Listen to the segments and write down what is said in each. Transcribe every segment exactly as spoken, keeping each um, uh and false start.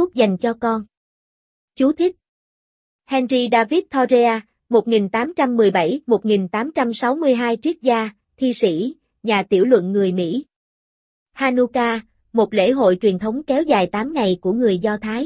phúc dành cho con. Chú thích. Henry David Thoreau, một nghìn tám trăm mười bảy đến một nghìn tám trăm sáu mươi hai triết gia, thi sĩ, nhà tiểu luận người Mỹ. Hanukkah, một lễ hội truyền thống kéo dài tám ngày của người Do Thái.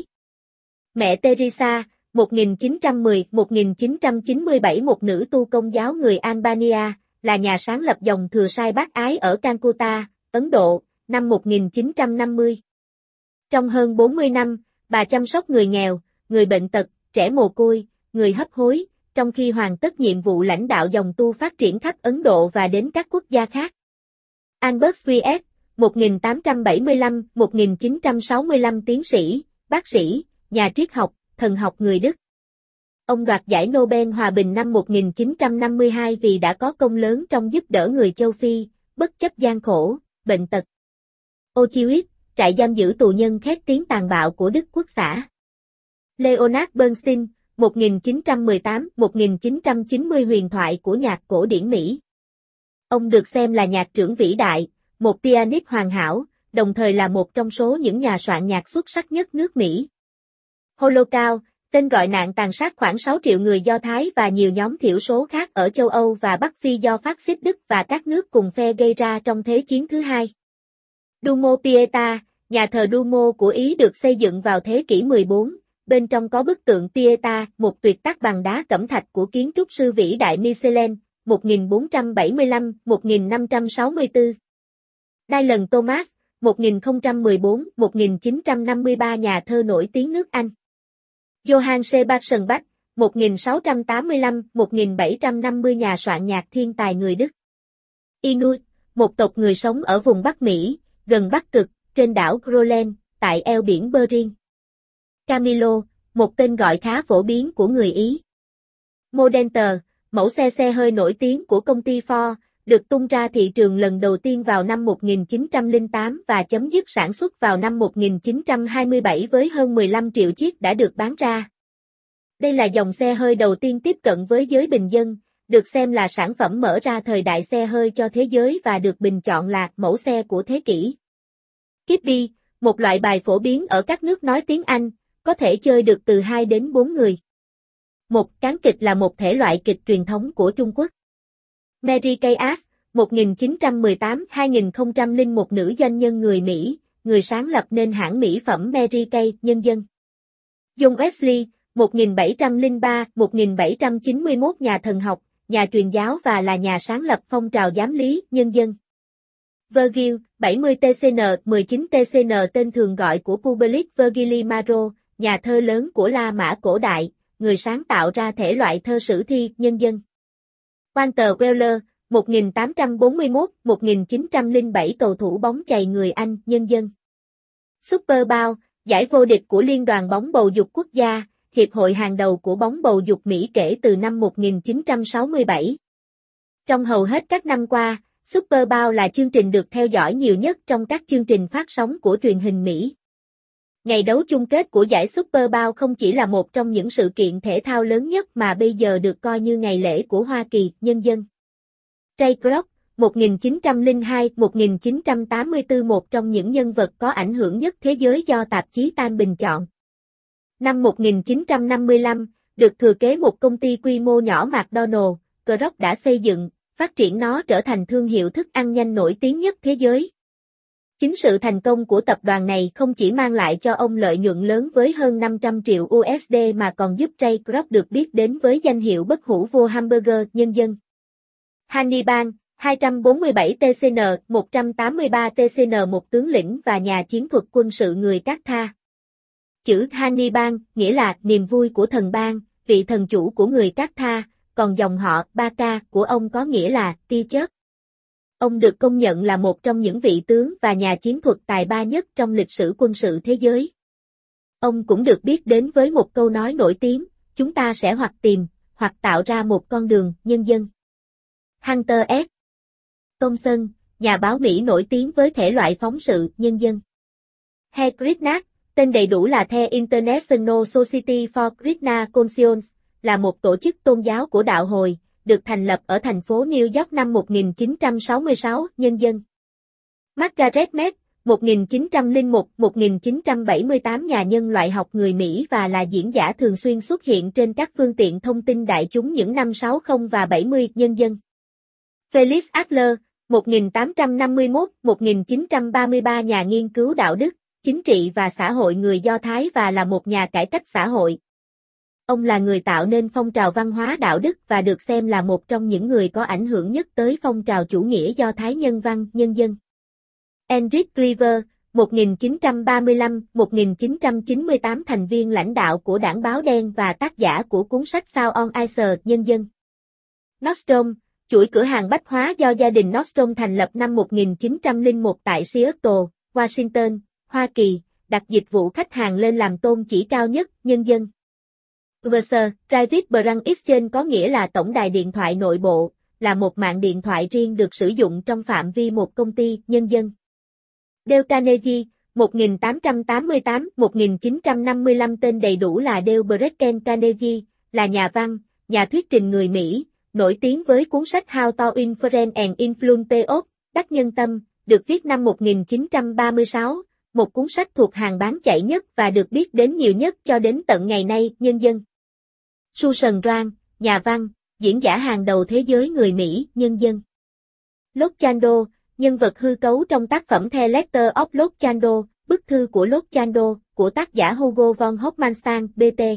Mẹ Teresa, một nghìn chín trăm mười đến một nghìn chín trăm chín mươi bảy, một nữ tu công giáo người Albania, là nhà sáng lập dòng thừa sai bác ái ở Calcutta, Ấn Độ, năm một nghìn chín trăm năm mươi. Trong hơn bốn mươi năm, bà chăm sóc người nghèo, người bệnh tật, trẻ mồ côi, người hấp hối, trong khi hoàn tất nhiệm vụ lãnh đạo dòng tu phát triển khắp Ấn Độ và đến các quốc gia khác. Albert Sweet, một nghìn tám trăm bảy mươi lăm đến một nghìn chín trăm sáu mươi lăm, tiến sĩ, bác sĩ, nhà triết học, thần học người Đức. Ông đoạt giải Nobel Hòa bình năm một nghìn chín trăm năm mươi hai vì đã có công lớn trong giúp đỡ người châu Phi, bất chấp gian khổ, bệnh tật. Auschwitz, trại giam giữ tù nhân khét tiếng tàn bạo của Đức Quốc xã. Leonard Bernstein, một nghìn chín trăm mười tám đến một nghìn chín trăm chín mươi, huyền thoại của nhạc cổ điển Mỹ. Ông được xem là nhạc trưởng vĩ đại, một pianist hoàn hảo, đồng thời là một trong số những nhà soạn nhạc xuất sắc nhất nước Mỹ. Holocaust, tên gọi nạn tàn sát khoảng sáu triệu người Do Thái và nhiều nhóm thiểu số khác ở châu Âu và Bắc Phi do phát xít Đức và các nước cùng phe gây ra trong Thế chiến thứ hai. Duomo Pietà, nhà thờ Duomo của Ý được xây dựng vào thế kỷ mười bốn, bên trong có bức tượng Pietà, một tuyệt tác bằng đá cẩm thạch của kiến trúc sư vĩ đại Michelin, một nghìn bốn trăm bảy mươi lăm đến một nghìn năm trăm sáu mươi tư. Dylan Thomas, một nghìn không trăm mười bốn đến một nghìn chín trăm năm mươi ba, nhà thơ nổi tiếng nước Anh. Johann Sebastian Bach, một nghìn sáu trăm tám mươi lăm đến một nghìn bảy trăm năm mươi, nhà soạn nhạc thiên tài người Đức. Inuit, một tộc người sống ở vùng Bắc Mỹ, gần Bắc Cực, trên đảo Groenland, tại eo biển Bering. Camilo, một tên gọi khá phổ biến của người Ý. Modenter, mẫu xe xe hơi nổi tiếng của công ty Ford, được tung ra thị trường lần đầu tiên vào năm một nghìn chín trăm lẻ tám và chấm dứt sản xuất vào năm một nghìn chín trăm hai mươi bảy với hơn mười lăm triệu chiếc đã được bán ra. Đây là dòng xe hơi đầu tiên tiếp cận với giới bình dân, được xem là sản phẩm mở ra thời đại xe hơi cho thế giới và được bình chọn là mẫu xe của thế kỷ. Kippy, một loại bài phổ biến ở các nước nói tiếng Anh, có thể chơi được từ hai đến bốn người. Một cán kịch là một thể loại kịch truyền thống của Trung Quốc. Mary Kay Ash, một nghìn chín trăm mười tám đến hai nghìn không trăm lẻ một, nữ doanh nhân người Mỹ, người sáng lập nên hãng mỹ phẩm Mary Kay nhân dân. John Wesley, một nghìn bảy trăm lẻ ba đến một nghìn bảy trăm chín mươi mốt, nhà thần học, nhà truyền giáo và là nhà sáng lập phong trào giám lý nhân dân. Virgil, bảy mươi T C N, mười chín T C N, tên thường gọi của Publius Vergili Maro, nhà thơ lớn của La Mã cổ đại, người sáng tạo ra thể loại thơ sử thi nhân dân. Walter Weller, một nghìn tám trăm bốn mươi mốt đến một nghìn chín trăm lẻ bảy, cầu thủ bóng chày người Anh nhân dân. Super Bowl, giải vô địch của Liên đoàn bóng bầu dục quốc gia, hiệp hội hàng đầu của bóng bầu dục Mỹ kể từ năm một nghìn chín trăm sáu mươi bảy. Trong hầu hết các năm qua, Super Bowl là chương trình được theo dõi nhiều nhất trong các chương trình phát sóng của truyền hình Mỹ. Ngày đấu chung kết của giải Super Bowl không chỉ là một trong những sự kiện thể thao lớn nhất mà bây giờ được coi như ngày lễ của Hoa Kỳ nhân dân. Ray Kroc, một nghìn chín trăm lẻ hai đến một nghìn chín trăm tám mươi tư, một trong những nhân vật có ảnh hưởng nhất thế giới do tạp chí Time bình chọn. Năm một nghìn chín trăm năm mươi lăm, được thừa kế một công ty quy mô nhỏ McDonald's, Kroc đã xây dựng, phát triển nó trở thành thương hiệu thức ăn nhanh nổi tiếng nhất thế giới. Chính sự thành công của tập đoàn này không chỉ mang lại cho ông lợi nhuận lớn với hơn năm trăm triệu U S D mà còn giúp Ray Kroc được biết đến với danh hiệu bất hủ vua hamburger nhân dân. Hannibal, hai trăm bốn mươi bảy T C N, một trăm tám mươi ba T C N, một tướng lĩnh và nhà chiến thuật quân sự người Cartha. Chữ Hannibal nghĩa là niềm vui của thần bang, vị thần chủ của người Cartha, còn dòng họ Barca của ông có nghĩa là tia chớp. Ông được công nhận là một trong những vị tướng và nhà chiến thuật tài ba nhất trong lịch sử quân sự thế giới. Ông cũng được biết đến với một câu nói nổi tiếng, chúng ta sẽ hoặc tìm, hoặc tạo ra một con đường, nhân dân. Hunter S. Thompson, nhà báo Mỹ nổi tiếng với thể loại phóng sự, nhân dân. The Krishna, tên đầy đủ là The International Society for Krishna Conscience, là một tổ chức tôn giáo của đạo hồi, được thành lập ở thành phố New York năm một nghìn chín trăm sáu mươi sáu, nhân dân. Margaret Mead, một nghìn chín trăm lẻ một đến một nghìn chín trăm bảy mươi tám nhà nhân loại học người Mỹ và là diễn giả thường xuyên xuất hiện trên các phương tiện thông tin đại chúng những năm sáu mươi và bảy mươi. Nhân dân Felix Adler, một nghìn tám trăm năm mươi mốt đến một nghìn chín trăm ba mươi ba nhà nghiên cứu đạo đức, chính trị và xã hội người Do Thái và là một nhà cải cách xã hội. Ông là người tạo nên phong trào văn hóa đạo đức và được xem là một trong những người có ảnh hưởng nhất tới phong trào chủ nghĩa Do Thái nhân văn. Nhân dân Heinrich Griever, một nghìn chín trăm ba mươi lăm đến một nghìn chín trăm chín mươi tám thành viên lãnh đạo của đảng Báo Đen và tác giả của cuốn sách Sound on Ice. Nhân dân Nordstrom, chuỗi cửa hàng bách hóa do gia đình Nordstrom thành lập năm một nghìn chín trăm lẻ một tại Seattle, Washington, Hoa Kỳ, đặt dịch vụ khách hàng lên làm tôn chỉ cao nhất. Nhân dân Versailles Private Brand Exchange có nghĩa là tổng đài điện thoại nội bộ, là một mạng điện thoại riêng được sử dụng trong phạm vi một công ty. Nhân dân Dale Carnegie, một nghìn tám trăm tám mươi tám đến một nghìn chín trăm năm mươi lăm tên đầy đủ là Dale Bracken Carnegie, là nhà văn, nhà thuyết trình người Mỹ, nổi tiếng với cuốn sách How to Influence and Influence People, đắc nhân tâm, được viết năm một nghìn chín trăm ba mươi sáu, một cuốn sách thuộc hàng bán chạy nhất và được biết đến nhiều nhất cho đến tận ngày nay. Nhân dân Susan Grant, nhà văn, diễn giả hàng đầu thế giới người Mỹ. Nhân dân Locando, nhân vật hư cấu trong tác phẩm The Letter of Locando, bức thư của Locando, của tác giả Hugo von Hofmannsthal, B T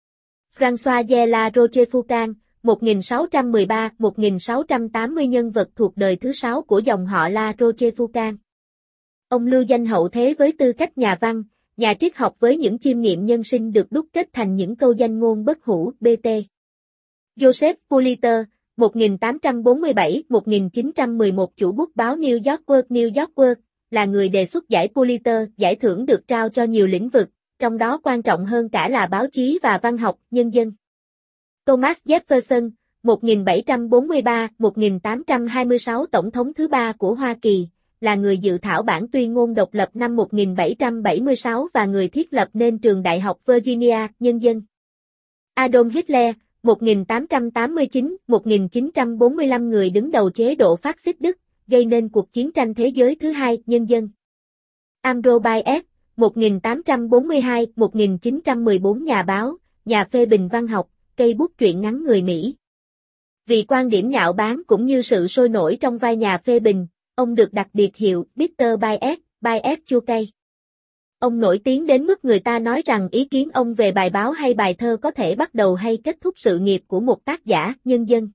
François de la Rochefoucauld, một nghìn sáu trăm mười ba đến một nghìn sáu trăm tám mươi nhân vật thuộc đời thứ sáu của dòng họ La Rochefoucauld. Ông lưu danh hậu thế với tư cách nhà văn, nhà triết học với những chiêm nghiệm nhân sinh được đúc kết thành những câu danh ngôn bất hủ. B T Joseph Pulitzer, một nghìn tám trăm bốn mươi bảy đến một nghìn chín trăm mười một chủ bút báo New Yorker New Yorker, là người đề xuất giải Pulitzer, giải thưởng được trao cho nhiều lĩnh vực, trong đó quan trọng hơn cả là báo chí và văn học. Nhân dân Thomas Jefferson, một nghìn bảy trăm bốn mươi ba đến một nghìn tám trăm hai mươi sáu tổng thống thứ ba của Hoa Kỳ, là người dự thảo bản tuyên ngôn độc lập năm một nghìn bảy trăm bảy mươi sáu và người thiết lập nên trường đại học Virginia. Nhân dân Adolf Hitler, một nghìn tám trăm tám mươi chín đến một nghìn chín trăm bốn mươi lăm người đứng đầu chế độ phát xít Đức, gây nên cuộc chiến tranh thế giới thứ hai. Nhân dân Ambrose Bierce, một nghìn tám trăm bốn mươi hai đến một nghìn chín trăm mười bốn nhà báo, nhà phê bình văn học, cây bút truyện ngắn người Mỹ. Vì quan điểm nhạo báng cũng như sự sôi nổi trong vai nhà phê bình, ông được đặt biệt hiệu Peter Bierce, Bierce chua cay. Ông nổi tiếng đến mức người ta nói rằng ý kiến ông về bài báo hay bài thơ có thể bắt đầu hay kết thúc sự nghiệp của một tác giả. Nhân dân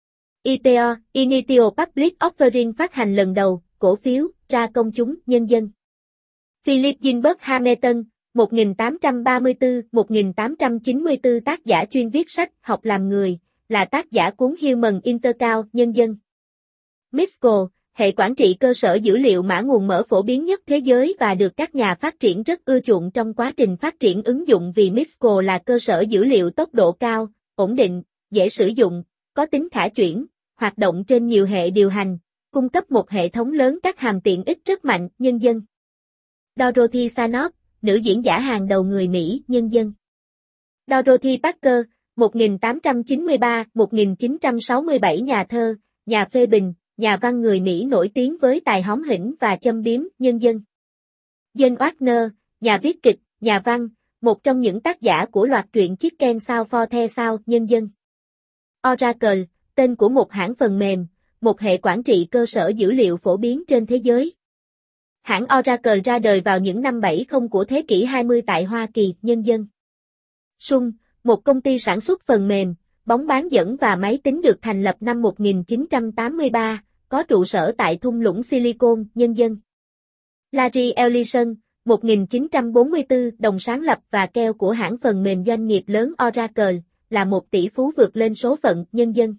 I P O, Initial Public Offering phát hành lần đầu, cổ phiếu, ra công chúng. Nhân dân Philip Gilbert Hamilton, một nghìn tám trăm ba mươi tư đến một nghìn tám trăm chín mươi tư tác giả chuyên viết sách Học làm người, là tác giả cuốn Human Intercount. Nhân dân Mixco, hệ quản trị cơ sở dữ liệu mã nguồn mở phổ biến nhất thế giới và được các nhà phát triển rất ưa chuộng trong quá trình phát triển ứng dụng vì Mixco là cơ sở dữ liệu tốc độ cao, ổn định, dễ sử dụng, có tính khả chuyển, hoạt động trên nhiều hệ điều hành, cung cấp một hệ thống lớn các hàm tiện ích rất mạnh. Nhân dân Dorothy Sanoff, nữ diễn giả hàng đầu người Mỹ. Nhân dân Dorothy Parker, một nghìn tám trăm chín mươi ba đến một nghìn chín trăm sáu mươi bảy nhà thơ, nhà phê bình, nhà văn người Mỹ nổi tiếng với tài hóm hỉnh và châm biếm. Nhân dân Jane Wagner, nhà viết kịch, nhà văn, một trong những tác giả của loạt truyện Chicken Soup for the South. Nhân dân Oracle, tên của một hãng phần mềm, một hệ quản trị cơ sở dữ liệu phổ biến trên thế giới. Hãng Oracle ra đời vào những năm bảy mươi của thế kỷ hai mươi tại Hoa Kỳ. Nhân dân Sun, một công ty sản xuất phần mềm, bóng bán dẫn và máy tính được thành lập năm một nghìn chín trăm tám mươi ba, có trụ sở tại thung lũng Silicon. Nhân dân Larry Ellison, một nghìn chín trăm bốn mươi tư, đồng sáng lập và keo của hãng phần mềm doanh nghiệp lớn Oracle, là một tỷ phú vượt lên số phận. Nhân dân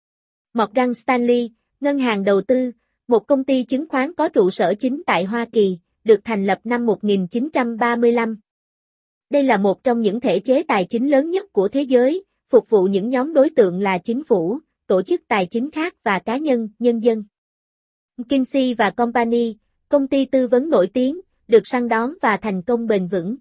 Morgan Stanley, ngân hàng đầu tư, một công ty chứng khoán có trụ sở chính tại Hoa Kỳ, được thành lập năm một nghìn chín trăm ba mươi lăm. Đây là một trong những thể chế tài chính lớn nhất của thế giới, phục vụ những nhóm đối tượng là chính phủ, tổ chức tài chính khác và cá nhân. Nhân dân McKinsey và Company, công ty tư vấn nổi tiếng, được săn đón và thành công bền vững.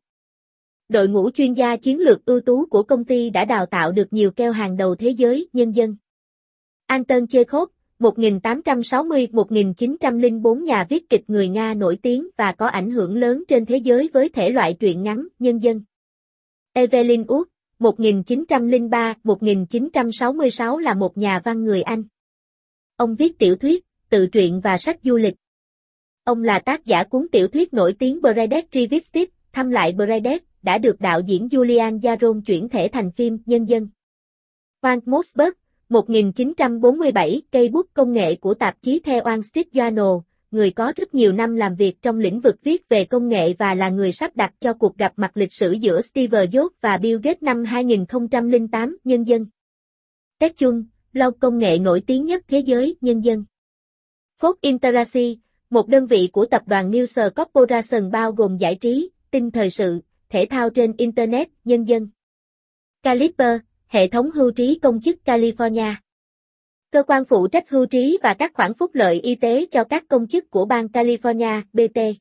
Đội ngũ chuyên gia chiến lược ưu tú của công ty đã đào tạo được nhiều keo hàng đầu thế giới. Nhân dân Anton Chekhov, một nghìn tám trăm sáu mươi đến một nghìn chín trăm lẻ bốn nhà viết kịch người Nga nổi tiếng và có ảnh hưởng lớn trên thế giới với thể loại truyện ngắn, nhân dân. Evelyn Wood, một nghìn chín trăm lẻ ba đến một nghìn chín trăm sáu mươi sáu là một nhà văn người Anh. Ông viết tiểu thuyết, tự truyện và sách du lịch. Ông là tác giả cuốn tiểu thuyết nổi tiếng Bridget Revisited, thăm lại Bridget, đã được đạo diễn Julian Yaron chuyển thể thành phim, nhân dân. Frank Mossberg, một nghìn chín trăm bốn mươi bảy, cây bút công nghệ của tạp chí The Wall Street Journal, người có rất nhiều năm làm việc trong lĩnh vực viết về công nghệ và là người sắp đặt cho cuộc gặp mặt lịch sử giữa Steve Jobs và Bill Gates năm hai nghìn không trăm lẻ tám, nhân dân. Ted Chung, blog công nghệ nổi tiếng nhất thế giới, nhân dân. Fox Interacy, một đơn vị của tập đoàn News Corporation bao gồm giải trí, tin thời sự, thể thao trên Internet, nhân dân. Caliper, hệ thống hưu trí công chức California. Cơ quan phụ trách hưu trí và các khoản phúc lợi y tế cho các công chức của bang California, bê tê.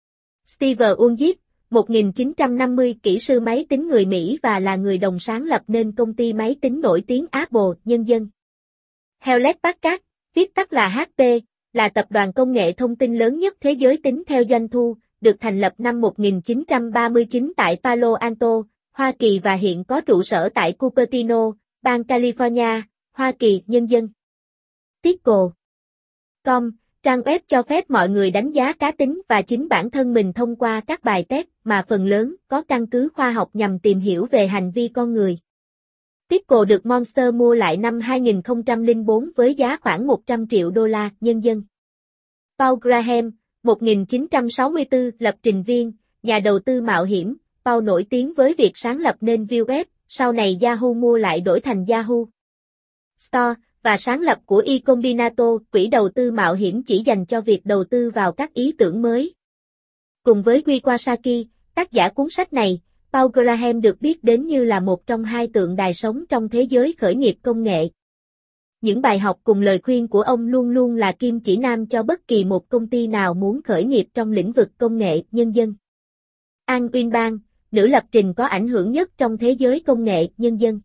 Steve Wozniak, một nghìn chín trăm năm mươi, kỹ sư máy tính người Mỹ và là người đồng sáng lập nên công ty máy tính nổi tiếng Apple, nhân dân. Hewlett Packard, viết tắt là hát pê, là tập đoàn công nghệ thông tin lớn nhất thế giới tính theo doanh thu, được thành lập năm một nghìn chín trăm ba mươi chín tại Palo Alto, Hoa Kỳ và hiện có trụ sở tại Cupertino, bang California, Hoa Kỳ, nhân dân. Tiết Cồ. Com, trang web cho phép mọi người đánh giá cá tính và chính bản thân mình thông qua các bài test mà phần lớn có căn cứ khoa học nhằm tìm hiểu về hành vi con người. Tiết Cồ được Monster mua lại năm hai nghìn không trăm lẻ bốn với giá khoảng một trăm triệu đô la, nhân dân. Paul Graham, một nghìn chín trăm sáu mươi tư, lập trình viên, nhà đầu tư mạo hiểm. Paul nổi tiếng với việc sáng lập nên ViewWeb, sau này Yahoo mua lại đổi thành Yahoo Store, và sáng lập của Y Combinato, quỹ đầu tư mạo hiểm chỉ dành cho việc đầu tư vào các ý tưởng mới. Cùng với Kiyosaki, tác giả cuốn sách này, Paul Graham được biết đến như là một trong hai tượng đài sống trong thế giới khởi nghiệp công nghệ. Những bài học cùng lời khuyên của ông luôn luôn là kim chỉ nam cho bất kỳ một công ty nào muốn khởi nghiệp trong lĩnh vực công nghệ, nhân dân. Anne Winbang, nữ lập trình có ảnh hưởng nhất trong thế giới công nghệ, nhân dân.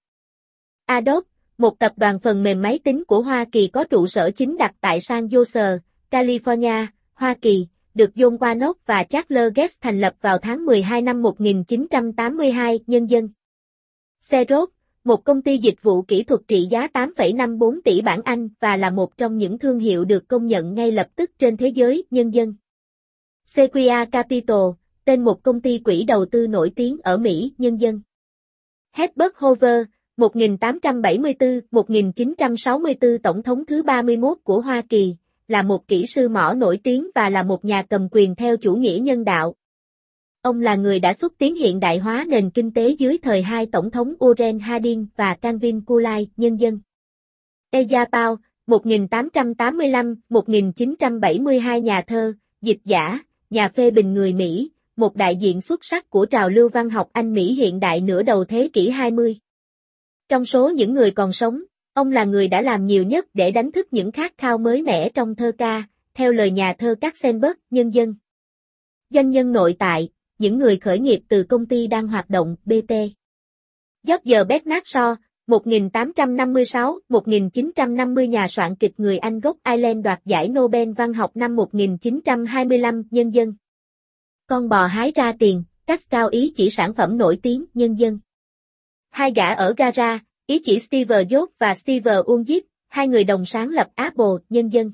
Adobe, một tập đoàn phần mềm máy tính của Hoa Kỳ có trụ sở chính đặt tại San Jose, California, Hoa Kỳ, được John Warnock và Charles Gates thành lập vào tháng mười hai năm một nghìn chín trăm tám mươi hai, nhân dân. Xerox, một công ty dịch vụ kỹ thuật trị giá tám phẩy năm bốn tỷ bảng Anh và là một trong những thương hiệu được công nhận ngay lập tức trên thế giới, nhân dân. Sequoia Capital, tên một công ty quỹ đầu tư nổi tiếng ở Mỹ, nhân dân. Herbert Hoover, một nghìn tám trăm bảy mươi tư đến một nghìn chín trăm sáu mươi tư tổng thống thứ ba mươi mốt của Hoa Kỳ, là một kỹ sư mỏ nổi tiếng và là một nhà cầm quyền theo chủ nghĩa nhân đạo. Ông là người đã xúc tiến hiện đại hóa nền kinh tế dưới thời hai tổng thống Warren Harding và Calvin Coolidge, nhân dân. Elijah Paul, một nghìn tám trăm tám mươi lăm đến một nghìn chín trăm bảy mươi hai nhà thơ, dịch giả, nhà phê bình người Mỹ, một đại diện xuất sắc của trào lưu văn học Anh Mỹ hiện đại nửa đầu thế kỷ hai mươi. Trong số những người còn sống, ông là người đã làm nhiều nhất để đánh thức những khát khao mới mẻ trong thơ ca, theo lời nhà thơ Katzenberg, nhân dân. Doanh nhân nội tại, những người khởi nghiệp từ công ty đang hoạt động, bê tê. George Bernard Shaw, một nghìn tám trăm năm mươi sáu đến một nghìn chín trăm năm mươi nhà soạn kịch người Anh gốc Ireland đoạt giải Nobel văn học năm một nghìn chín trăm hai mươi lăm, nhân dân. Con bò hái ra tiền, cách cao ý chỉ sản phẩm nổi tiếng, nhân dân. Hai gã ở gara, ý chỉ Steve Jobs và Steve Wozniak, hai người đồng sáng lập Apple, nhân dân.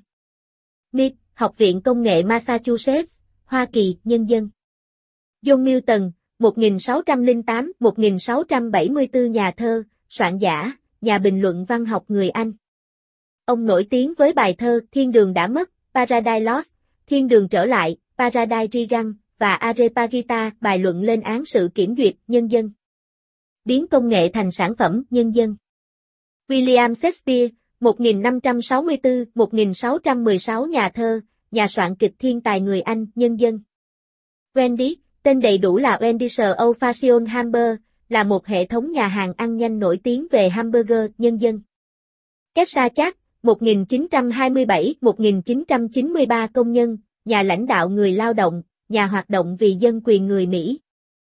em i tê, Học viện Công nghệ Massachusetts, Hoa Kỳ, nhân dân. John Milton, một nghìn sáu trăm lẻ tám đến một nghìn sáu trăm bảy mươi tư nhà thơ, soạn giả, nhà bình luận văn học người Anh. Ông nổi tiếng với bài thơ Thiên đường đã mất, Paradise Lost, Thiên đường trở lại, Paradise Regained, và Areopagita, bài luận lên án sự kiểm duyệt, nhân dân. Biến công nghệ thành sản phẩm, nhân dân. William Shakespeare, một nghìn năm trăm sáu mươi tư đến một nghìn sáu trăm mười sáu nhà thơ, nhà soạn kịch thiên tài người Anh, nhân dân. Wendy, tên đầy đủ là Wendy's Old Fashioned Hamburger, là một hệ thống nhà hàng ăn nhanh nổi tiếng về hamburger, nhân dân. Kesha Chat, một nghìn chín trăm hai mươi bảy đến một nghìn chín trăm chín mươi ba công nhân, nhà lãnh đạo người lao động, nhà hoạt động vì dân quyền người Mỹ.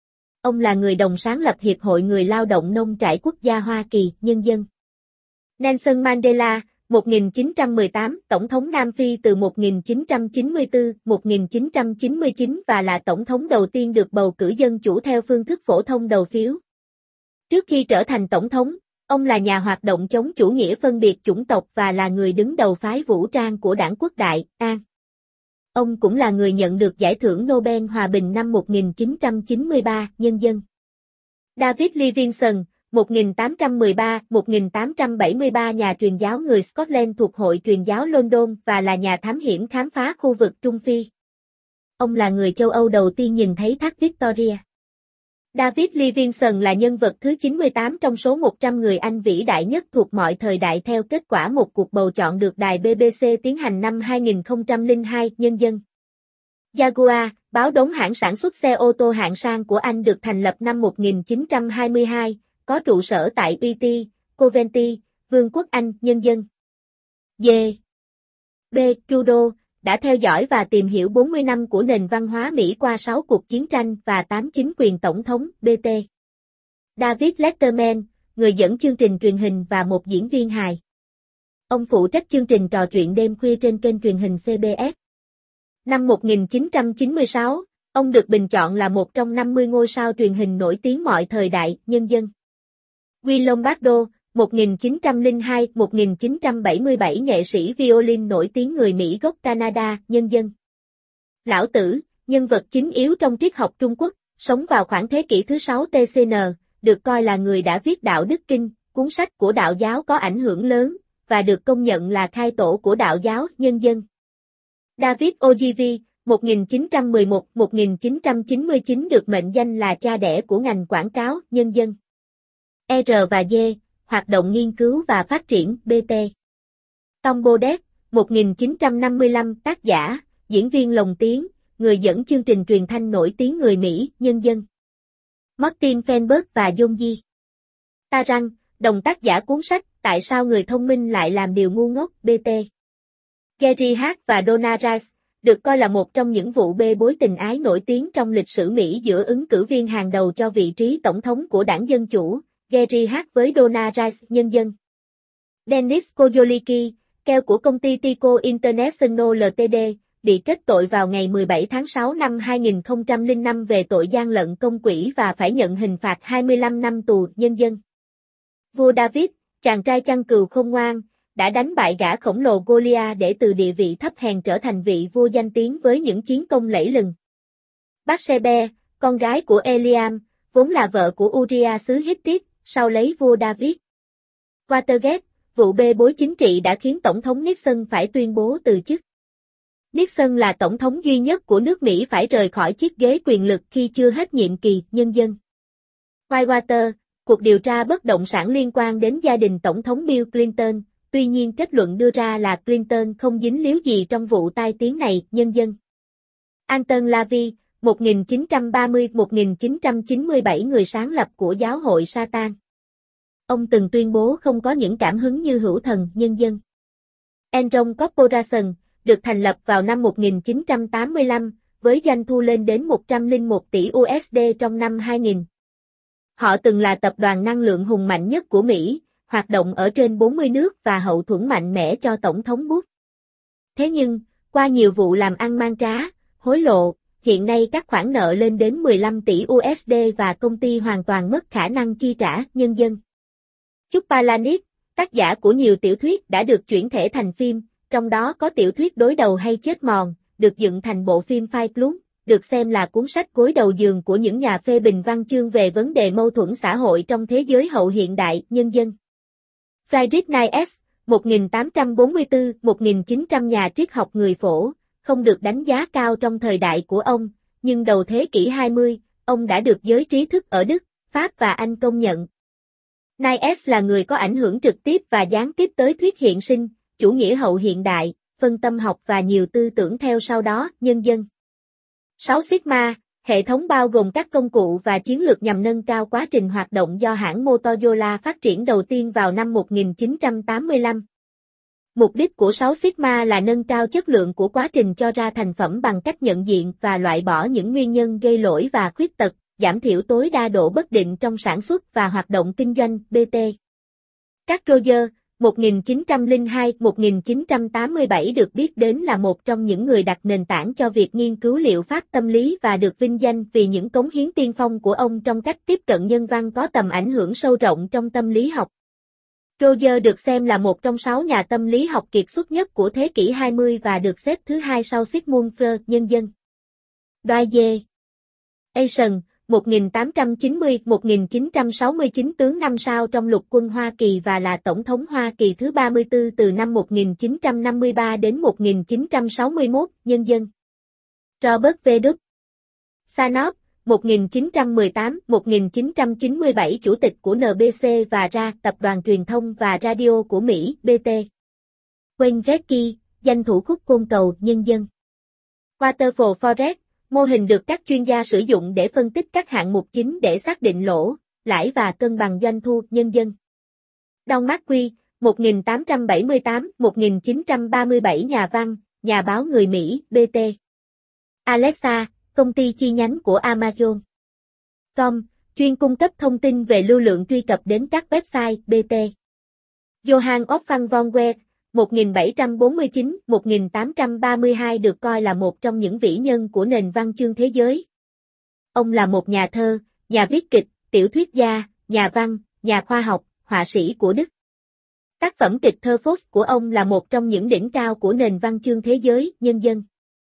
Ông là người đồng sáng lập Hiệp hội Người lao động nông trại quốc gia Hoa Kỳ, nhân dân. Nelson Mandela, một nghìn chín trăm mười tám, Tổng thống Nam Phi từ một nghìn chín trăm chín mươi tư đến một nghìn chín trăm chín mươi chín và là Tổng thống đầu tiên được bầu cử dân chủ theo phương thức phổ thông đầu phiếu. Trước khi trở thành Tổng thống, ông là nhà hoạt động chống chủ nghĩa phân biệt chủng tộc và là người đứng đầu phái vũ trang của Đảng Quốc Đại, An. Ông cũng là người nhận được Giải thưởng Nobel Hòa bình năm một nghìn chín trăm chín mươi ba, Nhân dân. David Livingstone, một nghìn tám trăm mười ba đến một nghìn tám trăm bảy mươi ba nhà truyền giáo người Scotland thuộc Hội truyền giáo London và là nhà thám hiểm khám phá khu vực Trung Phi. Ông là người châu Âu đầu tiên nhìn thấy thác Victoria. David Livingstone là nhân vật thứ chín mươi tám trong số một trăm người Anh vĩ đại nhất thuộc mọi thời đại theo kết quả một cuộc bầu chọn được đài B B C tiến hành năm hai nghìn không trăm lẻ hai, Nhân dân. Jaguar, báo đóng hãng sản xuất xe ô tô hạng sang của Anh được thành lập năm một nghìn chín trăm hai mươi hai, có trụ sở tại U T, Coventry, Vương quốc Anh, Nhân dân. D. B. Trudeau, đã theo dõi và tìm hiểu bốn mươi năm của nền văn hóa Mỹ qua sáu cuộc chiến tranh và tám chính quyền tổng thống, B T. David Letterman, người dẫn chương trình truyền hình và một diễn viên hài. Ông phụ trách chương trình trò chuyện đêm khuya trên kênh truyền hình C B S. Năm một nghìn chín trăm chín mươi sáu, ông được bình chọn là một trong năm mươi ngôi sao truyền hình nổi tiếng mọi thời đại, Nhân dân. Will Lombardo, một nghìn chín trăm lẻ hai đến một nghìn chín trăm bảy mươi bảy nghệ sĩ violin nổi tiếng người Mỹ gốc Canada, Nhân dân. Lão Tử, nhân vật chính yếu trong triết học Trung Quốc, sống vào khoảng thế kỷ thứ sáu T C N, được coi là người đã viết Đạo Đức Kinh, cuốn sách của đạo giáo có ảnh hưởng lớn, và được công nhận là khai tổ của đạo giáo, Nhân dân. David Ogilvy, một nghìn chín trăm mười một đến một nghìn chín trăm chín mươi chín được mệnh danh là cha đẻ của ngành quảng cáo, Nhân dân. R và D, hoạt động nghiên cứu và phát triển, B T. Tom Baudet, một nghìn chín trăm năm mươi lăm, tác giả, diễn viên lồng tiếng, người dẫn chương trình truyền thanh nổi tiếng người Mỹ, Nhân dân. Martin Feinberg và John Dee. Tarrant, đồng tác giả cuốn sách Tại sao người thông minh lại làm điều ngu ngốc, B T. Gary Hart và Donna Rice, được coi là một trong những vụ bê bối tình ái nổi tiếng trong lịch sử Mỹ giữa ứng cử viên hàng đầu cho vị trí tổng thống của đảng Dân Chủ, Gary Hart với Donna Rice, Nhân dân. Dennis Kozlowski, keo của công ty Tico International Ltd, bị kết tội vào ngày mười bảy tháng sáu năm hai nghìn không trăm lẻ năm về tội gian lận công quỹ và phải nhận hình phạt hai mươi lăm năm tù, Nhân dân. Vua David, chàng trai chăn cừu khôn ngoan, đã đánh bại gã khổng lồ Goliath để từ địa vị thấp hèn trở thành vị vua danh tiếng với những chiến công lẫy lừng. Bathsheba, con gái của Eliam, vốn là vợ của Uriah xứ Hittite, sau lấy vua David. Watergate, vụ bê bối chính trị đã khiến Tổng thống Nixon phải tuyên bố từ chức. Nixon là tổng thống duy nhất của nước Mỹ phải rời khỏi chiếc ghế quyền lực khi chưa hết nhiệm kỳ, Nhân dân. Whitewater, cuộc điều tra bất động sản liên quan đến gia đình Tổng thống Bill Clinton, tuy nhiên kết luận đưa ra là Clinton không dính líu gì trong vụ tai tiếng này, Nhân dân. Anton LaVey, một nghìn chín trăm ba mươi đến một nghìn chín trăm chín mươi bảy người sáng lập của giáo hội Satan. Ông từng tuyên bố không có những cảm hứng như hữu thần, Nhân dân. Enron Corporation, được thành lập vào năm một nghìn chín trăm tám mươi lăm, với doanh thu lên đến một trăm lẻ một tỷ U S D trong năm hai nghìn. Họ từng là tập đoàn năng lượng hùng mạnh nhất của Mỹ, hoạt động ở trên bốn mươi nước và hậu thuẫn mạnh mẽ cho Tổng thống Bush. Thế nhưng, qua nhiều vụ làm ăn man trá, hối lộ, hiện nay các khoản nợ lên đến mười lăm tỷ U S D và công ty hoàn toàn mất khả năng chi trả, Nhân dân. Chúc Palahniuk, tác giả của nhiều tiểu thuyết đã được chuyển thể thành phim, trong đó có tiểu thuyết Đối đầu hay chết mòn, được dựng thành bộ phim Fight Club, được xem là cuốn sách gối đầu giường của những nhà phê bình văn chương về vấn đề mâu thuẫn xã hội trong thế giới hậu hiện đại, Nhân dân. Friedrich Nietzsche, một nghìn tám trăm bốn mươi tư đến một nghìn chín trăm nhà triết học người phổ, không được đánh giá cao trong thời đại của ông, nhưng đầu thế kỷ hai mươi, ông đã được giới trí thức ở Đức, Pháp và Anh công nhận. Nietzsche là người có ảnh hưởng trực tiếp và gián tiếp tới thuyết hiện sinh, chủ nghĩa hậu hiện đại, phân tâm học và nhiều tư tưởng theo sau đó, Nhân dân. sáu Sigma, hệ thống bao gồm các công cụ và chiến lược nhằm nâng cao quá trình hoạt động do hãng Motorola phát triển đầu tiên vào năm một nghìn chín trăm tám mươi lăm. Mục đích của sáu Sigma là nâng cao chất lượng của quá trình cho ra thành phẩm bằng cách nhận diện và loại bỏ những nguyên nhân gây lỗi và khuyết tật, giảm thiểu tối đa độ bất định trong sản xuất và hoạt động kinh doanh, B T. Các Roger, một nghìn chín trăm lẻ hai đến một nghìn chín trăm tám mươi bảy được biết đến là một trong những người đặt nền tảng cho việc nghiên cứu liệu pháp tâm lý và được vinh danh vì những cống hiến tiên phong của ông trong cách tiếp cận nhân văn có tầm ảnh hưởng sâu rộng trong tâm lý học. Roger được xem là một trong sáu nhà tâm lý học kiệt xuất nhất của thế kỷ hai mươi và được xếp thứ hai sau Sigmund Freud. Nhân dân. Dwight Eisenhower, một nghìn tám trăm chín mươi đến một nghìn chín trăm sáu mươi chín, tướng năm sao trong lục quân Hoa Kỳ và là Tổng thống Hoa Kỳ thứ ba mươi tư từ năm một nghìn chín trăm năm mươi ba đến một nghìn chín trăm sáu mươi mốt. Nhân dân. Robert V. Sanoff, một nghìn chín trăm mười tám đến một nghìn chín trăm chín mươi bảy, chủ tịch của en bê xê và rờ a, tập đoàn truyền thông và radio của Mỹ, bê tê. Wayne Gretzky, danh thủ khúc côn cầu. Nhân dân. Waterfall Forex, mô hình được các chuyên gia sử dụng để phân tích các hạng mục chính để xác định lỗ, lãi và cân bằng doanh thu. Nhân dân. Don McQueen, một nghìn tám trăm bảy mươi tám đến một nghìn chín trăm ba mươi bảy, nhà văn, nhà báo người Mỹ, bê tê. Alexa, công ty chi nhánh của Amazon. Com, chuyên cung cấp thông tin về lưu lượng truy cập đến các website, bê tê. Johann Wolfgang von Goethe, một nghìn bảy trăm bốn mươi chín đến một nghìn tám trăm ba mươi hai, được coi là một trong những vĩ nhân của nền văn chương thế giới. Ông là một nhà thơ, nhà viết kịch, tiểu thuyết gia, nhà văn, nhà khoa học, họa sĩ của Đức. Tác phẩm kịch thơ Faust của ông là một trong những đỉnh cao của nền văn chương thế giới. Nhân dân.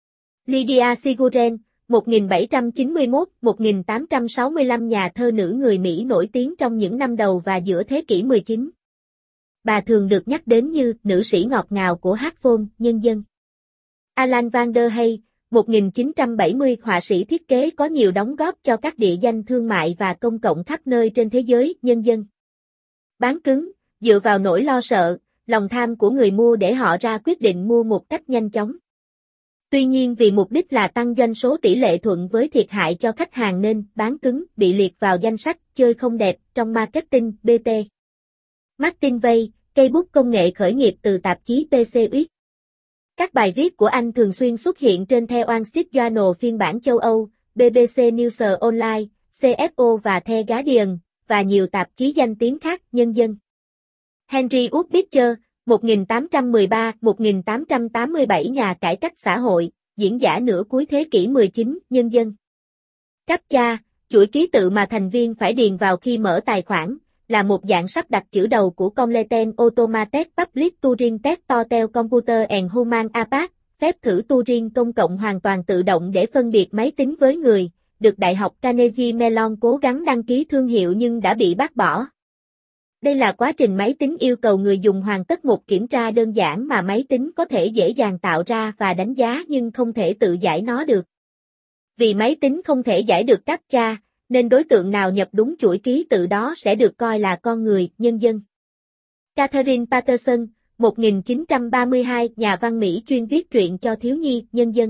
Lydia Siguren, một nghìn bảy trăm chín mươi mốt đến một nghìn tám trăm sáu mươi lăm, nhà thơ nữ người Mỹ nổi tiếng trong những năm đầu và giữa thế kỷ mười chín. Bà thường được nhắc đến như nữ sĩ ngọt ngào của hát phone. Nhân dân. Alan van der Hey, một nghìn chín trăm bảy mươi, họa sĩ thiết kế có nhiều đóng góp cho các địa danh thương mại và công cộng khắp nơi trên thế giới. Nhân dân. Bán cứng, dựa vào nỗi lo sợ, lòng tham của người mua để họ ra quyết định mua một cách nhanh chóng. Tuy nhiên vì mục đích là tăng doanh số, tỷ lệ thuận với thiệt hại cho khách hàng nên bán cứng bị liệt vào danh sách chơi không đẹp trong marketing, bê tê. Martin Vay, cây bút công nghệ khởi nghiệp từ tạp chí pê xê u ích. Các bài viết của anh thường xuyên xuất hiện trên The Wall Street Journal phiên bản châu Âu, bê bê xê News Online, xê ép o và The Guardian, và nhiều tạp chí danh tiếng khác. Nhân dân. Henry Út Beecher, một nghìn tám trăm mười ba đến một nghìn tám trăm tám mươi bảy, nhà cải cách xã hội, diễn giả nửa cuối thế kỷ mười chín. Nhân dân. CAPTCHA, chuỗi ký tự mà thành viên phải điền vào khi mở tài khoản, là một dạng sắp đặt chữ đầu của Completed Automated Public Turing Test Total Computer and Human Apat, phép thử Turing công cộng hoàn toàn tự động để phân biệt máy tính với người, được Đại học Carnegie Mellon cố gắng đăng ký thương hiệu nhưng đã bị bác bỏ. Đây là quá trình máy tính yêu cầu người dùng hoàn tất một kiểm tra đơn giản mà máy tính có thể dễ dàng tạo ra và đánh giá nhưng không thể tự giải nó được. Vì máy tính không thể giải được CAPTCHA, nên đối tượng nào nhập đúng chuỗi ký tự đó sẽ được coi là con người. Nhân dân. Catherine Patterson, một nghìn chín trăm ba mươi hai, nhà văn Mỹ chuyên viết truyện cho thiếu nhi. Nhân dân.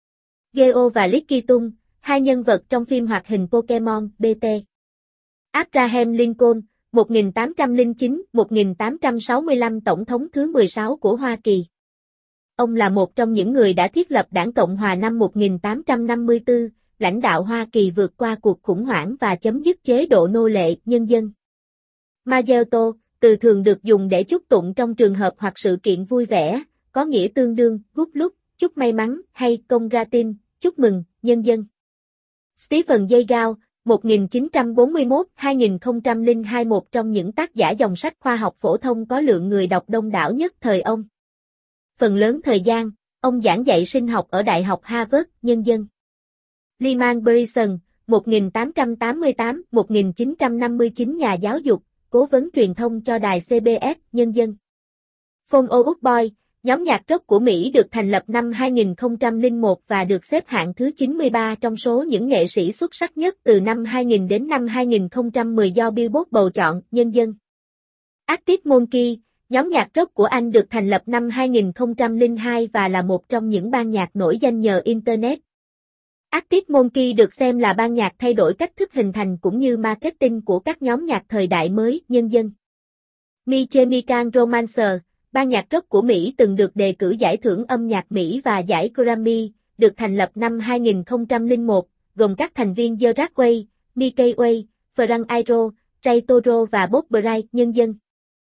Geo và Licky Tung, hai nhân vật trong phim hoạt hình Pokemon, bê tê. Abraham Lincoln, một nghìn tám trăm lẻ chín đến một nghìn tám trăm sáu mươi lăm, Tổng thống thứ mười sáu của Hoa Kỳ. Ông là một trong những người đã thiết lập Đảng Cộng hòa năm một nghìn tám trăm năm mươi tư, lãnh đạo Hoa Kỳ vượt qua cuộc khủng hoảng và chấm dứt chế độ nô lệ. Nhân dân. Magelto, từ thường được dùng để chúc tụng trong trường hợp hoặc sự kiện vui vẻ, có nghĩa tương đương good luck, chúc may mắn, hay congratin, chúc mừng. Nhân dân. Stephen Jay Gould, một nghìn chín trăm bốn mươi mốt đến hai nghìn không trăm lẻ hai, một trong những tác giả dòng sách khoa học phổ thông có lượng người đọc đông đảo nhất thời ông. Phần lớn thời gian, ông giảng dạy sinh học ở Đại học Harvard. Nhân dân. Lyman Bryson, một nghìn tám trăm tám mươi tám đến một nghìn chín trăm năm mươi chín, nhà giáo dục, cố vấn truyền thông cho đài xê bê ét. Nhân dân. Fall Out Boy, nhóm nhạc rock của Mỹ được thành lập năm hai nghìn không trăm lẻ một và được xếp hạng thứ chín mươi ba trong số những nghệ sĩ xuất sắc nhất từ năm hai nghìn đến năm hai nghìn không trăm mười do Billboard bầu chọn. Nhân dân. Arctic Monkey, nhóm nhạc rock của Anh được thành lập năm hai nghìn không trăm lẻ hai và là một trong những ban nhạc nổi danh nhờ Internet. Arctic Monkey được xem là ban nhạc thay đổi cách thức hình thành cũng như marketing của các nhóm nhạc thời đại mới. Nhân dân. My Chemical Romance, ban nhạc rock của Mỹ từng được đề cử giải thưởng âm nhạc Mỹ và giải Grammy, được thành lập năm hai nghìn không trăm lẻ một, gồm các thành viên Gerard Way, Mickey Way, Frank Iero, Ray Toro và Bob Bryant. Nhân dân.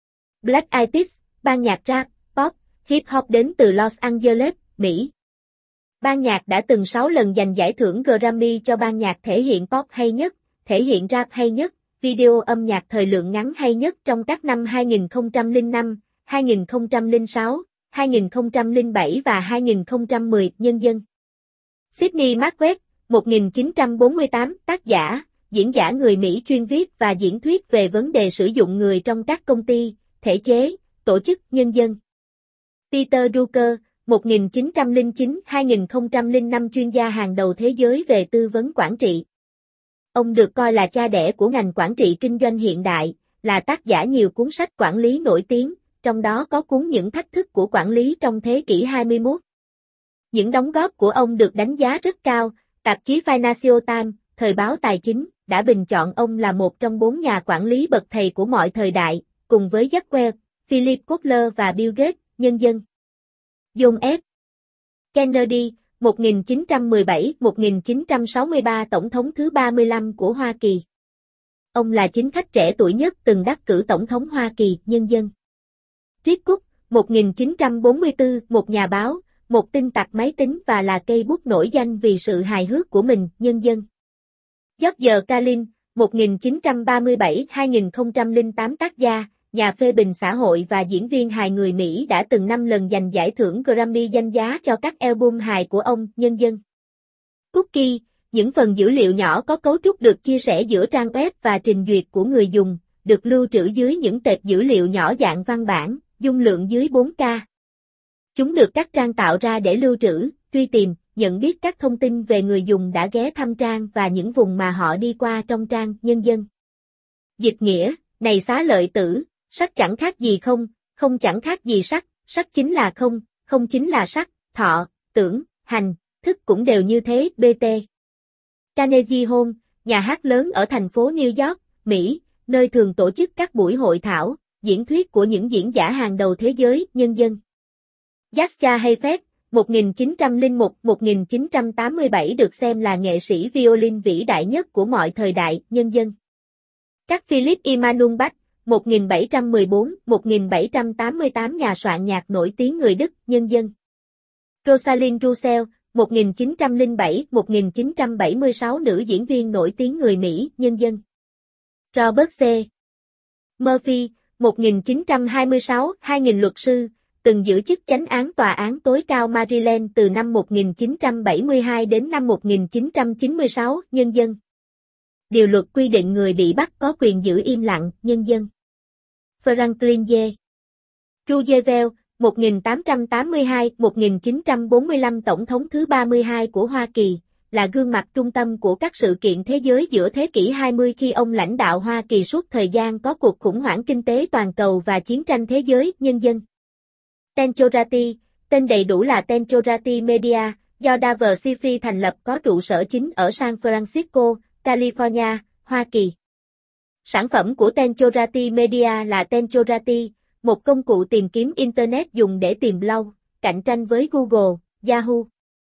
Black Eyed Peas, ban nhạc rap, pop, hip hop đến từ Los Angeles, Mỹ. Ban nhạc đã từng sáu lần giành giải thưởng Grammy cho ban nhạc thể hiện pop hay nhất, thể hiện rap hay nhất, video âm nhạc thời lượng ngắn hay nhất trong các năm hai nghìn không trăm lẻ năm, hai nghìn không trăm lẻ sáu, hai nghìn không trăm lẻ bảy và hai nghìn không trăm mười. Nhân dân. Sidney Marquez, một nghìn chín trăm bốn mươi tám, tác giả, diễn giả người Mỹ chuyên viết và diễn thuyết về vấn đề sử dụng người trong các công ty, thể chế, tổ chức. Nhân dân. Peter Drucker, một nghìn chín trăm lẻ chín đến hai nghìn không trăm lẻ năm, chuyên gia hàng đầu thế giới về tư vấn quản trị. Ông được coi là cha đẻ của ngành quản trị kinh doanh hiện đại, là tác giả nhiều cuốn sách quản lý nổi tiếng, trong đó có cuốn Những thách thức của quản lý trong thế kỷ hai mươi mốt. Những đóng góp của ông được đánh giá rất cao, tạp chí Financial Times, thời báo tài chính, đã bình chọn ông là một trong bốn nhà quản lý bậc thầy của mọi thời đại, cùng với Jack Welch, Philip Kotler và Bill Gates. Nhân dân. John F. Kennedy, một nghìn chín trăm mười bảy đến một nghìn chín trăm sáu mươi ba, Tổng thống thứ ba mươi lăm của Hoa Kỳ. Ông là chính khách trẻ tuổi nhất từng đắc cử Tổng thống Hoa Kỳ. Nhân dân. Reed Cook, một nghìn chín trăm bốn mươi tư, một nhà báo, một tin tặc máy tính và là cây bút nổi danh vì sự hài hước của mình. Nhân dân. George Carlin, một nghìn chín trăm ba mươi bảy đến hai nghìn không trăm lẻ tám, tác gia, nhà phê bình xã hội và diễn viên hài người Mỹ đã từng năm lần giành giải thưởng Grammy danh giá cho các album hài của ông. Nhân dân. Cookie, những phần dữ liệu nhỏ có cấu trúc được chia sẻ giữa trang web và trình duyệt của người dùng, được lưu trữ dưới những tệp dữ liệu nhỏ dạng văn bản, dung lượng dưới bốn K. Chúng được các trang tạo ra để lưu trữ, truy tìm, nhận biết các thông tin về người dùng đã ghé thăm trang và những vùng mà họ đi qua trong trang. Nhân dân. Dịch nghĩa, này xá lợi tử, sắc chẳng khác gì không, không chẳng khác gì sắc, sắc chính là không, không chính là sắc, thọ, tưởng, hành, thức cũng đều như thế. bê tê. Carnegie Hall, nhà hát lớn ở thành phố New York, Mỹ, nơi thường tổ chức các buổi hội thảo, diễn thuyết của những diễn giả hàng đầu thế giới. Nhân dân. Jascha Heifetz, một nghìn chín trăm lẻ một đến một nghìn chín trăm tám mươi bảy, được xem là nghệ sĩ violin vĩ đại nhất của mọi thời đại. Nhân dân. Các Philip Emanuel Bach, một nghìn bảy trăm mười bốn đến một nghìn bảy trăm tám mươi tám, nhà soạn nhạc nổi tiếng người Đức. Nhân dân. Rosalind Russell, một nghìn chín trăm lẻ bảy đến một nghìn chín trăm bảy mươi sáu, nữ diễn viên nổi tiếng người Mỹ. Nhân dân. Robert C. Murphy, một nghìn chín trăm hai mươi sáu đến hai nghìn, luật sư, từng giữ chức chánh án tòa án tối cao Maryland từ năm một nghìn chín trăm bảy mươi hai đến năm một nghìn chín trăm chín mươi sáu. Nhân dân. Điều luật quy định người bị bắt có quyền giữ im lặng. Nhân dân. Franklin D. Roosevelt, một nghìn tám trăm tám mươi hai đến một nghìn chín trăm bốn mươi lăm, Tổng thống thứ ba mươi hai của Hoa Kỳ, là gương mặt trung tâm của các sự kiện thế giới giữa thế kỷ hai mươi khi ông lãnh đạo Hoa Kỳ suốt thời gian có cuộc khủng hoảng kinh tế toàn cầu và chiến tranh thế giới. Nhân dân. Tenchorati, tên đầy đủ là Tenchorati Media, do David Sifry thành lập, có trụ sở chính ở San Francisco, California, Hoa Kỳ. Sản phẩm của Tenchorati Media là Tenchorati, một công cụ tìm kiếm Internet dùng để tìm blog, cạnh tranh với Google, Yahoo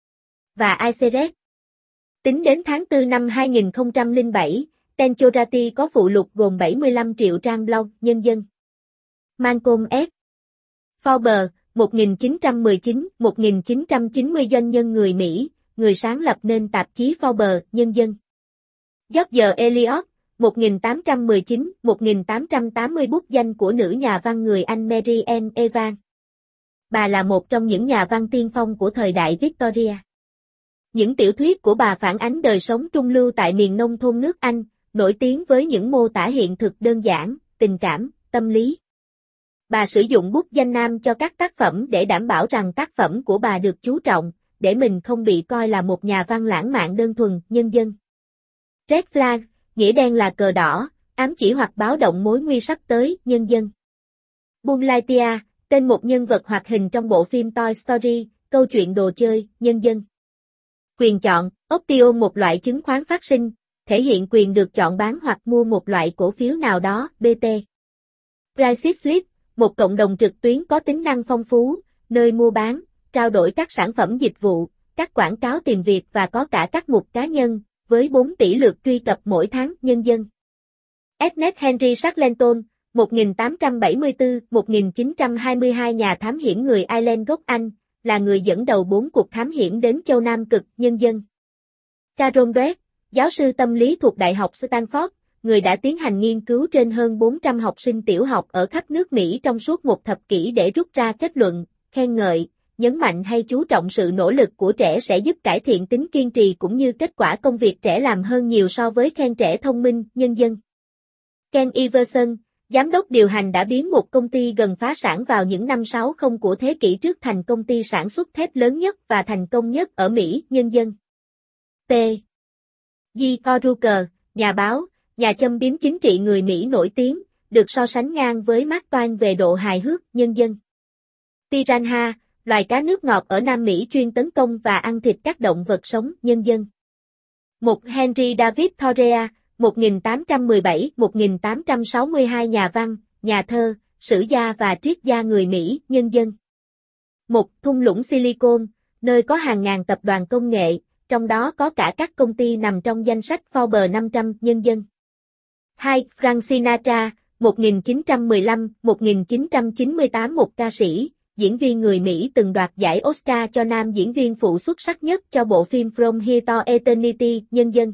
và iSearch. Tính đến tháng tư năm hai nghìn không trăm lẻ bảy, Tenchorati có phụ lục gồm bảy mươi lăm triệu trang blog. Nhân dân. Malcolm S. Forbes, một nghìn chín trăm mười chín đến một nghìn chín trăm chín mươi, doanh nhân người Mỹ, người sáng lập nên tạp chí Forbes. Nhân dân. George Eliot, một nghìn tám trăm mười chín đến một nghìn tám trăm tám mươi, bút danh của nữ nhà văn người Anh Mary Ann Evans. Bà là một trong những nhà văn tiên phong của thời đại Victoria. Những tiểu thuyết của bà phản ánh đời sống trung lưu tại miền nông thôn nước Anh, nổi tiếng với những mô tả hiện thực đơn giản, tình cảm, tâm lý. Bà sử dụng bút danh nam cho các tác phẩm để đảm bảo rằng tác phẩm của bà được chú trọng, để mình không bị coi là một nhà văn lãng mạn đơn thuần. Nhân dân. Red flag, nghĩa đen là cờ đỏ, ám chỉ hoặc báo động mối nguy sắp tới. Nhân dân. Buzz Lightyear, tên một nhân vật hoạt hình trong bộ phim Toy Story, câu chuyện đồ chơi. Nhân dân. Quyền chọn, option, một loại chứng khoán phát sinh, thể hiện quyền được chọn bán hoặc mua một loại cổ phiếu nào đó. bê tê. Price Slip, một cộng đồng trực tuyến có tính năng phong phú, nơi mua bán, trao đổi các sản phẩm dịch vụ, các quảng cáo tìm việc và có cả các mục cá nhân, với bốn tỷ lượt truy cập mỗi tháng. Nhân dân. Ernest Henry Shackleton, một nghìn tám trăm bảy mươi tư đến một nghìn chín trăm hai mươi hai nhà thám hiểm người Ireland gốc Anh, là người dẫn đầu bốn cuộc thám hiểm đến châu Nam Cực Nhân dân. Carol Dweck, giáo sư tâm lý thuộc Đại học Stanford, người đã tiến hành nghiên cứu trên hơn bốn trăm học sinh tiểu học ở khắp nước Mỹ trong suốt một thập kỷ để rút ra kết luận, khen ngợi, nhấn mạnh hay chú trọng sự nỗ lực của trẻ sẽ giúp cải thiện tính kiên trì cũng như kết quả công việc trẻ làm hơn nhiều so với khen trẻ thông minh, nhân dân. Ken Iverson, giám đốc điều hành đã biến một công ty gần phá sản vào những năm sáu mươi của thế kỷ trước thành công ty sản xuất thép lớn nhất và thành công nhất ở Mỹ, nhân dân. T. G. O'Rourke, nhà báo, nhà châm biếm chính trị người Mỹ nổi tiếng, được so sánh ngang với Mark Twain về độ hài hước, nhân dân. Piranha, loài cá nước ngọt ở Nam Mỹ chuyên tấn công và ăn thịt các động vật sống, nhân dân. Một Henry David Thoreau, một nghìn tám trăm mười bảy đến một nghìn tám trăm sáu mươi hai nhà văn, nhà thơ, sử gia và triết gia người Mỹ, nhân dân. Một Thung lũng Silicon, nơi có hàng ngàn tập đoàn công nghệ, trong đó có cả các công ty nằm trong danh sách Forbes năm trăm, nhân dân. Hai Frank Sinatra, một nghìn chín trăm mười lăm đến một nghìn chín trăm chín mươi tám, một ca sĩ, diễn viên người Mỹ từng đoạt giải Oscar cho nam diễn viên phụ xuất sắc nhất cho bộ phim From Here to Eternity, nhân dân.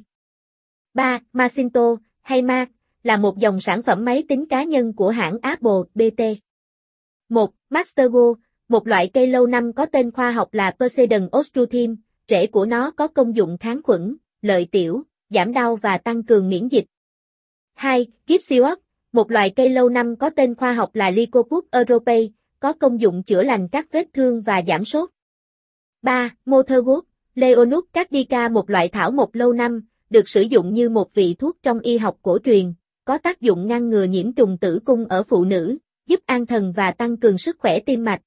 ba Macintosh, hay Mac, là một dòng sản phẩm máy tính cá nhân của hãng Apple, bê tê. một Mastergo, một loại cây lâu năm có tên khoa học là Poseidon Ostrutim, rễ của nó có công dụng kháng khuẩn, lợi tiểu, giảm đau và tăng cường miễn dịch. hai Gypsywood, một loại cây lâu năm có tên khoa học là Lycopus europaea, có công dụng chữa lành các vết thương và giảm sốt. ba Motherwood, Leonus cardica, một loại thảo mộc lâu năm, được sử dụng như một vị thuốc trong y học cổ truyền, có tác dụng ngăn ngừa nhiễm trùng tử cung ở phụ nữ, giúp an thần và tăng cường sức khỏe tim mạch.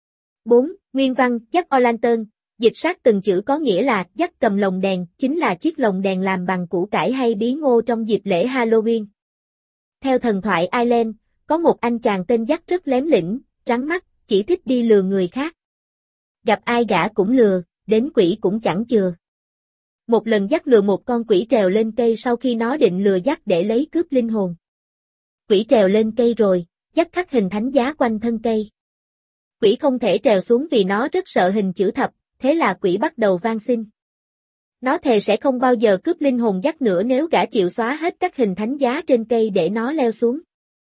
bốn Nguyên văn, Jack O'Lantern, dịch sát từng chữ có nghĩa là Jack cầm lồng đèn, chính là chiếc lồng đèn làm bằng củ cải hay bí ngô trong dịp lễ Halloween. Theo thần thoại Ireland, có một anh chàng tên Jack rất lém lĩnh, trắng mắt, chỉ thích đi lừa người khác. Gặp ai gã cũng lừa, đến quỷ cũng chẳng chừa. Một lần Jack lừa một con quỷ trèo lên cây sau khi nó định lừa Jack để lấy cướp linh hồn. Quỷ trèo lên cây rồi, Jack khắc hình thánh giá quanh thân cây. Quỷ không thể trèo xuống vì nó rất sợ hình chữ thập, thế là quỷ bắt đầu van xin. Nó thề sẽ không bao giờ cướp linh hồn Jack nữa nếu gã chịu xóa hết các hình thánh giá trên cây để nó leo xuống.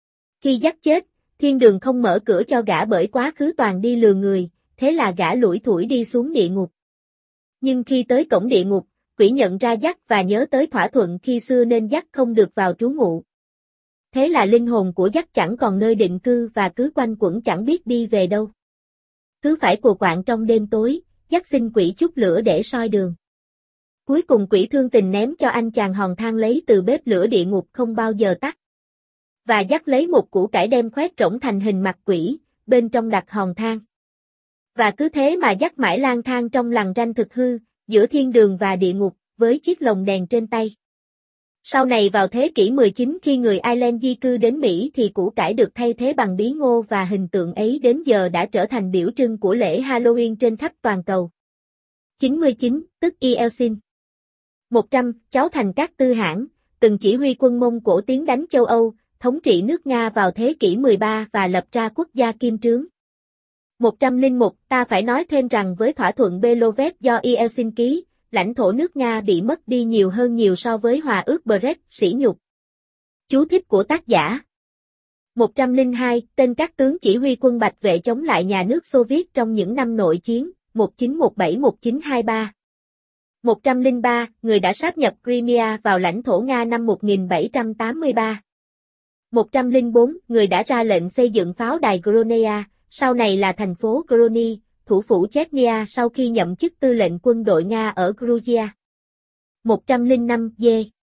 Khi Jack chết, thiên đường không mở cửa cho gã bởi quá khứ toàn đi lừa người, thế là gã lủi thủi đi xuống địa ngục. Nhưng khi tới cổng địa ngục, quỷ nhận ra Jack và nhớ tới thỏa thuận khi xưa nên Jack không được vào trú ngụ. Thế là linh hồn của Jack chẳng còn nơi định cư và cứ quanh quẩn chẳng biết đi về đâu. Cứ phải cù quạng trong đêm tối, Jack xin quỷ chút lửa để soi đường. Cuối cùng quỷ thương tình ném cho anh chàng hòn than lấy từ bếp lửa địa ngục không bao giờ tắt. Và Jack lấy một củ cải đem khoét rỗng thành hình mặt quỷ, bên trong đặt hòn than. Và cứ thế mà Jack mãi lang thang trong lằn ranh thực hư, giữa thiên đường và địa ngục, với chiếc lồng đèn trên tay. Sau này vào thế kỷ mười chín khi người Ireland di cư đến Mỹ thì củ cải được thay thế bằng bí ngô và hình tượng ấy đến giờ đã trở thành biểu trưng của lễ Halloween trên khắp toàn cầu. chín mươi chín, tức Yeltsin. một trăm, cháu thành các tư hãn, từng chỉ huy quân Mông Cổ tiến đánh châu Âu, thống trị nước Nga vào thế kỷ mười ba và lập ra quốc gia kim trướng. một trăm lẻ một, ta phải nói thêm rằng với thỏa thuận Belovet do Yeltsin ký, lãnh thổ nước Nga bị mất đi nhiều hơn nhiều so với hòa ước Brest, sỉ nhục. Chú thích của tác giả. một trăm lẻ hai, tên các tướng chỉ huy quân Bạch Vệ chống lại nhà nước Xô Viết trong những năm nội chiến, một nghìn chín trăm mười bảy đến một nghìn chín trăm hai mươi ba. một trăm lẻ ba, người đã sáp nhập Crimea vào lãnh thổ Nga năm một nghìn bảy trăm tám mươi ba. một trăm lẻ bốn, người đã ra lệnh xây dựng pháo đài Grozny, sau này là thành phố Grozny, thủ phủ Chechnya sau khi nhậm chức tư lệnh quân đội Nga ở Georgia. một trăm lẻ năm, D.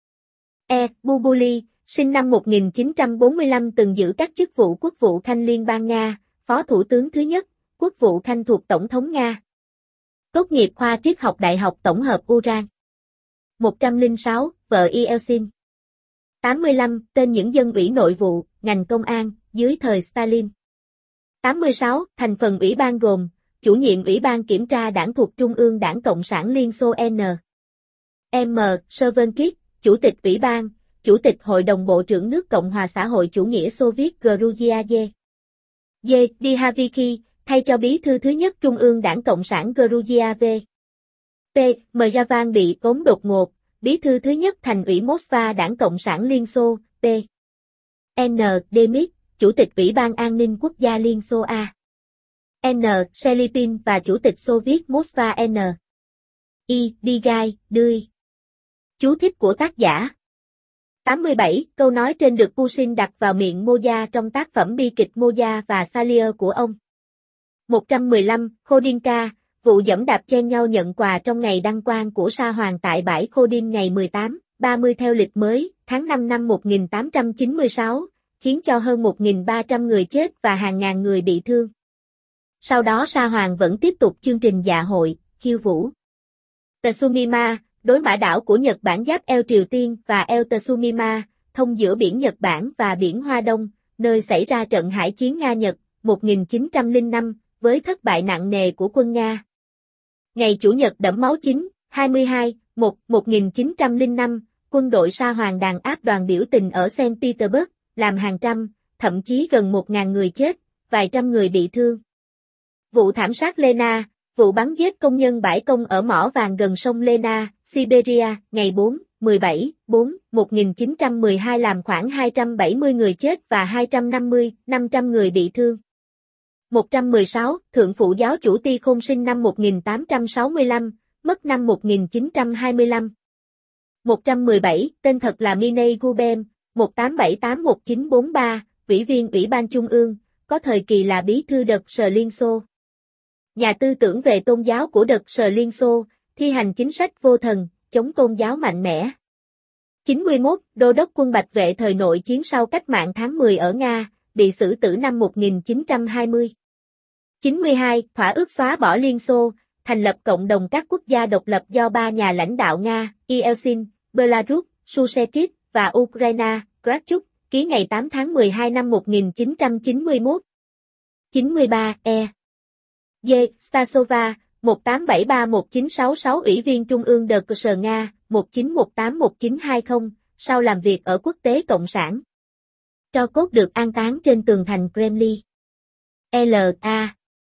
E. Bubuli, sinh năm một nghìn chín trăm bốn mươi lăm từng giữ các chức vụ quốc vụ khanh Liên bang Nga, phó thủ tướng thứ nhất, quốc vụ khanh thuộc Tổng thống Nga. Tốt nghiệp khoa triết học Đại học Tổng hợp Uran. một trăm lẻ sáu, vợ Yeltsin. tám mươi lăm, tên những dân ủy nội vụ, ngành công an, dưới thời Stalin. tám mươi sáu, thành phần ủy ban gồm, chủ nhiệm Ủy ban Kiểm tra Đảng thuộc Trung ương Đảng Cộng sản Liên Xô N. M. Cervenkit, chủ tịch Ủy ban, Chủ tịch Hội đồng Bộ trưởng nước Cộng hòa xã hội chủ nghĩa Xô Viết Georgia D. D. Dihaviki, thay cho bí thư thứ nhất Trung ương Đảng Cộng sản Georgia V. P. Mjavan bị ốm đột ngột, bí thư thứ nhất Thành ủy Moskva Đảng Cộng sản Liên Xô, P. N. Demid, Chủ tịch Ủy ban An ninh Quốc gia Liên Xô A. N. Selipin và Chủ tịch Xô Viết Moskva N. I. Digai, Dươi. Chú thích của tác giả. tám mươi bảy. Câu nói trên được Pushkin đặt vào miệng Moza trong tác phẩm bi kịch Moza và Salier của ông. một trăm mười lăm. Khodinka, vụ giẫm đạp chen nhau nhận quà trong ngày đăng quang của Sa Hoàng tại bãi Khodin ngày mười tám, ba mươi theo lịch mới, tháng năm năm một nghìn tám trăm chín mươi sáu, khiến cho hơn một nghìn ba trăm người chết và hàng ngàn người bị thương. Sau đó Sa Hoàng vẫn tiếp tục chương trình dạ hội, khiêu vũ. Tsumima, đối mã đảo của Nhật Bản giáp eo Triều Tiên và eo Tsumima, thông giữa biển Nhật Bản và biển Hoa Đông, nơi xảy ra trận hải chiến Nga-Nhật, một nghìn chín trăm lẻ năm, với thất bại nặng nề của quân Nga. Ngày Chủ nhật đẫm máu chính, hai mươi hai, một, một nghìn chín trăm lẻ năm, quân đội Sa Hoàng đàn áp đoàn biểu tình ở Saint Petersburg, làm hàng trăm, thậm chí gần một ngàn người chết, vài trăm người bị thương. Vụ thảm sát Lena, vụ bắn giết công nhân bãi công ở mỏ vàng gần sông Lena, Siberia, ngày bốn, mười bảy, bốn, một nghìn chín trăm mười hai làm khoảng hai trăm bảy mươi người chết và hai trăm năm mươi, năm trăm người bị thương. một trăm mười sáu, Thượng phụ giáo chủ Ti Khôn sinh năm một nghìn tám trăm sáu mươi lăm, mất năm một nghìn chín trăm hai mươi lăm. một trăm mười bảy, tên thật là Minei Gubem, một tám bảy tám một chín bốn ba, Ủy viên Ủy ban Trung ương, có thời kỳ là bí thư Đợt Sờ Liên Xô. Nhà tư tưởng về tôn giáo của Đợt Sờ Liên Xô, thi hành chính sách vô thần, chống tôn giáo mạnh mẽ. chín mươi mốt, Đô đốc quân Bạch Vệ thời nội chiến sau cách mạng tháng mười ở Nga, bị xử tử năm một nghìn chín trăm hai mươi. chín mươi hai, thỏa ước xóa bỏ Liên Xô, thành lập cộng đồng các quốc gia độc lập do ba nhà lãnh đạo Nga, Yeltsin, Belarus, Shusevich và Ukraine, Kravchuk, ký ngày tám tháng mười hai năm một nghìn chín trăm chín mươi mốt. chín mươi ba, E. D. Stasova, một tám bảy ba một chín sáu sáu Ủy viên Trung ương Đợt Sờ Nga, một chín một tám một chín hai không, sau làm việc ở Quốc tế Cộng sản. Tro cốt được an táng trên tường thành Kremlin. L A.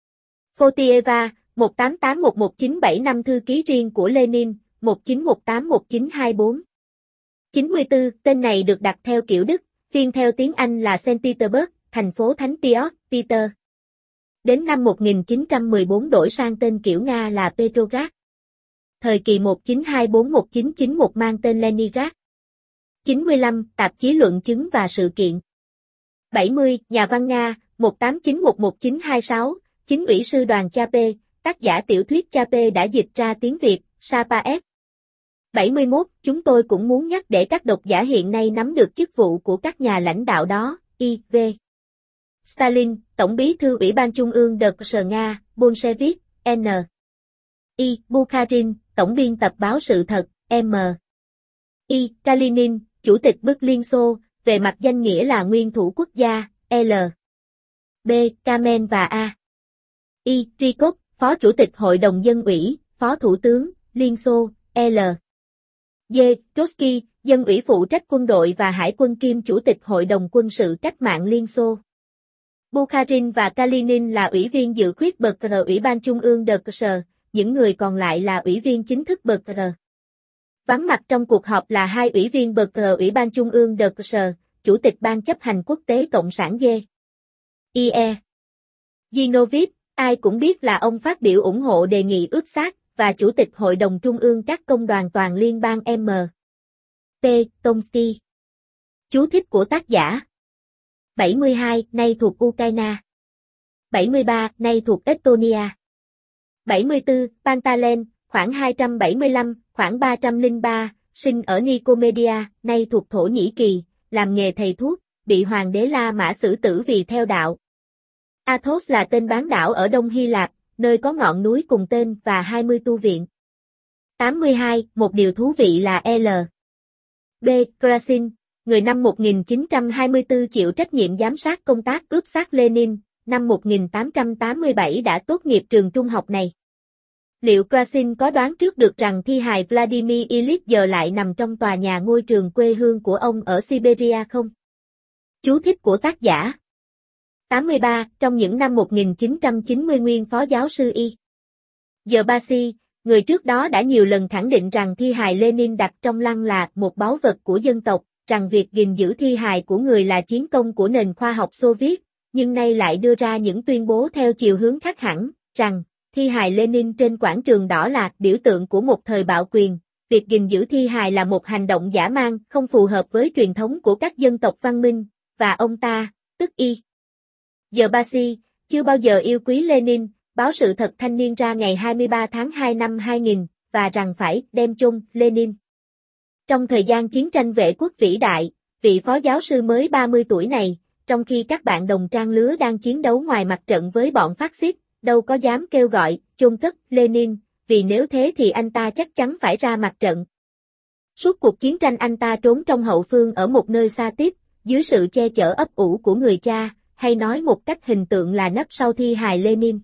Fotieva, một tám tám một một chín bảy năm thư ký riêng của Lenin, một chín một tám một chín hai bốn. chín mươi tư, tên này được đặt theo kiểu Đức, phiên theo tiếng Anh là Saint Petersburg, thành phố Thánh Piotr, Peter. Đến năm một nghìn chín trăm mười bốn đổi sang tên kiểu Nga là Petrograd. Thời kỳ một chín hai bốn đến một chín chín mốt mang tên Leningrad. chín mươi lăm, tạp chí luận chứng và sự kiện. bảy mươi, nhà văn Nga, một tám chín một một chín hai sáu, chính ủy sư đoàn Chape, tác giả tiểu thuyết Chape đã dịch ra tiếng Việt, Sapaes. bảy mươi mốt, chúng tôi cũng muốn nhắc để các độc giả hiện nay nắm được chức vụ của các nhà lãnh đạo đó, I V Stalin, Tổng bí thư Ủy ban Trung ương Đợt Sờ Nga, Bolshevik, N. I. Bukharin, Tổng biên tập báo Sự thật, M. I. Kalinin, Chủ tịch bức Liên Xô, về mặt danh nghĩa là nguyên thủ quốc gia, L. B. Kamen và A. I. Rykov, Phó Chủ tịch Hội đồng Dân ủy, Phó Thủ tướng, Liên Xô, L. D. Trotsky, Dân ủy phụ trách quân đội và hải quân kiêm Chủ tịch Hội đồng Quân sự Cách mạng Liên Xô. Bukharin và Kalinin là ủy viên dự khuyết bờ cờ Ủy ban Trung ương Đợt Sờ, những người còn lại là ủy viên chính thức bờ cờ. Vắng mặt trong cuộc họp là hai ủy viên bờ cờ Ủy ban Trung ương Đợt Sờ, Chủ tịch Ban chấp hành quốc tế Cộng sản D. I E Zinoviev, ai cũng biết là ông phát biểu ủng hộ đề nghị ướp xác, và Chủ tịch Hội đồng Trung ương các công đoàn toàn liên bang M. P. Tomsky. Chú thích của tác giả. bảy mươi hai, nay thuộc Ukraine. bảy mươi ba, nay thuộc Estonia. bảy mươi tư, Pantalen, khoảng hai trăm bảy mươi lăm, khoảng ba trăm lẻ ba, sinh ở Nicomedia, nay thuộc Thổ Nhĩ Kỳ, làm nghề thầy thuốc, bị hoàng đế La Mã xử tử vì theo đạo. Athos là tên bán đảo ở Đông Hy Lạp, nơi có ngọn núi cùng tên và hai mươi tu viện. tám mươi hai, một điều thú vị là L. B. Krasin, người năm một nghìn chín trăm hai mươi tư chịu trách nhiệm giám sát công tác ướp xác Lenin, năm một nghìn tám trăm tám mươi bảy đã tốt nghiệp trường trung học này. Liệu Krasin có đoán trước được rằng thi hài Vladimir Ilyich giờ lại nằm trong tòa nhà ngôi trường quê hương của ông ở Siberia không? Chú thích của tác giả. tám mươi ba. Trong những năm một nghìn chín trăm chín mươi nguyên phó giáo sư Y. Yerbasi, người trước đó đã nhiều lần khẳng định rằng thi hài Lenin đặt trong lăng là một báu vật của dân tộc, rằng việc gìn giữ thi hài của người là chiến công của nền khoa học Xô Viết, nhưng nay lại đưa ra những tuyên bố theo chiều hướng khác hẳn, rằng thi hài Lenin trên quảng trường đỏ là biểu tượng của một thời bạo quyền, việc gìn giữ thi hài là một hành động dã man không phù hợp với truyền thống của các dân tộc văn minh, và ông ta, tức Y. Yerbasi, chưa bao giờ yêu quý Lenin, báo Sự Thật Thanh niên ra ngày hai mươi ba tháng hai năm hai nghìn, và rằng phải đem chôn Lenin. Trong thời gian chiến tranh vệ quốc vĩ đại, vị phó giáo sư mới ba mươi tuổi này, trong khi các bạn đồng trang lứa đang chiến đấu ngoài mặt trận với bọn phát xít, đâu có dám kêu gọi, chôn cất Lenin, vì nếu thế thì anh ta chắc chắn phải ra mặt trận. Suốt cuộc chiến tranh anh ta trốn trong hậu phương ở một nơi xa tiếp, dưới sự che chở ấp ủ của người cha, hay nói một cách hình tượng là nấp sau thi hài Lenin.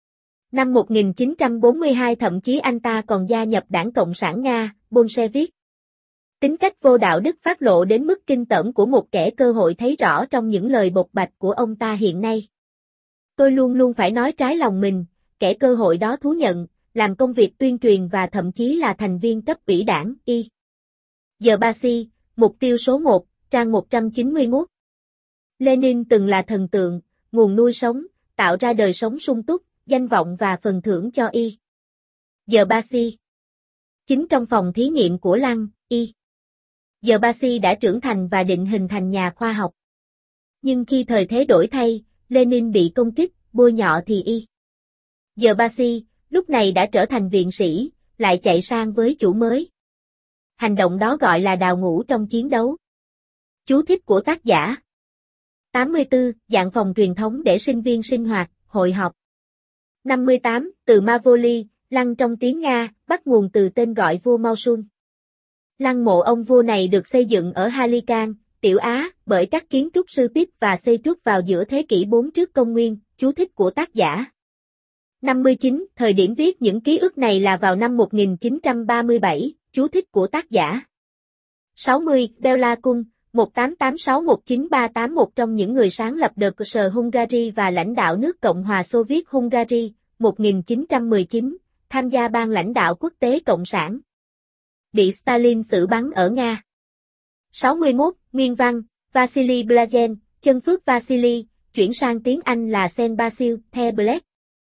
Năm một nghìn chín trăm bốn mươi hai thậm chí anh ta còn gia nhập Đảng Cộng sản Nga, Bolshevik. Tính cách vô đạo đức phát lộ đến mức kinh tởm của một kẻ cơ hội thấy rõ trong những lời bộc bạch của ông ta hiện nay. Tôi luôn luôn phải nói trái lòng mình, kẻ cơ hội đó thú nhận, làm công việc tuyên truyền và thậm chí là thành viên cấp ủy đảng, Y. Yerbasi, mục tiêu số một, trang một trăm chín mươi mốt. Lenin từng là thần tượng, nguồn nuôi sống, tạo ra đời sống sung túc, danh vọng và phần thưởng cho Y. Yerbasi. Chính trong phòng thí nghiệm của lăng, Y. Yerbasi đã trưởng thành và định hình thành nhà khoa học. Nhưng khi thời thế đổi thay, Lenin bị công kích, bôi nhọ thì Y. Yerbasi, lúc này đã trở thành viện sĩ, lại chạy sang với chủ mới. Hành động đó gọi là đào ngũ trong chiến đấu. Chú thích của tác giả. tám mươi tư. Dạng phòng truyền thống để sinh viên sinh hoạt, hội họp. năm mươi tám. Từ Mavoli, lăng trong tiếng Nga, bắt nguồn từ tên gọi vua Mosul. Lăng mộ ông vua này được xây dựng ở Halikan, Tiểu Á, bởi các kiến trúc sư Pip và Seytruk vào giữa thế kỷ bốn trước công nguyên, chú thích của tác giả. năm mươi chín. Thời điểm viết những ký ức này là vào năm một nghìn chín trăm ba mươi bảy, chú thích của tác giả. sáu mươi. Bela Kun, một tám tám sáu một chín ba tám, một trong những người sáng lập The Cờ Hungary và lãnh đạo nước Cộng hòa Xô Viết Hungary, một nghìn chín trăm mười chín, tham gia ban lãnh đạo quốc tế Cộng sản. Bị Stalin xử bắn ở Nga. sáu mươi mốt. Nguyên văn, Vasily Blazen, chân phước Vasily, chuyển sang tiếng Anh là Saint Basil, The Black.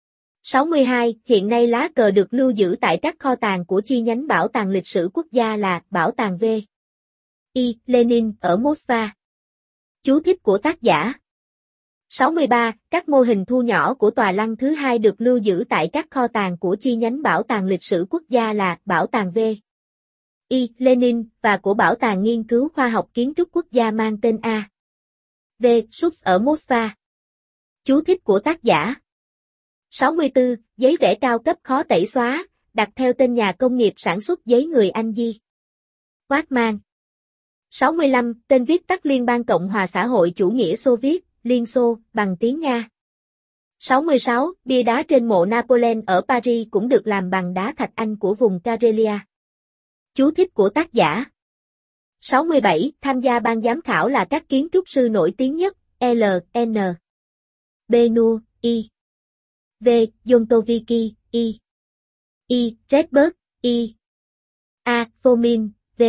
sáu mươi hai. Hiện nay lá cờ được lưu giữ tại các kho tàng của chi nhánh Bảo tàng Lịch sử Quốc gia là Bảo tàng V. I. Lenin ở Moscow. Chú thích của tác giả. sáu mươi ba. Các mô hình thu nhỏ của tòa lăng thứ hai được lưu giữ tại các kho tàng của chi nhánh Bảo tàng Lịch sử Quốc gia là Bảo tàng V. I. Lenin và của Bảo tàng Nghiên cứu Khoa học Kiến trúc Quốc gia mang tên A. V. Schuss ở Moscow. Chú thích của tác giả. sáu mươi tư. Giấy vẽ cao cấp khó tẩy xóa, đặt theo tên nhà công nghiệp sản xuất giấy người Anh Di. Wachman. sáu mươi lăm. Tên viết tắt Liên bang Cộng hòa xã hội chủ nghĩa Xô Viết, Liên Xô, bằng tiếng Nga. sáu mươi sáu. Bia đá trên mộ Napoleon ở Paris cũng được làm bằng đá thạch anh của vùng Karelia. Chú thích của tác giả. sáu mươi bảy. Tham gia ban giám khảo là các kiến trúc sư nổi tiếng nhất, L N Benu, I. V. Yontoviki, I. I. Redberg, I. A. Fomin, V.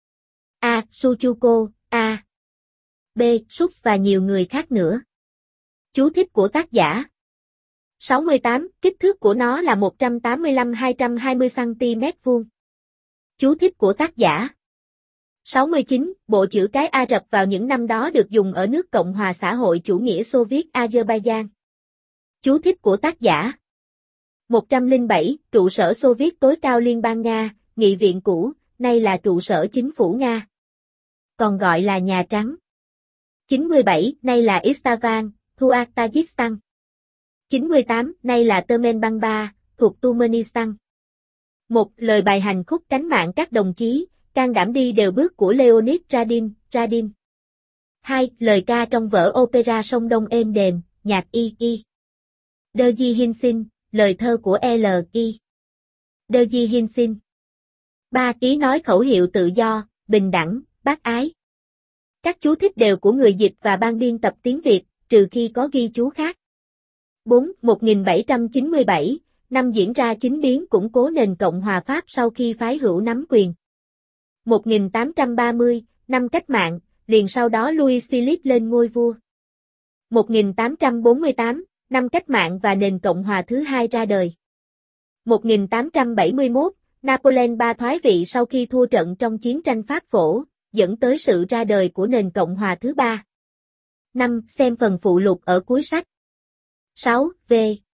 A. Suchuko, A. B. Schuss và nhiều người khác nữa. Chú thích của tác giả. sáu mươi tám. Kích thước của nó là một trăm tám mươi lăm hai trăm hai mươi xăng ti mét vuông. Chú thích của tác giả. sáu mươi chín. Bộ chữ cái Ả Rập vào những năm đó được dùng ở nước Cộng hòa xã hội chủ nghĩa Xô Viết Azerbaijan. Chú thích của tác giả. một trăm lẻ bảy. Trụ sở Xô Viết tối cao Liên bang Nga, Nghị viện cũ, nay là trụ sở chính phủ Nga. Còn gọi là Nhà Trắng. chín mươi bảy. Nay là Istavan, thuộc Tajikistan. chín mươi tám. Nay là Turkmenbakhtar, thuộc Turkmenistan. một. Lời bài hành khúc cánh mạng các đồng chí, can đảm đi đều bước của Leonid Radin, Radin. hai. Lời ca trong vở opera Sông Đông êm đềm, nhạc Y. Y. Derji Hinsin, lời thơ của L. Y. Deji Hinsin. ba. Ý nói khẩu hiệu tự do, bình đẳng, bác ái. Các chú thích đều của người dịch và ban biên tập tiếng Việt, trừ khi có ghi chú khác. bốn. một nghìn bảy trăm chín mươi bảy, năm diễn ra chính biến củng cố nền Cộng hòa Pháp sau khi phái hữu nắm quyền. một nghìn tám trăm ba mươi, năm cách mạng, liền sau đó Louis Philippe lên ngôi vua. một nghìn tám trăm bốn mươi tám, năm cách mạng và nền Cộng hòa thứ hai ra đời. một nghìn tám trăm bảy mươi mốt, Napoleon ba thoái vị sau khi thua trận trong chiến tranh Pháp phổ, dẫn tới sự ra đời của nền Cộng hòa thứ ba. năm. Xem phần phụ lục ở cuối sách. sáu. V.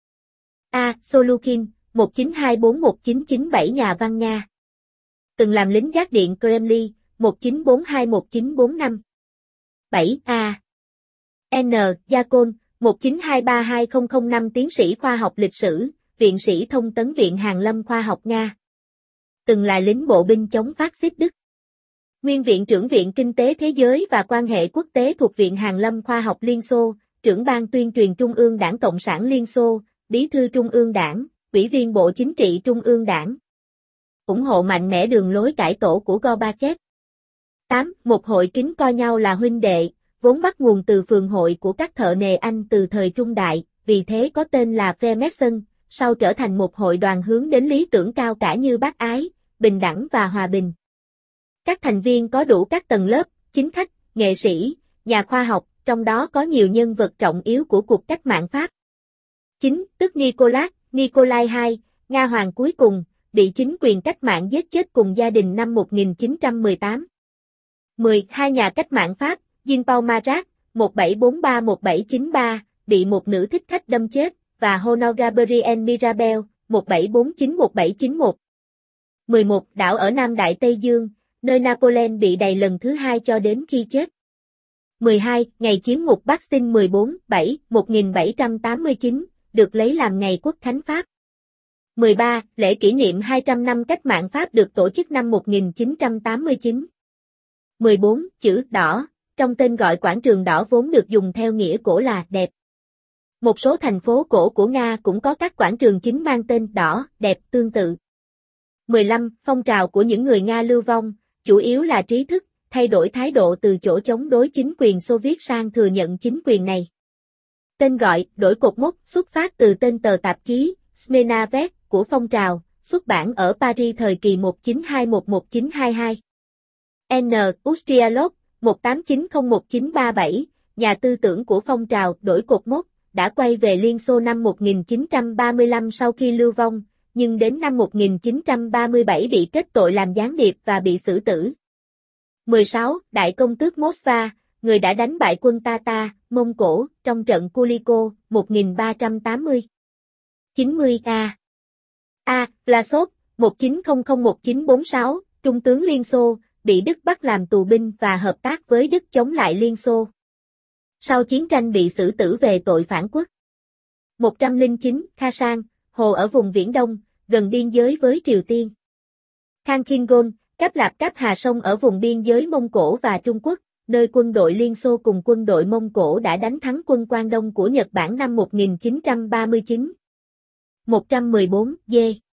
A. Solukin, một chín hai bốn đến một chín chín bảy nhà văn Nga. Từng làm lính gác điện Kremlin, một chín bốn hai đến một chín bốn năm. bảy. A. N. Yakon, một chín hai ba hai không không năm tiến sĩ khoa học lịch sử, viện sĩ thông tấn Viện Hàn lâm Khoa học Nga. Từng là lính bộ binh chống phát xít Đức. Nguyên viện trưởng Viện Kinh tế Thế giới và Quan hệ Quốc tế thuộc Viện Hàn lâm Khoa học Liên Xô, trưởng ban tuyên truyền Trung ương Đảng Cộng sản Liên Xô, bí thư Trung ương Đảng, ủy viên Bộ Chính trị Trung ương Đảng. Ủng hộ mạnh mẽ đường lối cải tổ của Gorbachev. tám. Một hội kính coi nhau là huynh đệ, vốn bắt nguồn từ phường hội của các thợ nề Anh từ thời Trung Đại, vì thế có tên là Freemason, sau trở thành một hội đoàn hướng đến lý tưởng cao cả như bác ái, bình đẳng và hòa bình. Các thành viên có đủ các tầng lớp, chính khách, nghệ sĩ, nhà khoa học, trong đó có nhiều nhân vật trọng yếu của cuộc cách mạng Pháp. chín. Tức Nicolas, Nikolai đệ nhị, Nga hoàng cuối cùng, bị chính quyền cách mạng giết chết cùng gia đình năm một nghìn chín trăm mười tám. mười. Hai nhà cách mạng Pháp, Jean-Paul Marat, một bảy bốn ba đến một bảy chín ba, bị một nữ thích khách đâm chết, và Honor Gabriel Mirabel, một bảy bốn chín đến một bảy chín một. mười một. Đảo ở Nam Đại Tây Dương, nơi Napoleon bị đày lần thứ hai cho đến khi chết. mười hai. Ngày chiếm ngục Bastille mười bốn bảy một nghìn bảy trăm tám mươi chín, được lấy làm ngày Quốc khánh Pháp. mười ba. Lễ kỷ niệm hai trăm năm cách mạng Pháp được tổ chức năm một nghìn chín trăm tám mươi chín. mười bốn. Chữ đỏ, trong tên gọi quảng trường đỏ vốn được dùng theo nghĩa cổ là đẹp. Một số thành phố cổ của Nga cũng có các quảng trường chính mang tên đỏ, đẹp tương tự. mười lăm. Phong trào của những người Nga lưu vong, chủ yếu là trí thức, thay đổi thái độ từ chỗ chống đối chính quyền Xô Viết sang thừa nhận chính quyền này. Tên gọi, đổi cột mốc, xuất phát từ tên tờ tạp chí, Smena Vest, của phong trào, xuất bản ở Paris thời kỳ một chín hai mốt đến một chín hai hai. N. Ustrialov, một tám chín không một chín ba bảy, nhà tư tưởng của phong trào đổi cột mốc, đã quay về Liên Xô năm một nghìn chín trăm ba mươi lăm sau khi lưu vong, nhưng đến năm một nghìn chín trăm ba mươi bảy bị kết tội làm gián điệp và bị xử tử. mười sáu. Đại công tước Moskva, người đã đánh bại quân Tatar, Mông Cổ, trong trận Kuliko, một nghìn ba trăm tám mươi. chín mươi. A. A. Vlasov, một chín không không đến một chín bốn sáu, trung tướng Liên Xô, bị Đức bắt làm tù binh và hợp tác với Đức chống lại Liên Xô. Sau chiến tranh bị xử tử về tội phản quốc. một trăm lẻ chín. Khasan, hồ ở vùng Viễn Đông, gần biên giới với Triều Tiên. Khan Kingon, Cáp Lạp Cáp Hà Sông ở vùng biên giới Mông Cổ và Trung Quốc, nơi quân đội Liên Xô cùng quân đội Mông Cổ đã đánh thắng quân Quang Đông của Nhật Bản năm một nghìn chín trăm ba mươi chín. một trăm mười bốn. D.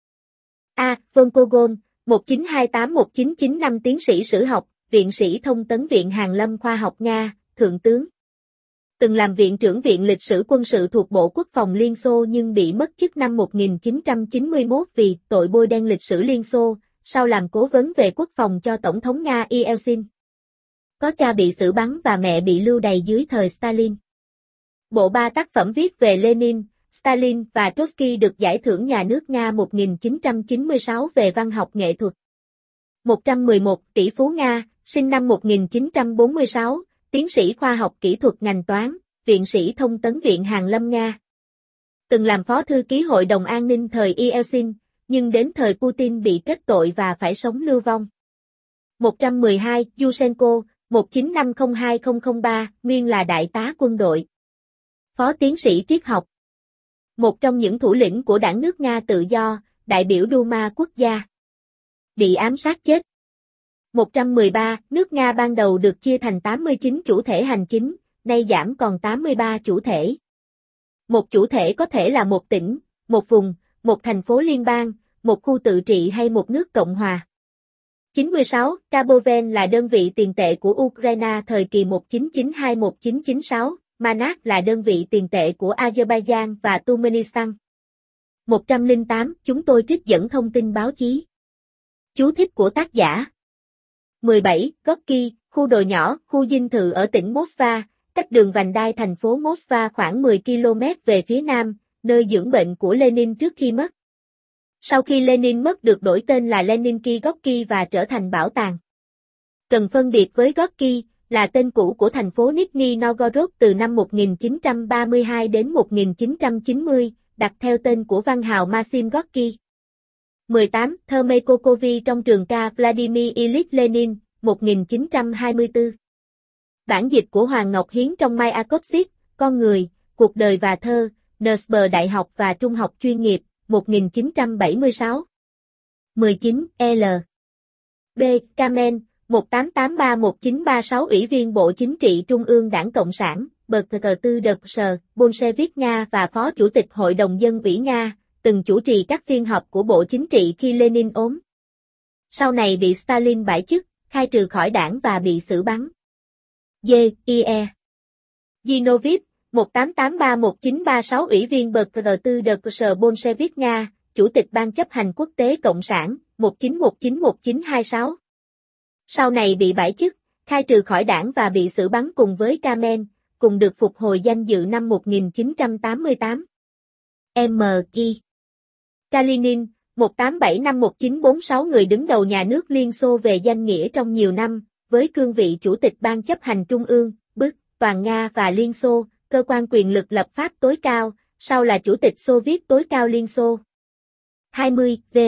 A. Volkogon, một chín hai tám đến một chín chín năm tiến sĩ sử học, viện sĩ thông tấn Viện Hàn lâm Khoa học Nga, thượng tướng. Từng làm viện trưởng Viện Lịch sử Quân sự thuộc Bộ Quốc phòng Liên Xô nhưng bị mất chức năm một nghìn chín trăm chín mươi mốt vì tội bôi đen lịch sử Liên Xô, sau làm cố vấn về quốc phòng cho Tổng thống Nga Yeltsin. Có cha bị xử bắn và mẹ bị lưu đày dưới thời Stalin. Bộ ba tác phẩm viết về Lenin, Stalin và Trotsky được Giải thưởng Nhà nước Nga một nghìn chín trăm chín mươi sáu về văn học nghệ thuật. một trăm mười một. Tỷ phú Nga, sinh năm một nghìn chín trăm bốn mươi sáu, tiến sĩ khoa học kỹ thuật ngành toán, viện sĩ thông tấn Viện Hàn lâm Nga. Từng làm phó thư ký Hội đồng An ninh thời Yeltsin, nhưng đến thời Putin bị kết tội và phải sống lưu vong. một trăm mười hai. Yushchenko, một chín năm không hai không không ba, nguyên là đại tá quân đội. Phó tiến sĩ triết học. Một trong những thủ lĩnh của đảng nước Nga tự do, đại biểu Duma quốc gia. Bị ám sát chết. một trăm mười ba. Nước Nga ban đầu được chia thành tám mươi chín chủ thể hành chính, nay giảm còn tám mươi ba chủ thể. Một chủ thể có thể là một tỉnh, một vùng, một thành phố liên bang, một khu tự trị hay một nước cộng hòa? chín mươi sáu. Kaboven là đơn vị tiền tệ của Ukraine thời kỳ một nghìn chín trăm chín mươi hai đến một nghìn chín trăm chín mươi sáu, Manak là đơn vị tiền tệ của Azerbaijan và Turkmenistan. một trăm lẻ tám. Chúng tôi trích dẫn thông tin báo chí. Chú thích của tác giả. mười bảy. Gorky, khu đồi nhỏ, khu dinh thự ở tỉnh Moskva, cách đường vành đai thành phố Moskva khoảng mười ki lô mét về phía nam, nơi dưỡng bệnh của Lenin trước khi mất. Sau khi Lenin mất được đổi tên là Leninki Gorky và trở thành bảo tàng. Cần phân biệt với Gorky, là tên cũ của thành phố Nizhny Novgorod từ năm một nghìn chín trăm ba mươi hai đến một nghìn chín trăm chín mươi, đặt theo tên của văn hào Maxim Gorky. mười tám. Thơ Meikokovi trong trường ca Vladimir Ilyich Lenin, một nghìn chín trăm hai mươi tư. Bản dịch của Hoàng Ngọc Hiến trong Mayakovsky, Con người, cuộc đời và thơ, en ét bê Đại học và Trung học chuyên nghiệp, một nghìn chín trăm bảy mươi sáu. mười chín. L. B. Kamen, một tám tám ba đến một chín ba sáu Ủy viên Bộ Chính trị Trung ương Đảng Cộng sản, bờ cờ tư đợt sờ, Bolshevik Nga và Phó Chủ tịch Hội đồng Dân ủy Nga, từng chủ trì các phiên họp của Bộ Chính trị khi Lenin ốm. Sau này bị Stalin bãi chức, khai trừ khỏi đảng và bị xử bắn. D. I E. Zinoviev, một tám tám ba đến một chín ba sáu Ủy viên bờ cờ tư đợt sờ Bolshevik Nga, Chủ tịch Ban chấp hành quốc tế Cộng sản, một chín một chín đến một chín hai sáu. Sau này bị bãi chức, khai trừ khỏi đảng và bị xử bắn cùng với Kamen, cùng được phục hồi danh dự năm một nghìn chín trăm tám mươi tám. M I Kalinin, một tám bảy năm đến một chín bốn sáu người đứng đầu nhà nước Liên Xô về danh nghĩa trong nhiều năm, với cương vị Chủ tịch Ban chấp hành Trung ương, bức, toàn Nga và Liên Xô, cơ quan quyền lực lập pháp tối cao, sau là Chủ tịch Xô Viết tối cao Liên Xô. hai mươi. V.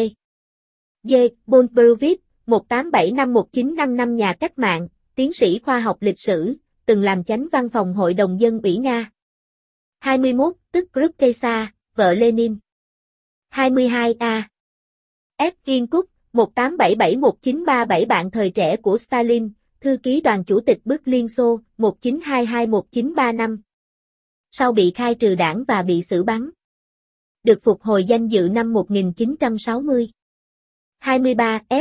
D. Bolshevik, một tám bảy năm đến một chín năm năm nhà cách mạng, tiến sĩ khoa học lịch sử, từng làm chánh văn phòng Hội đồng Dân ủy Nga. hai mươi mốt. Tức Krupkesa, vợ Lenin. hai mươi hai. A. S. Kinkuk, một tám bảy bảy đến một chín ba bảy bạn thời trẻ của Stalin, thư ký đoàn chủ tịch bức Liên Xô, một chín hai hai đến một chín ba năm. Sau bị khai trừ đảng và bị xử bắn. Được phục hồi danh dự năm một nghìn chín trăm sáu mươi. hai mươi ba. F.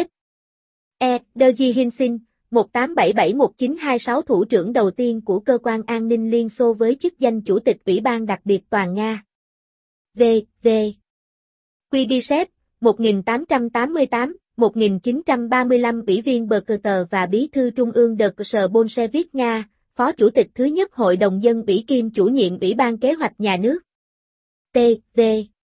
E. Sergei Hinsin, một tám bảy bảy đến một chín hai sáu thủ trưởng đầu tiên của cơ quan an ninh Liên Xô với chức danh Chủ tịch Ủy ban đặc biệt toàn Nga. V. V. Kuibyshev, một nghìn tám trăm tám mươi tám đến một nghìn chín trăm ba mươi lăm Ủy viên bờ cờ tờ và Bí thư Trung ương đợt sờ Bolshevik Nga, Phó Chủ tịch thứ nhất Hội đồng Dân ủy kiêm chủ nhiệm Ủy ban Kế hoạch Nhà nước. T. V.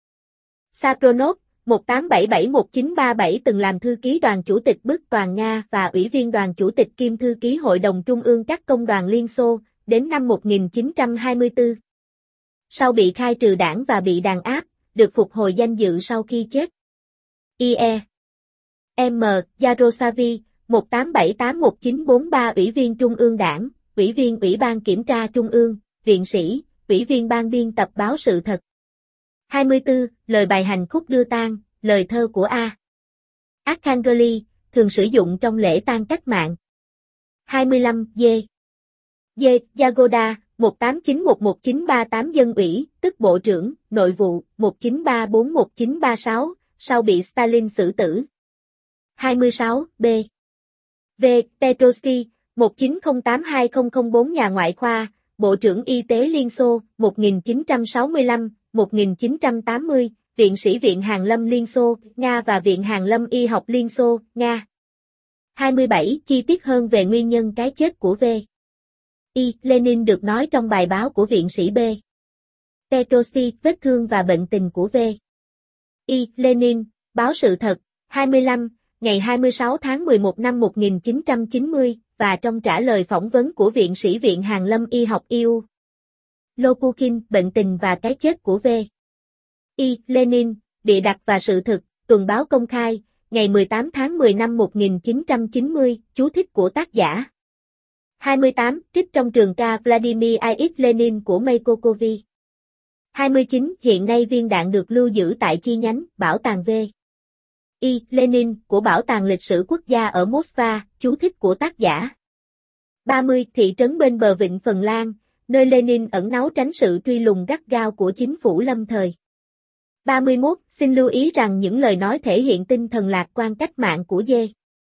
Sapronov, một tám bảy bảy đến một chín ba bảy từng làm thư ký đoàn chủ tịch bức toàn Nga và ủy viên đoàn chủ tịch kiêm thư ký Hội đồng Trung ương các công đoàn Liên Xô, đến năm một nghìn chín trăm hai mươi tư. Sau bị khai trừ đảng và bị đàn áp, được phục hồi danh dự sau khi chết. I E. M. Yaroslavi, một tám bảy tám đến một chín bốn ba Ủy viên Trung ương Đảng, Ủy viên Ủy ban Kiểm tra Trung ương, Viện sĩ, Ủy viên Ban biên tập báo Sự thật. hai mươi tư. Lời bài hành khúc đưa tang, lời thơ của A. Arkangeli, thường sử dụng trong lễ tang cách mạng. hai mươi lăm. D. D. Yagoda, một tám chín một một chín ba tám Dân ủy, tức Bộ trưởng, Nội vụ, một chín ba bốn đến một chín ba sáu, sau bị Stalin xử tử. hai mươi sáu. B. V. Petrovsky, một chín không tám hai không không bốn nhà ngoại khoa, Bộ trưởng Y tế Liên Xô, một nghìn chín trăm sáu mươi lăm đến một nghìn chín trăm tám mươi, Viện sĩ Viện Hàn lâm Liên Xô, Nga và Viện Hàn lâm Y học Liên Xô, Nga. hai mươi bảy. Chi tiết hơn về nguyên nhân cái chết của V. I. Lenin được nói trong bài báo của viện sĩ B. Petrovsky, vết thương và bệnh tình của V. I. Lenin, báo Sự thật, hai mươi lăm, ngày hai mươi sáu tháng mười một năm một nghìn chín trăm chín mươi, và trong trả lời phỏng vấn của viện sĩ Viện Hàn lâm Y học i u. Lopukhin, bệnh tình và cái chết của V. I. Lenin, bịa đặt và sự thực, tuần báo công khai, ngày mười tám tháng mười năm một nghìn chín trăm chín mươi, chú thích của tác giả. hai mươi tám. Trích trong trường ca Vladimir Ilyich Lenin của Meikokovi. hai mươi chín. Hiện nay viên đạn được lưu giữ tại chi nhánh, Bảo tàng V. I. Lenin, của Bảo tàng Lịch sử Quốc gia ở Moscow, chú thích của tác giả. ba mươi. Thị trấn bên bờ vịnh Phần Lan, nơi Lenin ẩn náu tránh sự truy lùng gắt gao của chính phủ lâm thời. ba mươi mốt. Xin lưu ý rằng những lời nói thể hiện tinh thần lạc quan cách mạng của J.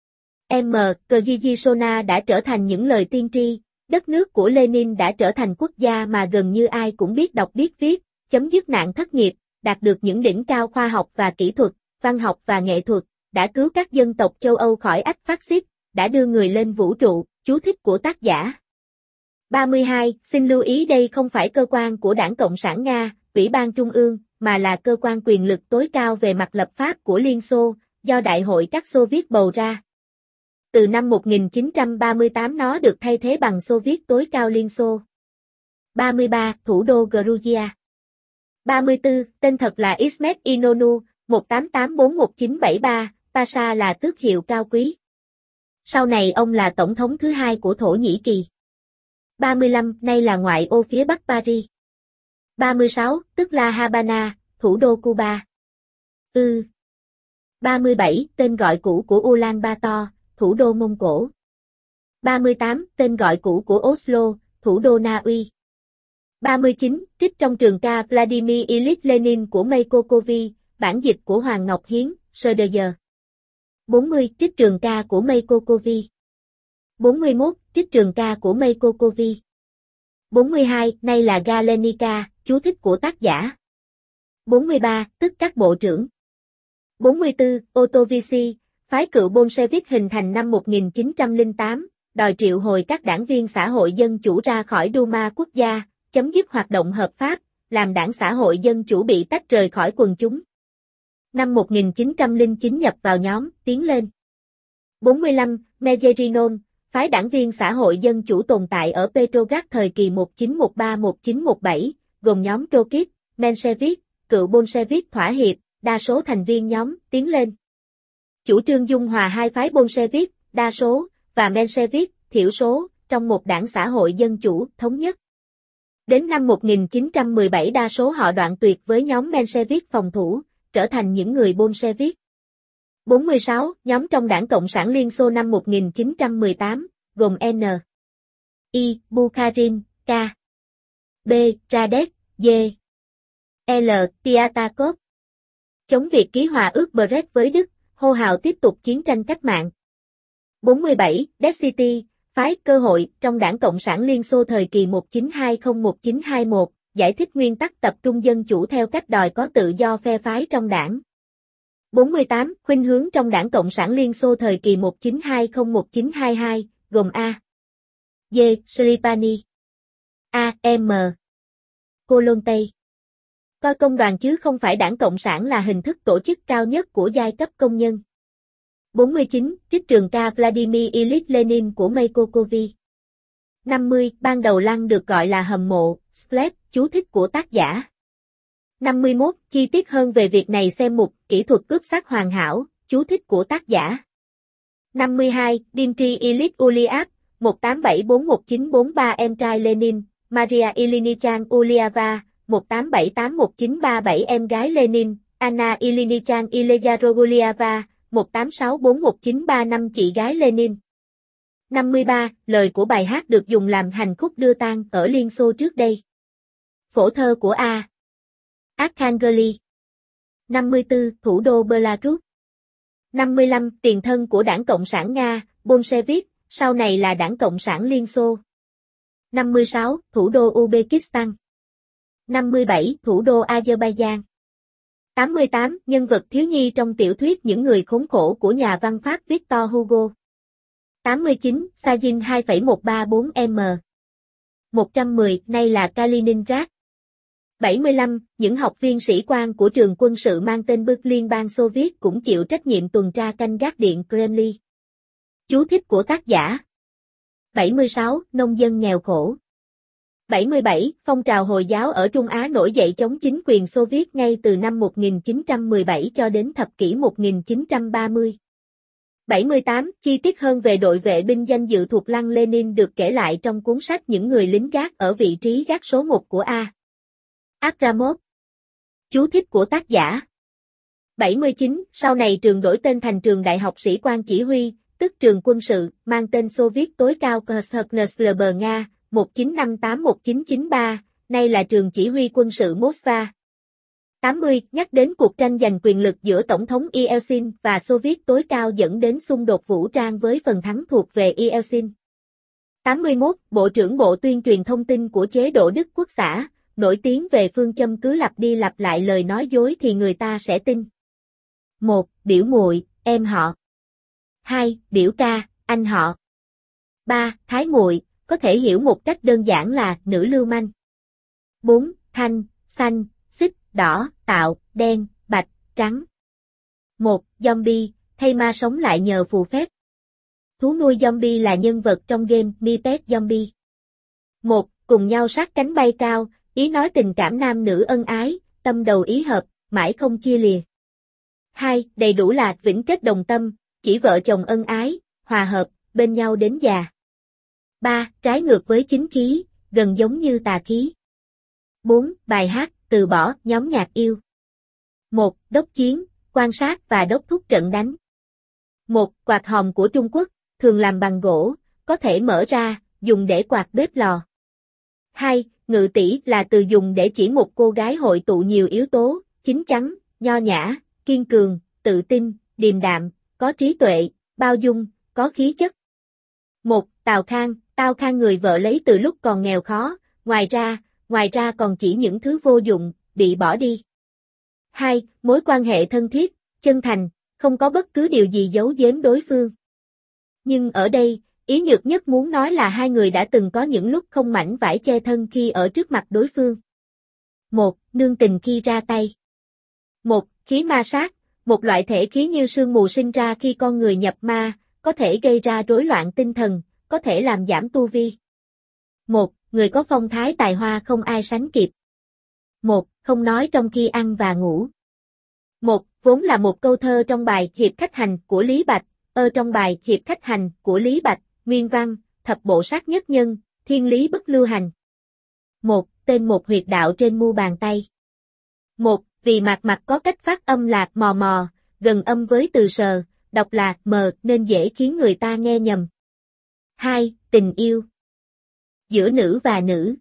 M. Kyrgyzstan đã trở thành những lời tiên tri, đất nước của Lenin đã trở thành quốc gia mà gần như ai cũng biết đọc biết viết, chấm dứt nạn thất nghiệp, đạt được những đỉnh cao khoa học và kỹ thuật, văn học và nghệ thuật, đã cứu các dân tộc châu Âu khỏi ách phát xít, đã đưa người lên vũ trụ, chú thích của tác giả. ba mươi hai. Xin lưu ý đây không phải cơ quan của Đảng Cộng sản Nga, Ủy ban Trung ương, mà là cơ quan quyền lực tối cao về mặt lập pháp của Liên Xô, do Đại hội các Xô Viết bầu ra. Từ năm một nghìn chín trăm ba mươi tám nó được thay thế bằng Xô Viết tối cao Liên Xô. ba mươi ba. Thủ đô Georgia. ba mươi tư. Tên thật là Ismet Inonu, một tám tám bốn một chín bảy ba, Pasha là tước hiệu cao quý. Sau này ông là tổng thống thứ hai của Thổ Nhĩ Kỳ. ba mươi lăm. Nay là ngoại ô phía bắc Paris. ba mươi sáu. Tức là Havana, thủ đô Cuba. Ừ. ba mươi bảy. Tên gọi cũ của Ulaanbaatar, thủ đô Mông Cổ. ba mươi tám. Tên gọi cũ của Oslo, thủ đô Na Uy. ba mươi chín. Trích trong trường ca Vladimir Ilyich Lenin của Mayakovsky, bản dịch của Hoàng Ngọc Hiến, Söderger. bốn mươi. Trích trường ca của Mayakovsky. bốn mươi mốt. Trích trường ca của Mayakovsky. bốn mươi hai. Nay là Galenica, chú thích của tác giả. bốn mươi ba. Tức các bộ trưởng. bốn mươi tư. Otovisi, phái cựu Bolshevik hình thành năm một nghìn chín trăm lẻ tám, đòi triệu hồi các đảng viên xã hội dân chủ ra khỏi Duma quốc gia, chấm dứt hoạt động hợp pháp, làm đảng xã hội dân chủ bị tách rời khỏi quần chúng. Năm một nghìn chín trăm lẻ chín nhập vào nhóm Tiến lên. bốn mươi lăm. Mezherinon, phái đảng viên xã hội dân chủ tồn tại ở Petrograd thời kỳ một chín một ba đến một chín một bảy, gồm nhóm Trotsky, Menshevik, cựu Bolshevik thỏa hiệp, đa số thành viên nhóm Tiến lên. Chủ trương dung hòa hai phái Bolshevik, đa số, và Menshevik, thiểu số, trong một đảng xã hội dân chủ, thống nhất. Đến năm một nghìn chín trăm mười bảy đa số họ đoạn tuyệt với nhóm Menshevik phòng thủ, trở thành những người Bolshevik. bốn mươi sáu. Nhóm trong Đảng Cộng sản Liên Xô năm một nghìn chín trăm mười tám, gồm N. I. Bukharin, K. B. Radek, D. L. Piatakov. Chống việc ký hòa ước Brest với Đức, hô hào tiếp tục chiến tranh cách mạng. bốn mươi bảy. Dessity, phái cơ hội trong Đảng Cộng sản Liên Xô thời kỳ một chín hai không đến một chín hai mốt, giải thích nguyên tắc tập trung dân chủ theo cách đòi có tự do phe phái trong đảng. bốn mươi tám. Khuynh hướng trong Đảng Cộng sản Liên Xô thời kỳ một chín hai không đến một chín hai hai, gồm A. D. Slepani. A. M. Kolontay. Coi công đoàn chứ không phải Đảng Cộng sản là hình thức tổ chức cao nhất của giai cấp công nhân. bốn mươi chín. Trích trường ca Vladimir Ilyich Lenin của Mayakovsky. năm mươi. Ban đầu lăng được gọi là hầm mộ, Sklet, chú thích của tác giả. năm mươi mốt. Chi tiết hơn về việc này xem mục Kỹ thuật ướp xác hoàn hảo, chú thích của tác giả. năm mươi hai. Dmitry Ilyich Ulyanov, một tám bảy bốn một chín bốn ba em trai Lenin, Maria Ilinichang Ulyava, một tám bảy tám một chín ba bảy em gái Lenin, Anna Ilinichang Ilezharoguliava, một tám sáu bốn một chín ba năm chị gái Lenin. năm mươi ba. Lời của bài hát được dùng làm hành khúc đưa tang ở Liên Xô trước đây. Phổ thơ của A. Arkhangelsk. năm mươi tư. Thủ đô Belarus. năm mươi lăm. Tiền thân của Đảng Cộng sản Nga, Bolshevik, sau này là Đảng Cộng sản Liên Xô. năm mươi sáu. Thủ đô Uzbekistan. năm mươi bảy. Thủ đô Azerbaijan. tám mươi tám. Nhân vật thiếu nhi trong tiểu thuyết Những người khốn khổ của nhà văn Pháp Victor Hugo. tám mươi chín. Sajin hai phẩy một ba bốn em. một trăm mười. Nay là Kaliningrad. bảy mươi lăm. Những học viên sĩ quan của trường quân sự mang tên Bức Liên bang Xô Viết cũng chịu trách nhiệm tuần tra canh gác điện Kremlin. Chú thích của tác giả. bảy mươi sáu. Nông dân nghèo khổ. bảy mươi bảy. Phong trào Hồi giáo ở Trung Á nổi dậy chống chính quyền Xô Viết ngay từ năm một nghìn chín trăm mười bảy cho đến thập kỷ một nghìn chín trăm ba mươi. bảy mươi tám. Chi tiết hơn về đội vệ binh danh dự thuộc lăng Lenin được kể lại trong cuốn sách Những người lính gác ở vị trí gác số một của A. Akramov. Chú thích của tác giả. bảy mươi chín. Sau này trường đổi tên thành trường Đại học Sĩ quan Chỉ huy, tức trường quân sự, mang tên Xô Viết tối cao Krasnodar Nga, một chín năm tám đến một chín chín ba, nay là trường chỉ huy quân sự Moskva. tám mươi. Nhắc đến cuộc tranh giành quyền lực giữa Tổng thống Yeltsin và Xô Viết tối cao dẫn đến xung đột vũ trang với phần thắng thuộc về Yeltsin. tám mươi mốt. Bộ trưởng Bộ Tuyên truyền Thông tin của chế độ Đức Quốc xã, nổi tiếng về phương châm cứ lặp đi lặp lại lời nói dối thì người ta sẽ tin. một. Biểu muội, em họ. hai. Biểu ca, anh họ. ba. Thái muội, có thể hiểu một cách đơn giản là nữ lưu manh. bốn. Thanh, xanh, xích, đỏ, tạo, đen, bạch, trắng. một. Zombie, thay ma sống lại nhờ phù phép. Thú nuôi zombie là nhân vật trong game My Pet Zombie. một. Cùng nhau sát cánh bay cao, ý nói tình cảm nam nữ ân ái, tâm đầu ý hợp, mãi không chia lìa. hai. Đầy đủ là vĩnh kết đồng tâm, chỉ vợ chồng ân ái, hòa hợp, bên nhau đến già. ba. Trái ngược với chính khí, gần giống như tà khí. bốn. Bài hát, từ bỏ, nhóm nhạc yêu. một. Đốc chiến, quan sát và đốc thúc trận đánh. một. Quạt hòm của Trung Quốc, thường làm bằng gỗ, có thể mở ra, dùng để quạt bếp lò. hai. Ngự tỷ là từ dùng để chỉ một cô gái hội tụ nhiều yếu tố, chín chắn, nho nhã, kiên cường, tự tin, điềm đạm, có trí tuệ, bao dung, có khí chất. một. Tào Khang, Tào Khang người vợ lấy từ lúc còn nghèo khó, ngoài ra, ngoài ra còn chỉ những thứ vô dụng, bị bỏ đi. hai. Mối quan hệ thân thiết, chân thành, không có bất cứ điều gì giấu giếm đối phương. Nhưng ở đây, ý nhược nhất muốn nói là hai người đã từng có những lúc không mảnh vải che thân khi ở trước mặt đối phương. một. Nương tình khi ra tay. một. Khí ma sát, một loại thể khí như sương mù sinh ra khi con người nhập ma, có thể gây ra rối loạn tinh thần, có thể làm giảm tu vi. một. Người có phong thái tài hoa không ai sánh kịp. một. Không nói trong khi ăn và ngủ. một. Vốn là một câu thơ trong bài Hiệp Khách Hành của Lý Bạch, ơ trong bài Hiệp Khách Hành của Lý Bạch, nguyên văn, thập bộ sát nhất nhân, thiên lý bất lưu hành. một. Tên một huyệt đạo trên mu bàn tay. một. Vì mạc mặt có cách phát âm lạc mò mò, gần âm với từ sờ, đọc là mờ nên dễ khiến người ta nghe nhầm. hai. Tình yêu giữa nữ và nữ.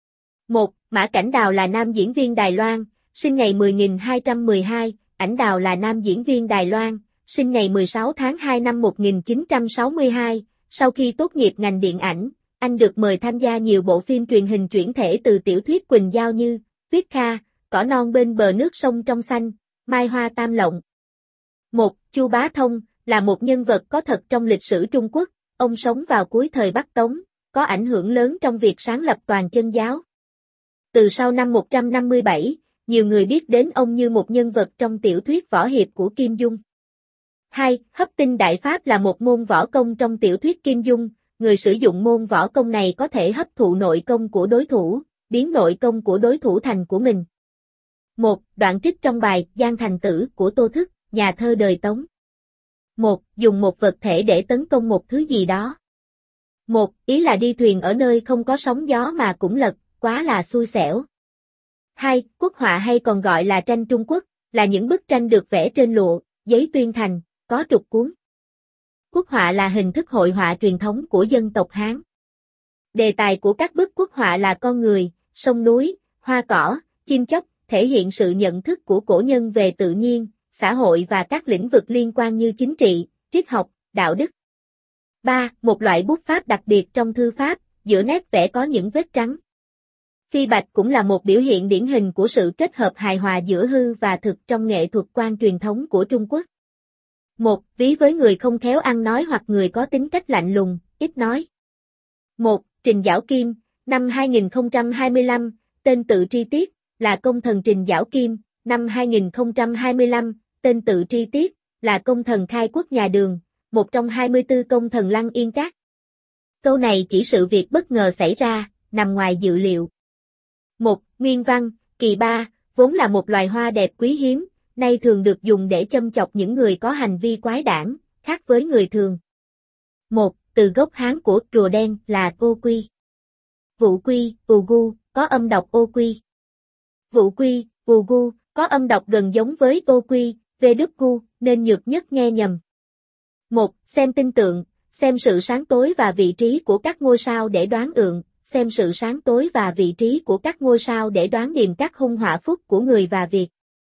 một. Mã Cảnh Đào là nam diễn viên Đài Loan, sinh ngày mười nghìn hai trăm mười hai, Ảnh Đào là nam diễn viên Đài Loan, sinh ngày mười sáu tháng hai năm một nghìn chín trăm sáu mươi hai. Sau khi tốt nghiệp ngành điện ảnh, anh được mời tham gia nhiều bộ phim truyền hình chuyển thể từ tiểu thuyết Quỳnh Giao như Tuyết Kha, Cỏ non bên bờ nước sông trong xanh, Mai hoa tam lộng. một. Chu Bá Thông là một nhân vật có thật trong lịch sử Trung Quốc, ông sống vào cuối thời Bắc Tống, có ảnh hưởng lớn trong việc sáng lập Toàn Chân giáo. Từ sau năm một trăm năm mươi bảy, nhiều người biết đến ông như một nhân vật trong tiểu thuyết võ hiệp của Kim Dung. hai. Hấp tinh đại pháp là một môn võ công trong tiểu thuyết Kim Dung, người sử dụng môn võ công này có thể hấp thụ nội công của đối thủ, biến nội công của đối thủ thành của mình. một. Đoạn trích trong bài Giang Thành Tử của Tô Thức, nhà thơ đời Tống. một. Dùng một vật thể để tấn công một thứ gì đó. một. Ý là đi thuyền ở nơi không có sóng gió mà cũng lật, quá là xui xẻo. hai. Quốc họa hay còn gọi là tranh Trung Quốc, là những bức tranh được vẽ trên lụa, giấy tuyên thành, có trục cuốn. Quốc họa là hình thức hội họa truyền thống của dân tộc Hán. Đề tài của các bức quốc họa là con người, sông núi, hoa cỏ, chim chóc, thể hiện sự nhận thức của cổ nhân về tự nhiên, xã hội và các lĩnh vực liên quan như chính trị, triết học, đạo đức. ba. Một loại bút pháp đặc biệt trong thư pháp, giữa nét vẽ có những vết trắng. Phi bạch cũng là một biểu hiện điển hình của sự kết hợp hài hòa giữa hư và thực trong nghệ thuật quan truyền thống của Trung Quốc. một. Ví với người không khéo ăn nói hoặc người có tính cách lạnh lùng, ít nói. một. Trình Giảo Kim, năm hai nghìn không trăm hai mươi lăm, tên tự tri tiết, là công thần Trình Giảo Kim, năm hai nghìn không trăm hai mươi lăm, tên tự tri tiết, là công thần khai quốc nhà Đường, một trong hai mươi tư công thần Lăng Yên Các. Câu này chỉ sự việc bất ngờ xảy ra, nằm ngoài dự liệu. một. Nguyên văn, kỳ ba, vốn là một loài hoa đẹp quý hiếm, nay thường được dùng để châm chọc những người có hành vi quái đản, khác với người thường. một. Từ gốc Hán của rùa đen là ô quy. Vụ quy, ù gu, có âm đọc ô quy. Vụ quy, ù gu, có âm đọc gần giống với ô quy, vê đúp gu, nên nhược nhất nghe nhầm. một. Xem tinh tượng, xem sự sáng tối và vị trí của các ngôi sao để đoán ượng, xem sự sáng tối và vị trí của các ngôi sao để đoán điềm các hung họa phúc của người và việc.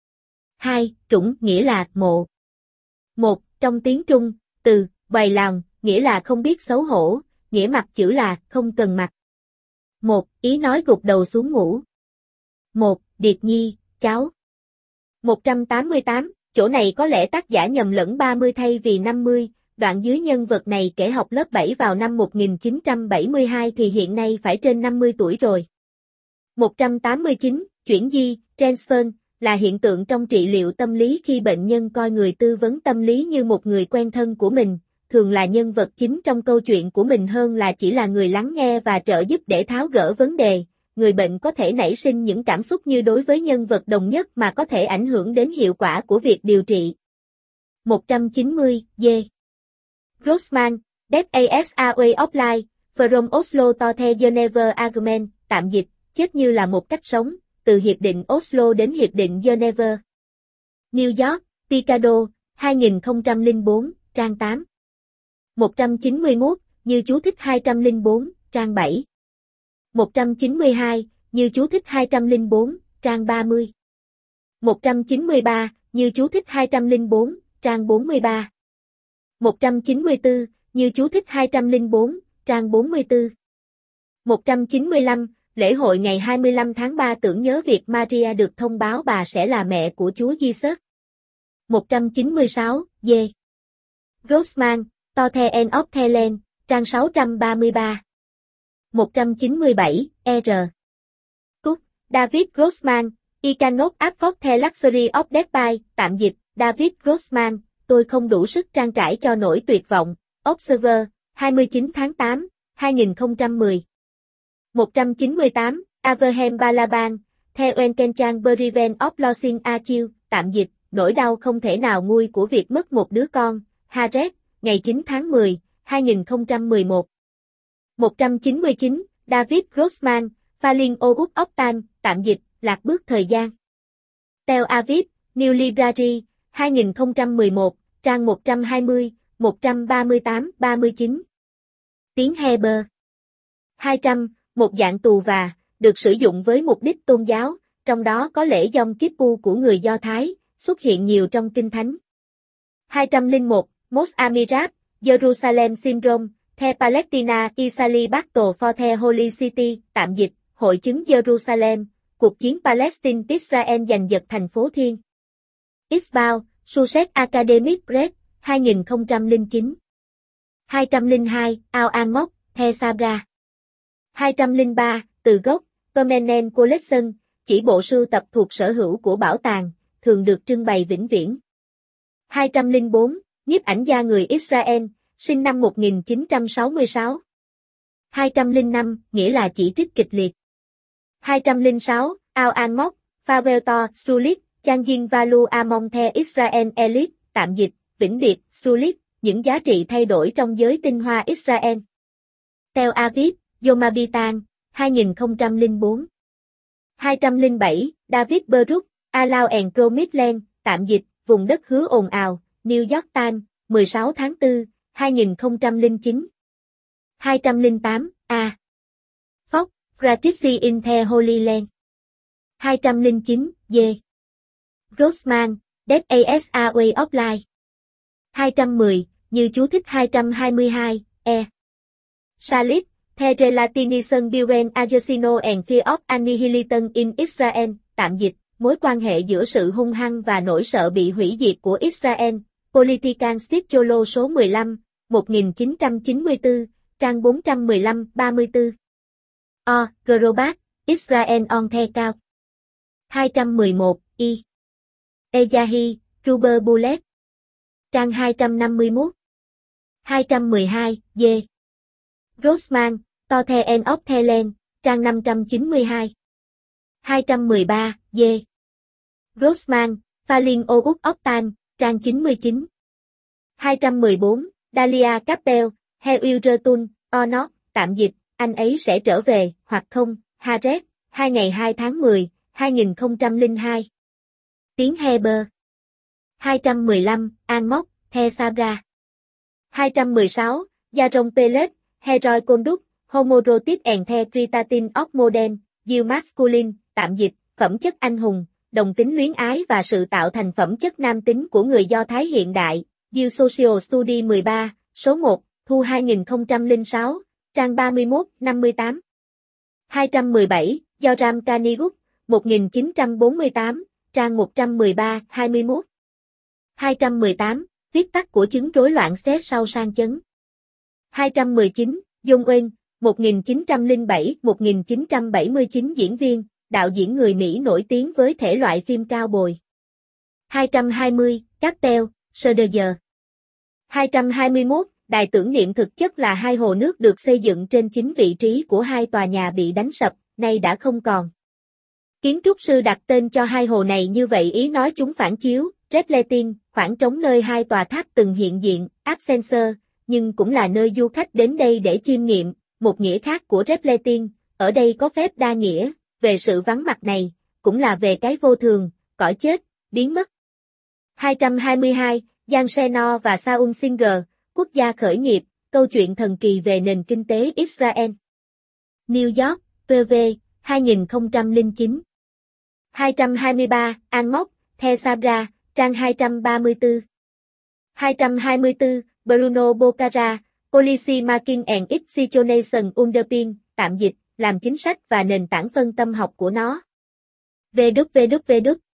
hai. Trũng, nghĩa là mộ. một. Trong tiếng Trung, từ bày lòng, nghĩa là không biết xấu hổ, nghĩa mặt chữ là không cần mặt. một. Ý nói gục đầu xuống ngủ. một. Điệt nhi, cháu. một trăm tám mươi tám, chỗ này có lẽ tác giả nhầm lẫn ba mươi thay vì năm mươi, đoạn dưới nhân vật này kể học lớp bảy vào năm một nghìn chín trăm bảy mươi hai thì hiện nay phải trên năm mươi tuổi rồi. một trăm tám mươi chín, chuyển di, transfer, là hiện tượng trong trị liệu tâm lý khi bệnh nhân coi người tư vấn tâm lý như một người quen thân của mình, thường là nhân vật chính trong câu chuyện của mình hơn là chỉ là người lắng nghe và trợ giúp để tháo gỡ vấn đề. Người bệnh có thể nảy sinh những cảm xúc như đối với nhân vật đồng nhất mà có thể ảnh hưởng đến hiệu quả của việc điều trị. một trăm chín mươi, D. Grossman, Death as a way of life, from Oslo to the Geneva Agreement, tạm dịch, chết như là một cách sống, từ Hiệp định Oslo đến Hiệp định Geneva. New York, Picado, hai nghìn không trăm lẻ bốn, trang tám. một trăm chín mươi mốt, như chú thích hai trăm lẻ bốn, trang bảy. một trăm chín mươi hai, như chú thích hai trăm lẻ bốn, trang ba mươi. một trăm chín mươi ba, như chú thích hai trăm lẻ bốn, trang bốn mươi ba. một trăm chín mươi tư, như chú thích hai trăm lẻ bốn, trang bốn mươi tư. một trăm chín mươi lăm, lễ hội ngày hai mươi lăm tháng ba tưởng nhớ việc Maria được thông báo bà sẽ là mẹ của Chúa Giêsu. một trăm chín mươi sáu, D. Grossman, To the End of the Land, trang sáu trăm ba mươi ba. một trăm chín mươi bảy, R. Cook, David Grossman, I cannot afford the luxury of death by, tạm dịch, David Grossman, tôi không đủ sức trang trải cho nỗi tuyệt vọng, Observer, hai mươi chín tháng tám, hai nghìn không trăm mười. một trăm chín mươi tám, Abraham Balaban, The Uncanny Bereavement of Losing a Child, tạm dịch, nỗi đau không thể nào nguôi của việc mất một đứa con, Haaretz, ngày chín tháng mười, hai nghìn không trăm mười một. một trăm chín mươi chín, David Grossman, Falling Out of Time, tạm dịch, lạc bước thời gian. Tel Aviv, New Library, hai nghìn không trăm mười một, trang một trăm hai mươi, một trăm ba mươi tám, ba mươi chín. Tiếng Hebrew. hai trăm, một dạng tù và, được sử dụng với mục đích tôn giáo, trong đó có lễ Yom Kippur của người Do Thái, xuất hiện nhiều trong Kinh Thánh. hai trăm lẻ một, Mos Amirat, Jerusalem Syndrome, The Palestina Israeli Battle for the Holy City, tạm dịch, Hội chứng Jerusalem, cuộc chiến Palestine-Israel giành giật thành phố Thiên. X-Bound, Sussex Academic Press, hai nghìn không trăm lẻ chín. hai trăm lẻ hai, Al-Amok, The Sabra. hai trăm lẻ ba, từ gốc, Permanent Collection, chỉ bộ sưu tập thuộc sở hữu của bảo tàng, thường được trưng bày vĩnh viễn. hai trăm lẻ bốn, nhiếp ảnh gia người Israel, sinh năm một nghìn chín trăm sáu mươi sáu. hai trăm lẻ năm, nghĩa là chỉ trích kịch liệt. hai trăm lẻ sáu, Al-Amok, Faveltor, Sulit, Changing Value Among the Israel Elite, tạm dịch, vĩnh biệt, Sulit, những giá trị thay đổi trong giới tinh hoa Israel. Tel Aviv, Yomabitan, hai nghìn không trăm lẻ bốn. hai trăm lẻ bảy, David Baruch, Allow and Promised, tạm dịch, vùng đất hứa ồn ào, New York Times, mười sáu tháng tư, hai nghìn không trăm lẻ chín. hai trăm lẻ tám, A. Fox, Fratricide in the Holy Land. hai trăm lẻ chín, D. Grossman, Death as a Way of Life. hai trăm mười, như chú thích hai trăm hai mươi hai, E. Salit, The Relatination Between Assassino and Fear of Annihilation in Israel, tạm dịch, mối quan hệ giữa sự hung hăng và nỗi sợ bị hủy diệt của Israel, Political Scripture số mười lăm, một nghìn chín trăm chín mươi tư, trang bốn trăm mười lăm, ba mươi tư. O. Grobat, Israel on the Couch. hai trăm mười một, I. Ejahi, Ruber Bullet. Trang hai trăm năm mươi mốt. hai trăm mười hai, D. Grossman, To the End of the Land, trang năm trăm chín mươi hai. hai trăm mười ba, D. Grossman, Falling Out of Time, trang chín mươi chín. hai trăm mười bốn, Dalia Capel, He will return, or not, tạm dịch, anh ấy sẽ trở về, hoặc không, Haaretz, hai ngày hai tháng mười, hai nghìn không trăm lẻ hai. Tiếng Hebrew. hai trăm mười lăm, Amok, The Sabra. hai trăm mười sáu, Yaron Pellet, Heroi Conduct, Homoerotic and the Critatin of Modern, Gil Masculine, tạm dịch, phẩm chất anh hùng, đồng tính luyến ái và sự tạo thành phẩm chất nam tính của người Do Thái hiện đại, Yield Social Study mười ba, số một, thu hai nghìn không trăm lẻ sáu, trang ba mươi mốt năm mươi tám. hai trăm mười bảy, Joram Kaniguk, một nghìn chín trăm bốn mươi tám, trang một trăm mười ba hai mươi mốt. hai trăm mười tám, viết tắt của chứng rối loạn stress sau sang chấn. hai trăm mười chín, Jong Eun, một nghìn chín trăm lẻ bảy đến một nghìn chín trăm bảy mươi chín diễn viên, đạo diễn người Mỹ nổi tiếng với thể loại phim cao bồi. hai trăm hai mươi, Castel, Söderger. hai trăm hai mươi mốt, đài tưởng niệm thực chất là hai hồ nước được xây dựng trên chính vị trí của hai tòa nhà bị đánh sập, nay đã không còn. Kiến trúc sư đặt tên cho hai hồ này như vậy ý nói chúng phản chiếu, Reflecting, khoảng trống nơi hai tòa tháp từng hiện diện, Absencer, nhưng cũng là nơi du khách đến đây để chiêm nghiệm. Một nghĩa khác của Reflecting, ở đây có phép đa nghĩa, về sự vắng mặt này, cũng là về cái vô thường, cõi chết, biến mất. hai trăm hai mươi hai, Jan Senor và Saul Singer, quốc gia khởi nghiệp, câu chuyện thần kỳ về nền kinh tế Israel. New York, pê vê, hai nghìn không trăm lẻ chín. hai trăm hai mươi ba, Anmok, The Sabra, trang hai trăm ba mươi tư. hai trăm hai mươi tư, Bruno Bocara, Policy Making and Execution Underpin, tạm dịch, làm chính sách và nền tảng phân tâm học của nó. vê kép vê kép vê kép.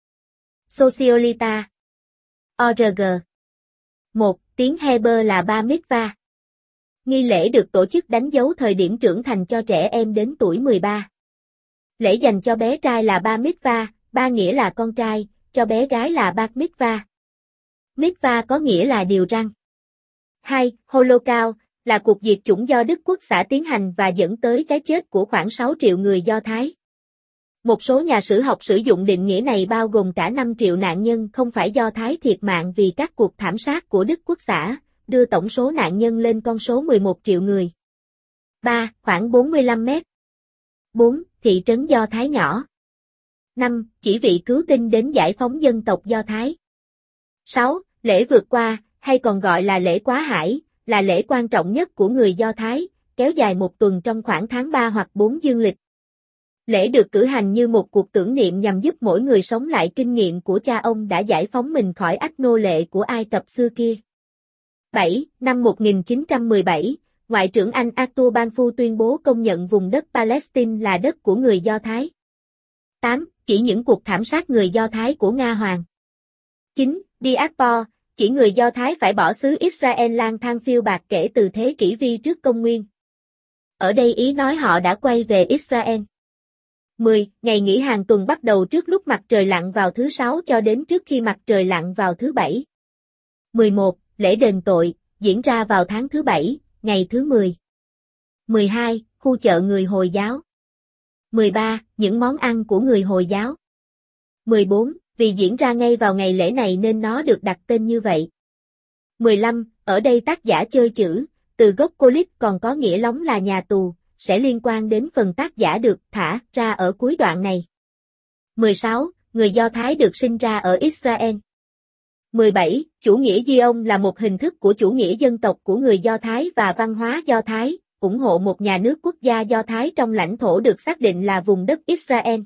Sociolita. o rờ giê. một. Tiếng Hebrew là Bar Mitzvah. Nghi lễ được tổ chức đánh dấu thời điểm trưởng thành cho trẻ em đến tuổi mười ba. Lễ dành cho bé trai là Bar Mitzvah, ba nghĩa là con trai, cho bé gái là Bat Mitzvah. Mitzvah có nghĩa là điều răn. hai. Holocaust là cuộc diệt chủng do Đức Quốc xã tiến hành và dẫn tới cái chết của khoảng sáu triệu người Do Thái. Một số nhà sử học sử dụng định nghĩa này bao gồm cả năm triệu nạn nhân không phải Do Thái thiệt mạng vì các cuộc thảm sát của Đức Quốc xã, đưa tổng số nạn nhân lên con số mười một triệu người. ba. Khoảng bốn mươi lăm mét. bốn. Thị trấn Do Thái nhỏ. năm. Chỉ vị cứu tinh đến giải phóng dân tộc Do Thái. sáu. Lễ vượt qua, hay còn gọi là lễ quá hải, là lễ quan trọng nhất của người Do Thái, kéo dài một tuần trong khoảng tháng ba hoặc bốn dương lịch. Lễ được cử hành như một cuộc tưởng niệm nhằm giúp mỗi người sống lại kinh nghiệm của cha ông đã giải phóng mình khỏi ách nô lệ của Ai Cập xưa kia. bảy. Năm một nghìn chín trăm mười bảy, Ngoại trưởng Anh Arthur Balfour tuyên bố công nhận vùng đất Palestine là đất của người Do Thái. tám. Chỉ những cuộc thảm sát người Do Thái của Nga Hoàng. chín. Diaspora, chỉ người Do Thái phải bỏ xứ Israel lang thang phiêu bạt kể từ thế kỷ vi trước công nguyên. Ở đây ý nói họ đã quay về Israel. mười. Ngày nghỉ hàng tuần bắt đầu trước lúc mặt trời lặn vào thứ sáu cho đến trước khi mặt trời lặn vào thứ bảy. mười một. Lễ đền tội, diễn ra vào tháng thứ bảy, ngày thứ mười. mười hai. Khu chợ người Hồi giáo. mười ba. Những món ăn của người Hồi giáo. mười bốn. Vì diễn ra ngay vào ngày lễ này nên nó được đặt tên như vậy. mười lăm. Ở đây tác giả chơi chữ, từ gốc Colit còn có nghĩa lóng là nhà tù, sẽ liên quan đến phần tác giả được thả ra ở cuối đoạn này. mười sáu. Người Do Thái được sinh ra ở Israel. mười bảy. Chủ nghĩa Zion là một hình thức của chủ nghĩa dân tộc của người Do Thái và văn hóa Do Thái, ủng hộ một nhà nước quốc gia Do Thái trong lãnh thổ được xác định là vùng đất Israel.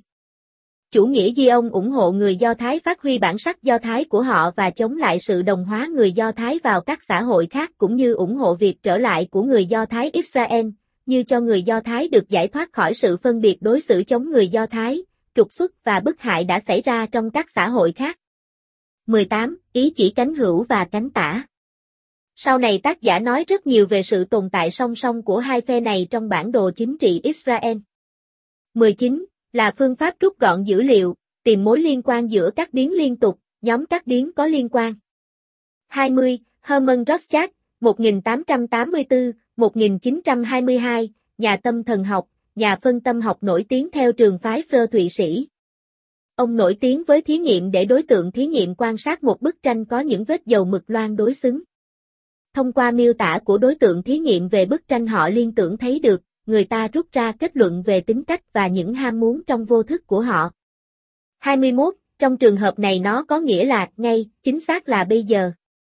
Chủ nghĩa Zion ủng hộ người Do Thái phát huy bản sắc Do Thái của họ và chống lại sự đồng hóa người Do Thái vào các xã hội khác cũng như ủng hộ việc trở lại của người Do Thái Israel, như cho người Do Thái được giải thoát khỏi sự phân biệt đối xử chống người Do Thái, trục xuất và bức hại đã xảy ra trong các xã hội khác. mười tám. Ý chỉ cánh hữu và cánh tả. Sau này tác giả nói rất nhiều về sự tồn tại song song của hai phe này trong bản đồ chính trị Israel. mười chín. Là phương pháp rút gọn dữ liệu, tìm mối liên quan giữa các biến liên tục, nhóm các biến có liên quan. hai mươi. Hermann Rorschach, một nghìn tám trăm tám mươi tư đến một nghìn chín trăm hai mươi hai, nhà tâm thần học, nhà phân tâm học nổi tiếng theo trường phái Freud Thụy Sĩ. Ông nổi tiếng với thí nghiệm để đối tượng thí nghiệm quan sát một bức tranh có những vết dầu mực loang đối xứng. Thông qua miêu tả của đối tượng thí nghiệm về bức tranh họ liên tưởng thấy được, người ta rút ra kết luận về tính cách và những ham muốn trong vô thức của họ. hai mươi mốt. Trong trường hợp này nó có nghĩa là ngay, chính xác là bây giờ.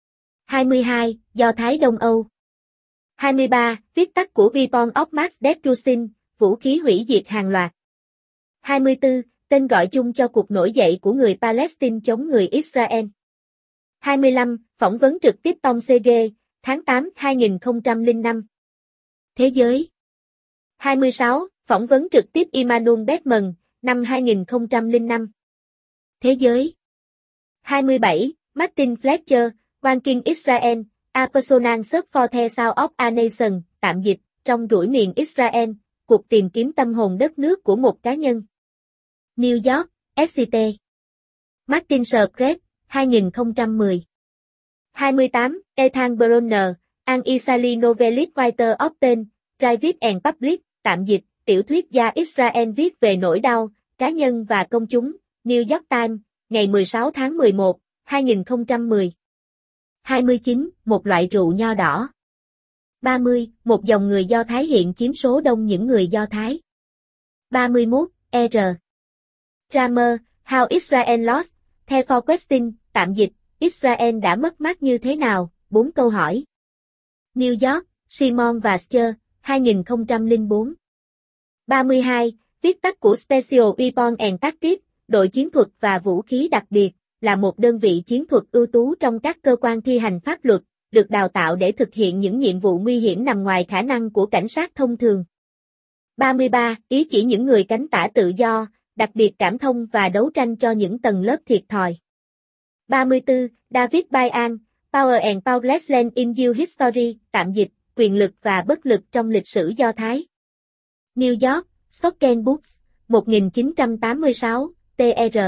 hai mươi hai. Do Thái Đông Âu. hai mươi ba. Viết tắt của Weapon of Mass Destruction, vũ khí hủy diệt hàng loạt. hai mươi tư. tên gọi chung cho cuộc nổi dậy của người Palestine chống người Israel. hai mươi lăm. Phỏng vấn trực tiếp Tom Sege, tháng tám hai nghìn không trăm lẻ năm. Thế giới. hai mươi sáu. Phỏng vấn trực tiếp Emmanuel Beckman, năm hai nghìn không trăm lẻ năm. Thế giới. hai mươi bảy. Martin Fletcher, One King Israel, A Personal Search for the Sound of a Nation, tạm dịch, trong rủi miền Israel, cuộc tìm kiếm tâm hồn đất nước của một cá nhân. New York, ét xê tê. Martin Shkreli, hai nghìn không trăm mười. hai mươi tám. Ethan Bronner, An Israeli Novelist Writer of Ten, Private and Public, tạm dịch, tiểu thuyết gia Israel viết về nỗi đau, cá nhân và công chúng, New York Times, ngày mười sáu tháng mười một, hai nghìn không trăm mười. hai mươi chín. Một loại rượu nho đỏ. ba mươi. Một dòng người Do Thái hiện chiếm số đông những người Do Thái. ba mươi mốt. R. Kramer, How Israel Lost, The Four Questions, tạm dịch, Israel đã mất mát như thế nào? Bốn câu hỏi. New York, Simon và Scher, hai nghìn không trăm lẻ bốn. ba mươi hai. Viết tắt của Special Weapons and Tactics, đội chiến thuật và vũ khí đặc biệt, là một đơn vị chiến thuật ưu tú trong các cơ quan thi hành pháp luật, được đào tạo để thực hiện những nhiệm vụ nguy hiểm nằm ngoài khả năng của cảnh sát thông thường. ba mươi ba. Ý chỉ những người cánh tả tự do, đặc biệt cảm thông và đấu tranh cho những tầng lớp thiệt thòi. ba mươi tư. David Bayan, Power and Powerlessness in Jewish History, tạm dịch, quyền lực và bất lực trong lịch sử Do Thái. New York, Stocken Books, một nghìn chín trăm tám mươi sáu, tê rờ.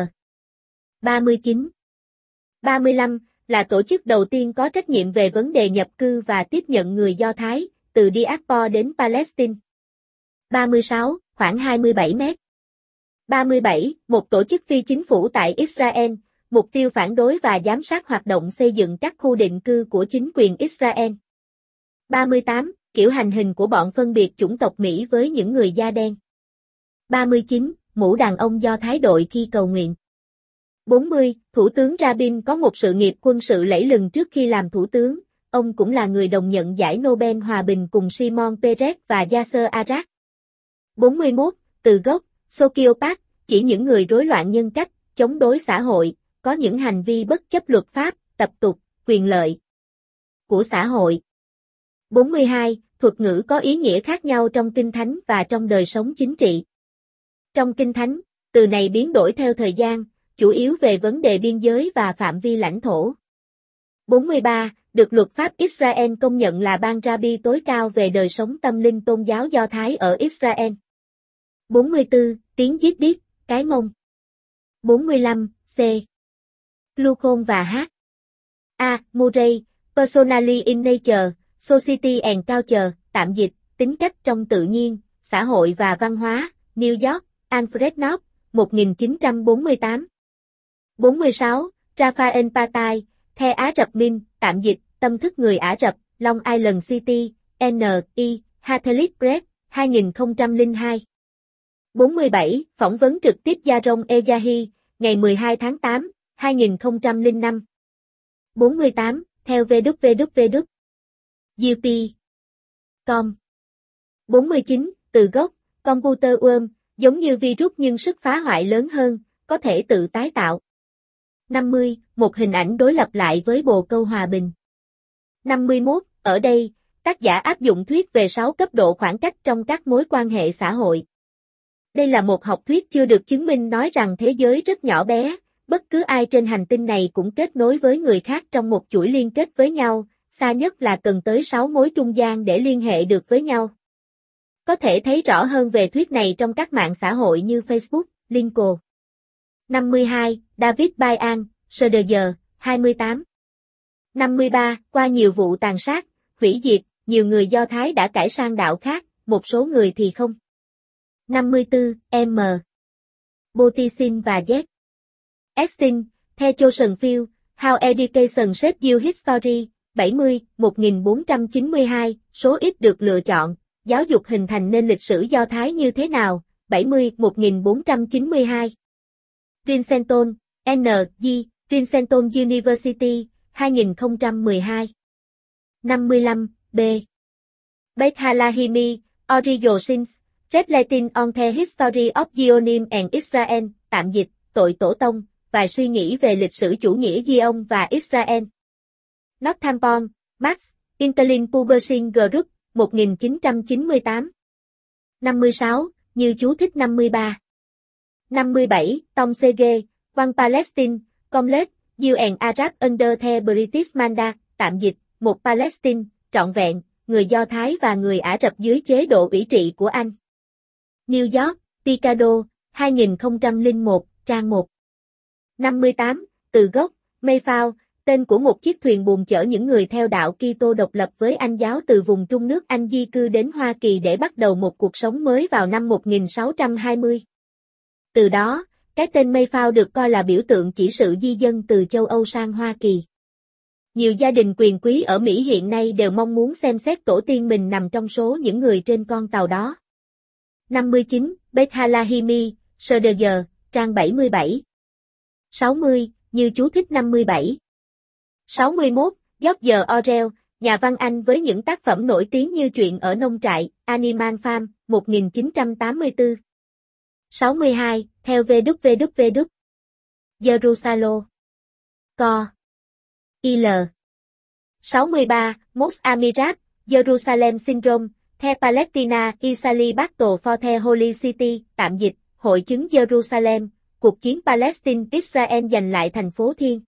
ba mươi chín. ba mươi lăm. Là tổ chức đầu tiên có trách nhiệm về vấn đề nhập cư và tiếp nhận người Do Thái, từ Diaspora đến Palestine. ba mươi sáu. Khoảng hai mươi bảy mét. ba mươi bảy. Một tổ chức phi chính phủ tại Israel, mục tiêu phản đối và giám sát hoạt động xây dựng các khu định cư của chính quyền Israel. ba mươi tám. Kiểu hành hình của bọn phân biệt chủng tộc Mỹ với những người da đen. ba mươi chín. Mũ đàn ông Do Thái đội khi cầu nguyện. bốn mươi. Thủ tướng Rabin có một sự nghiệp quân sự lẫy lừng trước khi làm thủ tướng, ông cũng là người đồng nhận giải Nobel Hòa bình cùng Shimon Peres và Yasser Arafat. bốn mươi mốt. Từ gốc, Sociopath, chỉ những người rối loạn nhân cách, chống đối xã hội, có những hành vi bất chấp luật pháp, tập tục, quyền lợi của xã hội. bốn mươi hai. Thuật ngữ có ý nghĩa khác nhau trong Kinh Thánh và trong đời sống chính trị. Trong Kinh Thánh, từ này biến đổi theo thời gian, chủ yếu về vấn đề biên giới và phạm vi lãnh thổ. bốn mươi ba. Được luật pháp Israel công nhận là ban Rabbi tối cao về đời sống tâm linh tôn giáo Do Thái ở Israel. bốn mươi tư. Tiếng Yiddish, cái mông. bốn mươi lăm. C. Glucon và H. A. Murray, Personality in Nature, Society and Culture, tạm dịch, tính cách trong tự nhiên, xã hội và văn hóa, New York, Alfred Knopf, một nghìn chín trăm bốn mươi tám. bốn mươi sáu. Raphael Patai, The Ả Rập Minh, tạm dịch, tâm thức người Ả Rập, Long Island City, N I, Catholic Press, hai nghìn không trăm lẻ hai. bốn mươi bảy. Phỏng vấn trực tiếp Yaron Ejahi, ngày mười hai tháng tám, hai nghìn không trăm lẻ năm. bốn mươi tám. Theo vê kép vê kép vê u pê chấm com. bốn mươi chín. Từ gốc, Computer Worm, giống như virus nhưng sức phá hoại lớn hơn, có thể tự tái tạo. năm mươi. Một hình ảnh đối lập lại với bồ câu hòa bình. năm mươi mốt. Ở đây, tác giả áp dụng thuyết về sáu cấp độ khoảng cách trong các mối quan hệ xã hội. Đây là một học thuyết chưa được chứng minh nói rằng thế giới rất nhỏ bé, bất cứ ai trên hành tinh này cũng kết nối với người khác trong một chuỗi liên kết với nhau, xa nhất là cần tới sáu mối trung gian để liên hệ được với nhau. Có thể thấy rõ hơn về thuyết này trong các mạng xã hội như Facebook, Linkedin. năm mươi hai. David Bayan, Söderger, hai mươi tám. năm mươi ba. Qua nhiều vụ tàn sát, hủy diệt, nhiều người Do Thái đã cải sang đạo khác, một số người thì không. năm mươi tư. M. Botisin và Z. Extin, The Chosen Few, How Education Shaped Jewish History, bảy mươi, một nghìn bốn trăm chín mươi hai, số ít được lựa chọn, giáo dục hình thành nên lịch sử Do Thái như thế nào, bảy mươi, một nghìn bốn trăm chín mươi hai. Princeton, N G, Princeton University, hai nghìn không trăm mười hai. năm mươi lăm, B. Beit Halahimi, Origins, Reflecting on the History of Zionism and Israel, tạm dịch, tội tổ tông, và suy nghĩ về lịch sử chủ nghĩa Zion và Israel. Northampton, Max, Interlink Publishing Group, một nghìn chín trăm chín mươi tám. năm mươi sáu, như chú thích năm mươi ba. năm mươi bảy, Tom Sege, One Palestine, Complete, You and Arab Under the British Mandate, tạm dịch, một Palestine, trọn vẹn, người Do Thái và người Ả Rập dưới chế độ ủy trị của Anh. New York, Picado, hai nghìn không trăm lẻ một, trang một. năm mươi tám, từ gốc, Mayflower, tên của một chiếc thuyền buồm chở những người theo đạo Kitô độc lập với Anh giáo từ vùng Trung nước Anh di cư đến Hoa Kỳ để bắt đầu một cuộc sống mới vào năm một nghìn sáu trăm hai mươi. Từ đó, cái tên Mayflower được coi là biểu tượng chỉ sự di dân từ châu Âu sang Hoa Kỳ. Nhiều gia đình quyền quý ở Mỹ hiện nay đều mong muốn xem xét tổ tiên mình nằm trong số những người trên con tàu đó. năm mươi chín, Beth Halahimi, Söderger, trang bảy mươi bảy. sáu mươi, như chú thích năm mươi bảy. sáu mươi mốt, George Orwell, nhà văn Anh với những tác phẩm nổi tiếng như Chuyện ở nông trại, Animal Farm, một nghìn chín trăm tám mươi tư. sáu mươi hai, theo vê kép vê kép vê kép. Jerusalem. Co. Il. sáu mươi ba, Most Amirat, Jerusalem Syndrome, The Palestina Israeli Battle for the Holy City, tạm dịch, Hội chứng Jerusalem, cuộc chiến Palestine-Israel giành lại thành phố thiên.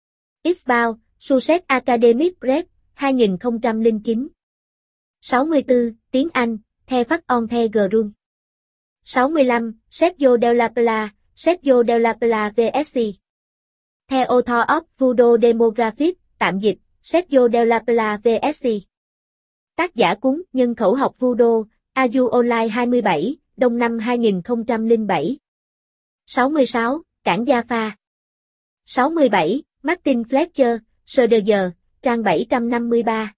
Xbound, Sussex Academic Press, hai nghìn không trăm lẻ chín. sáu mươi tư, tiếng Anh, The Fact on the Ground. sáu mươi lăm, Sergio Della Pla, Sergio Della Pla vê ét xê. The Author of Voodoo Demographics, tạm dịch, Sergio Della Pla vê ét xê. Tác giả cuốn Nhân khẩu học Voodoo, Aju Online hai mươi bảy, đông năm hai nghìn không trăm lẻ bảy. sáu mươi sáu, Cảng Jaffa. sáu mươi bảy, Martin Fletcher, Söderger, trang bảy trăm năm mươi ba.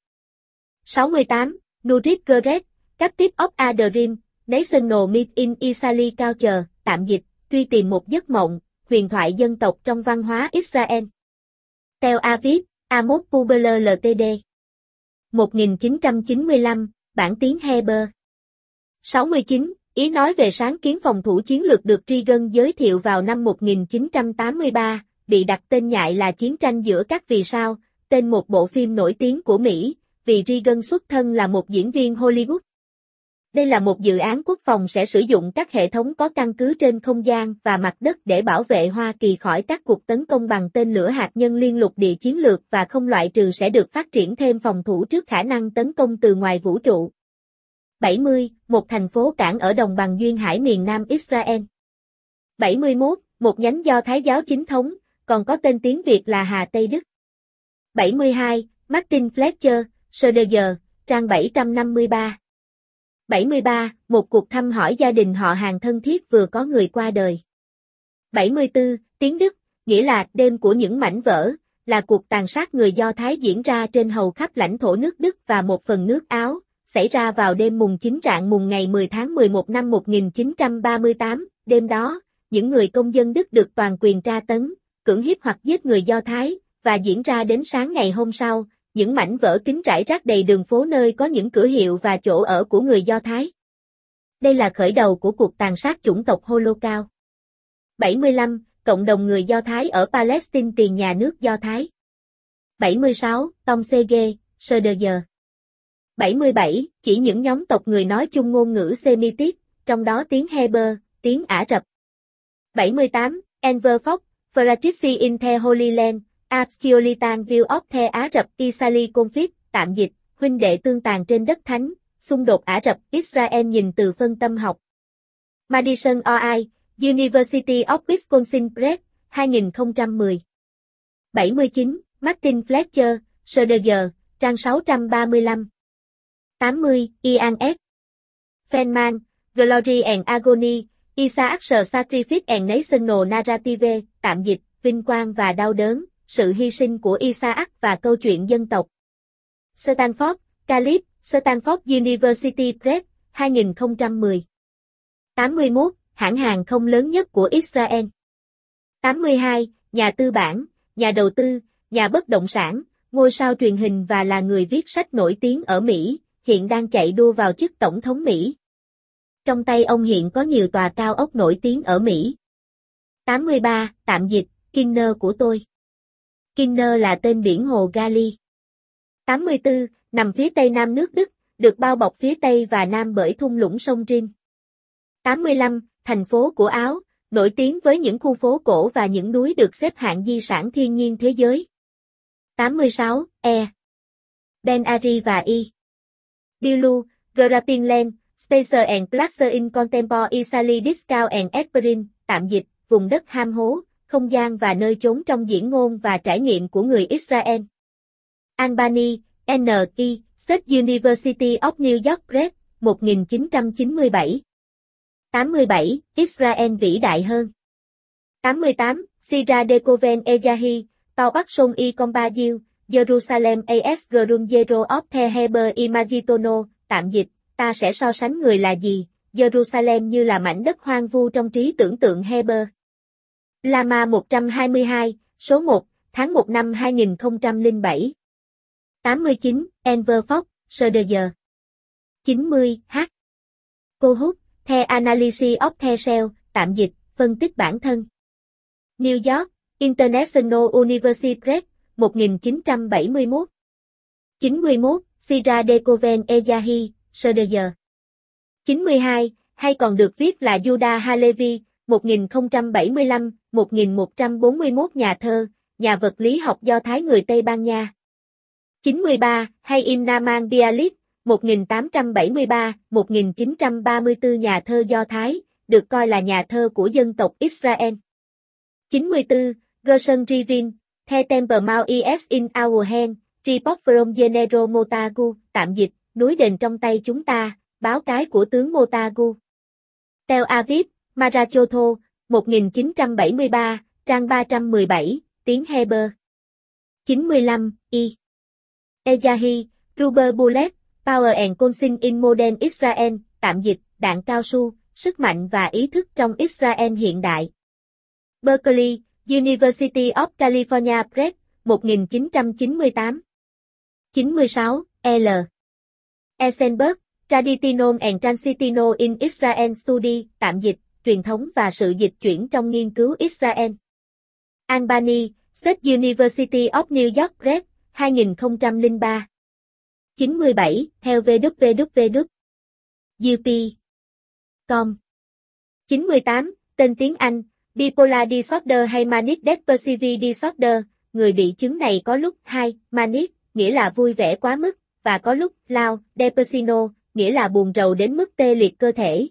sáu mươi tám, Nurit Geret, Captive of a Dream, National Myth in Israeli Culture, tạm dịch, truy tìm một giấc mộng, huyền thoại dân tộc trong văn hóa Israel. Tel Aviv, Amos Pubeler lờ tê đê. một nghìn chín trăm chín mươi lăm, bản tiếng Hebrew. sáu mươi chín, ý nói về sáng kiến phòng thủ chiến lược được Reagan giới thiệu vào năm một nghìn chín trăm tám mươi ba, bị đặt tên nhại là Chiến tranh giữa các vì sao, tên một bộ phim nổi tiếng của Mỹ, vì Reagan xuất thân là một diễn viên Hollywood. Đây là một dự án quốc phòng sẽ sử dụng các hệ thống có căn cứ trên không gian và mặt đất để bảo vệ Hoa Kỳ khỏi các cuộc tấn công bằng tên lửa hạt nhân liên lục địa chiến lược và không loại trừ sẽ được phát triển thêm phòng thủ trước khả năng tấn công từ ngoài vũ trụ. bảy mươi, một thành phố cảng ở đồng bằng duyên hải miền Nam Israel. bảy mươi mốt, một nhánh Do Thái giáo chính thống, còn có tên tiếng Việt là Hà Tây Đức. bảy mươi hai, Martin Fletcher, Söderger, trang bảy trăm năm mươi ba. bảy mươi ba, một cuộc thăm hỏi gia đình họ hàng thân thiết vừa có người qua đời. bảy mươi tư, tiếng Đức, nghĩa là đêm của những mảnh vỡ, là cuộc tàn sát người Do Thái diễn ra trên hầu khắp lãnh thổ nước Đức và một phần nước Áo, xảy ra vào đêm mùng chín rạng mùng ngày mười tháng mười một năm một nghìn chín trăm ba mươi tám, đêm đó, những người công dân Đức được toàn quyền tra tấn, cưỡng hiếp hoặc giết người Do Thái, và diễn ra đến sáng ngày hôm sau. Những mảnh vỡ kín rải rác đầy đường phố nơi có những cửa hiệu và chỗ ở của người Do Thái. Đây là khởi đầu của cuộc tàn sát chủng tộc Holocaust. bảy mươi lăm, cộng đồng người Do Thái ở Palestine tiền nhà nước Do Thái. bảy mươi sáu, Tom Sege, Söderger. bảy mươi bảy, chỉ những nhóm tộc người nói chung ngôn ngữ Semitic, trong đó tiếng Hebrew, tiếng Ả Rập. bảy mươi tám, Enver Fox, Fratricide in the Holy Land. Archeolitan View of the Ả Rập Israeli Conflict, tạm dịch, huynh đệ tương tàn trên đất thánh, xung đột Ả Rập Israel nhìn từ phân tâm học. Madison o i, University of Wisconsin Press, hai nghìn không trăm mười. bảy mươi chín, Martin Fletcher, Söderger, trang sáu trăm ba mươi lăm. tám mươi, Ian S. Feynman, Glory and Agony, Isaac's Sacrifice and National Narrative, tạm dịch, vinh quang và đau đớn. Sự hy sinh của Isaac và câu chuyện dân tộc. Stanford, Calip, Stanford University Press, hai nghìn không trăm mười. tám mươi mốt, hãng hàng không lớn nhất của Israel. tám mươi hai, nhà tư bản, nhà đầu tư, nhà bất động sản, ngôi sao truyền hình và là người viết sách nổi tiếng ở Mỹ, hiện đang chạy đua vào chức tổng thống Mỹ. Trong tay ông hiện có nhiều tòa cao ốc nổi tiếng ở Mỹ. tám mươi ba. Tạm dịch, Kinner của tôi. Kinner là tên biển hồ Gali. tám mươi tư. Nằm phía tây nam nước Đức, được bao bọc phía tây và nam bởi thung lũng sông Rin. tám mươi lăm. Thành phố của Áo, nổi tiếng với những khu phố cổ và những núi được xếp hạng di sản thiên nhiên thế giới. tám mươi sáu. E. Ben Ari và I. Bilu, Grapinland, Spacer and Placer in Contempo Italy Discount and Esperin, tạm dịch, vùng đất ham hố, không gian và nơi chốn trong diễn ngôn và trải nghiệm của người Israel. Albany, N I, State University of New York Press, một nghìn chín trăm chín mươi bảy. tám mươi bảy. Israel vĩ đại hơn. tám mươi tám. Sira Dekoven Ejahi, To Bắc Sông I Compagil, Jerusalem as Grun Zero of the Heber Imagitono, tạm dịch, ta sẽ so sánh người là gì, Jerusalem như là mảnh đất hoang vu trong trí tưởng tượng Heber. Lama một trăm hai mươi hai, số một, tháng một năm hai nghìn không trăm lẻ bảy. tám mươi chín. Enver Fox, Söderger. chín mươi. H. Kohut, The Analysis of the Self, tạm dịch, phân tích bản thân. New York, International University Press, một nghìn chín trăm bảy mươi mốt. chín mươi mốt. Sira Dekoven Ejahi, Söderger. chín mươi hai, hay còn được viết là Judah Halevi, một nghìn không trăm bảy mươi lăm đến một nghìn một trăm bốn mươi mốt nhà thơ, nhà vật lý học Do Thái người Tây Ban Nha. chín mươi ba, hay Im Naman Bialik, một nghìn tám trăm bảy mươi ba đến một nghìn chín trăm ba mươi tư nhà thơ Do Thái, được coi là nhà thơ của dân tộc Israel. chín mươi tư, Gershon Rivin, The Temple Mount is in our hand, Report from General Montagu, tạm dịch, núi đền trong tay chúng ta, báo cái của tướng Montagu. Tel Aviv, Marachotho, một nghìn chín trăm bảy mươi ba, trang ba trăm mười bảy, tiếng Heber. chín mươi lăm, I. Ejahi, Ruber Bullet, Power and Consing in Modern Israel, tạm dịch, đạn cao su, sức mạnh và ý thức trong Israel hiện đại. Berkeley, University of California Press, một nghìn chín trăm chín mươi tám. chín mươi sáu, L. Eisenberg, Tradition and Transitino in Israel Study, tạm dịch, truyền thống và sự dịch chuyển trong nghiên cứu Israel. Albany, State University of New York Press, hai nghìn không trăm lẻ ba. chín mươi bảy, theo vê kép vê kép vê. u pê. com. chín mươi tám, tên tiếng Anh, Bipolar Disorder hay Manic Depressive Disorder, người bị chứng này có lúc hai, Manic, nghĩa là vui vẻ quá mức, và có lúc lao, Depressino, nghĩa là buồn rầu đến mức tê liệt cơ thể.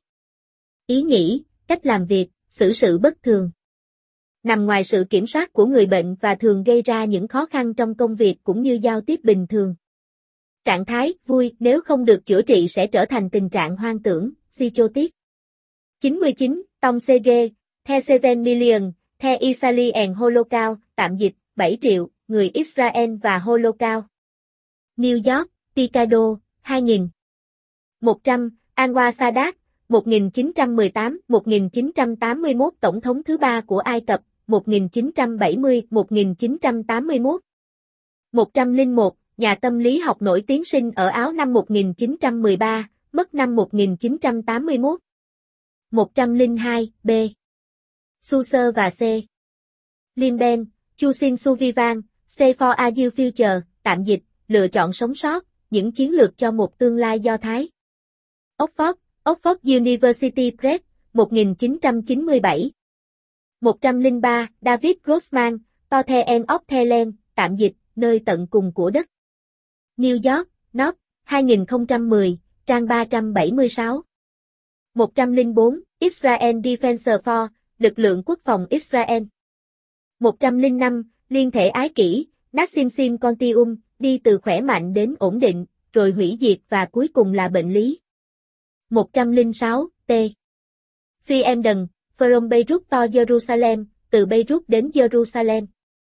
Ý nghĩ, cách làm việc, xử sự bất thường. Nằm ngoài sự kiểm soát của người bệnh và thường gây ra những khó khăn trong công việc cũng như giao tiếp bình thường. Trạng thái vui nếu không được chữa trị sẽ trở thành tình trạng hoang tưởng, psychotic. chín mươi chín, Tom Sege, The Seven Million, The Israeli and Holocaust, tạm dịch, bảy triệu, người Israel và Holocaust. New York, Picado, hai nghìn. một trăm, Anwar Sadat, một nghìn chín trăm mười tám đến một nghìn chín trăm tám mươi mốt Tổng thống thứ ba của Ai Cập, một nghìn chín trăm bảy mươi đến một nghìn chín trăm tám mươi mốt. một trăm lẻ một, nhà tâm lý học nổi tiếng sinh ở Áo năm một nghìn chín trăm mười ba, mất năm một nghìn chín trăm tám mươi mốt. một trăm lẻ hai, B. Susser và C. Limben, Chusin Suvivan, Stay for a New Future, tạm dịch, lựa chọn sống sót, những chiến lược cho một tương lai Do Thái. Oxford, Oxford University Press, một nghìn chín trăm chín mươi bảy. một trăm lẻ ba, David Grossman, To the End of the Land, tạm dịch, nơi tận cùng của đất. New York, Knox, hai nghìn không trăm mười, trang ba trăm bảy mươi sáu. một trăm lẻ bốn, Israel Defense Force, lực lượng quốc phòng Israel. một trăm lẻ năm, liên thể ái kỷ, Nassim Contium, đi từ khỏe mạnh đến ổn định, rồi hủy diệt và cuối cùng là bệnh lý. một trăm lẻ sáu, T. Free Emden, From Beirut to Jerusalem, từ Beirut đến Jerusalem.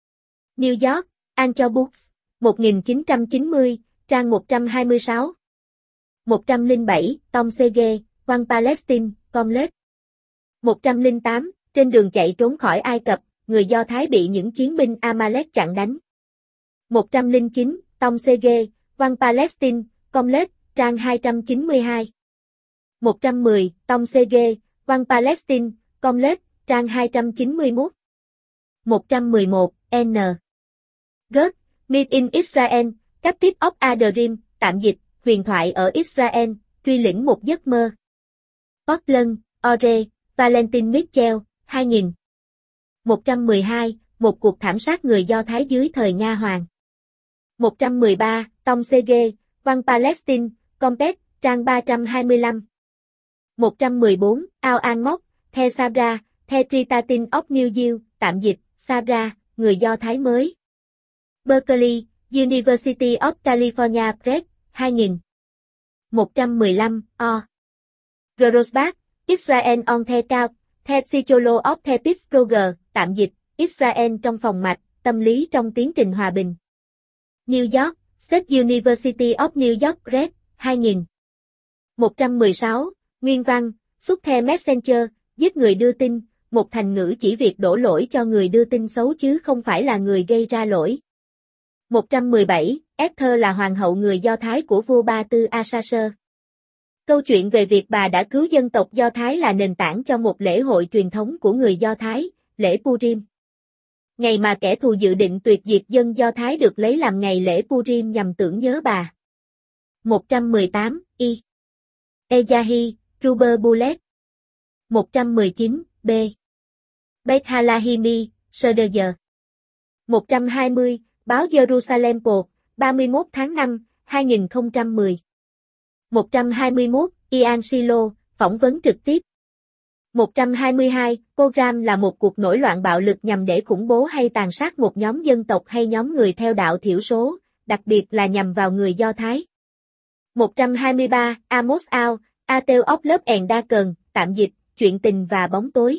New York, Anchor Books, một nghìn chín trăm chín mươi, trang một trăm hai mươi sáu. một trăm lẻ bảy, Tom Sege, One Palestine, Comlet. một trăm lẻ tám, trên đường chạy trốn khỏi Ai Cập, người Do Thái bị những chiến binh Amalek chặn đánh. một trăm lẻ chín, Tom Sege, One Palestine, Comlet, trang hai trăm chín mươi hai. một trăm mười, Tom Sege, One Palestine, Comlet, trang hai trăm chín mươi mốt. một trăm mười một, N. God, Myth in Israel, Captive of a Dream, tạm dịch, huyền thoại ở Israel, truy lĩnh một giấc mơ. Portland, Ore, Valentin Mitchell, hai nghìn. một trăm mười hai, một cuộc thảm sát người Do Thái dưới thời Nga Hoàng. một trăm mười ba, Tom Sege, One Palestine, Compact, trang ba trăm hai mươi lăm. một trăm mười bốn, Al Anmok, The Sabra, The Tritatin of New Yield, tạm dịch, Sabra, người Do Thái mới. Berkeley, University of California Press, hai nghìn. một trăm mười lăm, O. Grossbach, Israel on the Couch, The Psychology of the Pittsburgh, tạm dịch, Israel trong phòng mạch, tâm lý trong tiến trình hòa bình. New York, State University of New York Press, hai nghìn. một trăm mười sáu, Nguyên văn, xuất The Messenger, giết người đưa tin, một thành ngữ chỉ việc đổ lỗi cho người đưa tin xấu chứ không phải là người gây ra lỗi. một trăm mười bảy, Esther là hoàng hậu người Do Thái của vua Ba Tư Asa. Câu chuyện về việc bà đã cứu dân tộc Do Thái là nền tảng cho một lễ hội truyền thống của người Do Thái, lễ Purim. Ngày mà kẻ thù dự định tuyệt diệt dân Do Thái được lấy làm ngày lễ Purim nhằm tưởng nhớ bà. một trăm mười tám, I. Ejahi, Ruber Bullet. một trăm mười chín, B. Beit Halahimi, Söderger. một trăm hai mươi, báo Jerusalem Post, ba mươi mốt tháng năm, hai nghìn không trăm mười. một trăm hai mươi mốt, Ian Silo, phỏng vấn trực tiếp. một trăm hai mươi hai, Pogrom là một cuộc nổi loạn bạo lực nhằm để khủng bố hay tàn sát một nhóm dân tộc hay nhóm người theo đạo thiểu số, đặc biệt là nhằm vào người Do Thái. một trăm hai mươi ba, Amos Oz, A Tale of Love and Darkness, tạm dịch, chuyện tình và bóng tối.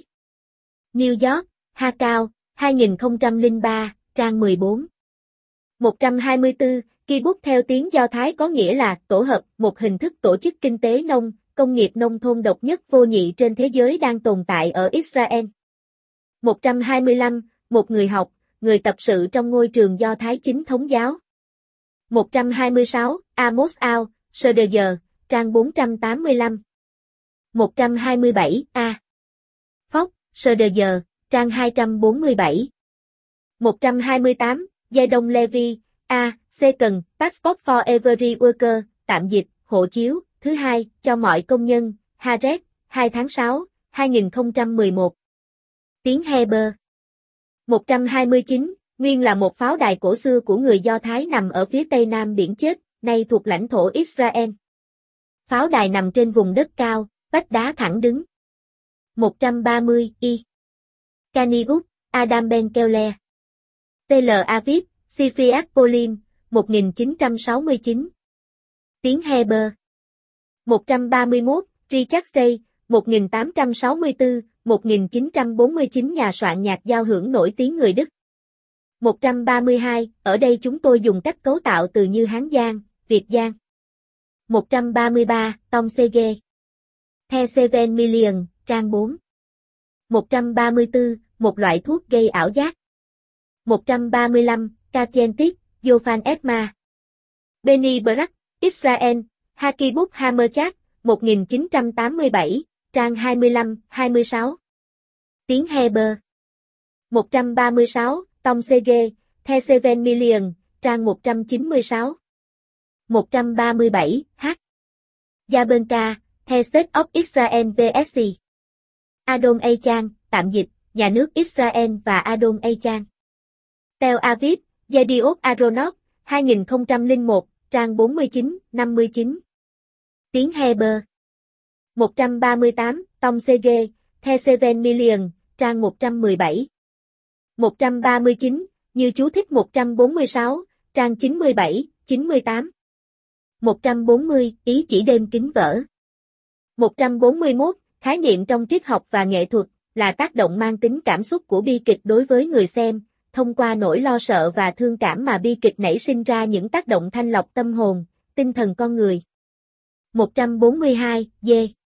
New York, Hakao, hai nghìn không trăm lẻ ba, trang mười bốn. một trăm hai mươi tư, Kibbutz theo tiếng Do Thái có nghĩa là tổ hợp, một hình thức tổ chức kinh tế nông, công nghiệp nông thôn độc nhất vô nhị trên thế giới đang tồn tại ở Israel. một trăm hai mươi lăm, một người học, người tập sự trong ngôi trường Do Thái chính thống giáo. một trăm hai mươi sáu, Amos Oz, Söderger, trang bốn trăm tám mươi lăm. một trăm hai mươi bảy, A. Fox, Söderger, trang hai trăm bốn mươi bảy. một trăm hai mươi tám, Gideon Levy, A. Second, Passport for Every Worker, tạm dịch, hộ chiếu, thứ hai, cho mọi công nhân, Haaretz, hai tháng sáu, hai nghìn không trăm mười một. Tiếng Hebrew. một trăm hai mươi chín, nguyên là một pháo đài cổ xưa của người Do Thái nằm ở phía tây nam biển chết, nay thuộc lãnh thổ Israel. Pháo đài nằm trên vùng đất cao, vách đá thẳng đứng. một trăm ba mươi, I. Kanigut, Adam Ben Keller. T L Aviv, Sifriat Polim, một nghìn chín trăm sáu mươi chín. Tiếng Hebrew. một trăm ba mươi mốt, Richard Day, một nghìn tám trăm sáu mươi tư đến một nghìn chín trăm bốn mươi chín, nhà soạn nhạc giao hưởng nổi tiếng người Đức. một trăm ba mươi hai, ở đây chúng tôi dùng cách cấu tạo từ như Hán Giang, Việt Giang. một trăm ba mươi ba, Tom Sege. The Seven Million, trang bốn. một trăm ba mươi tư, một loại thuốc gây ảo giác. một trăm ba mươi lăm, Kajentik, Yofan Esma. Benny Barack, Israel, Hakibut Hamerchat, một nghìn chín trăm tám mươi bảy, trang hai mươi lăm hai mươi sáu. Tiếng Hebrew. một trăm ba mươi sáu, Tom Sege, The Seven Million, trang một trăm chín mươi sáu. một trăm ba mươi bảy, H. Yabenka, The State of Israel vs. Adon Eichan, tạm dịch, nhà nước Israel và Adon Eichan. Tel Aviv, Yediot Aronot, hai nghìn không trăm lẻ một, trang bốn mươi chín năm mươi chín. Tiếng Hebrew. một trăm ba mươi tám, Tom Sege, The Seven Million, trang một trăm mười bảy. một trăm ba mươi chín, như chú thích một trăm bốn mươi sáu, trang chín mươi bảy chín mươi tám. một trăm bốn mươi, ý chỉ đêm kính vỡ. một trăm bốn mươi mốt, khái niệm trong triết học và nghệ thuật, là tác động mang tính cảm xúc của bi kịch đối với người xem, thông qua nỗi lo sợ và thương cảm mà bi kịch nảy sinh ra những tác động thanh lọc tâm hồn, tinh thần con người. một trăm bốn mươi hai, D.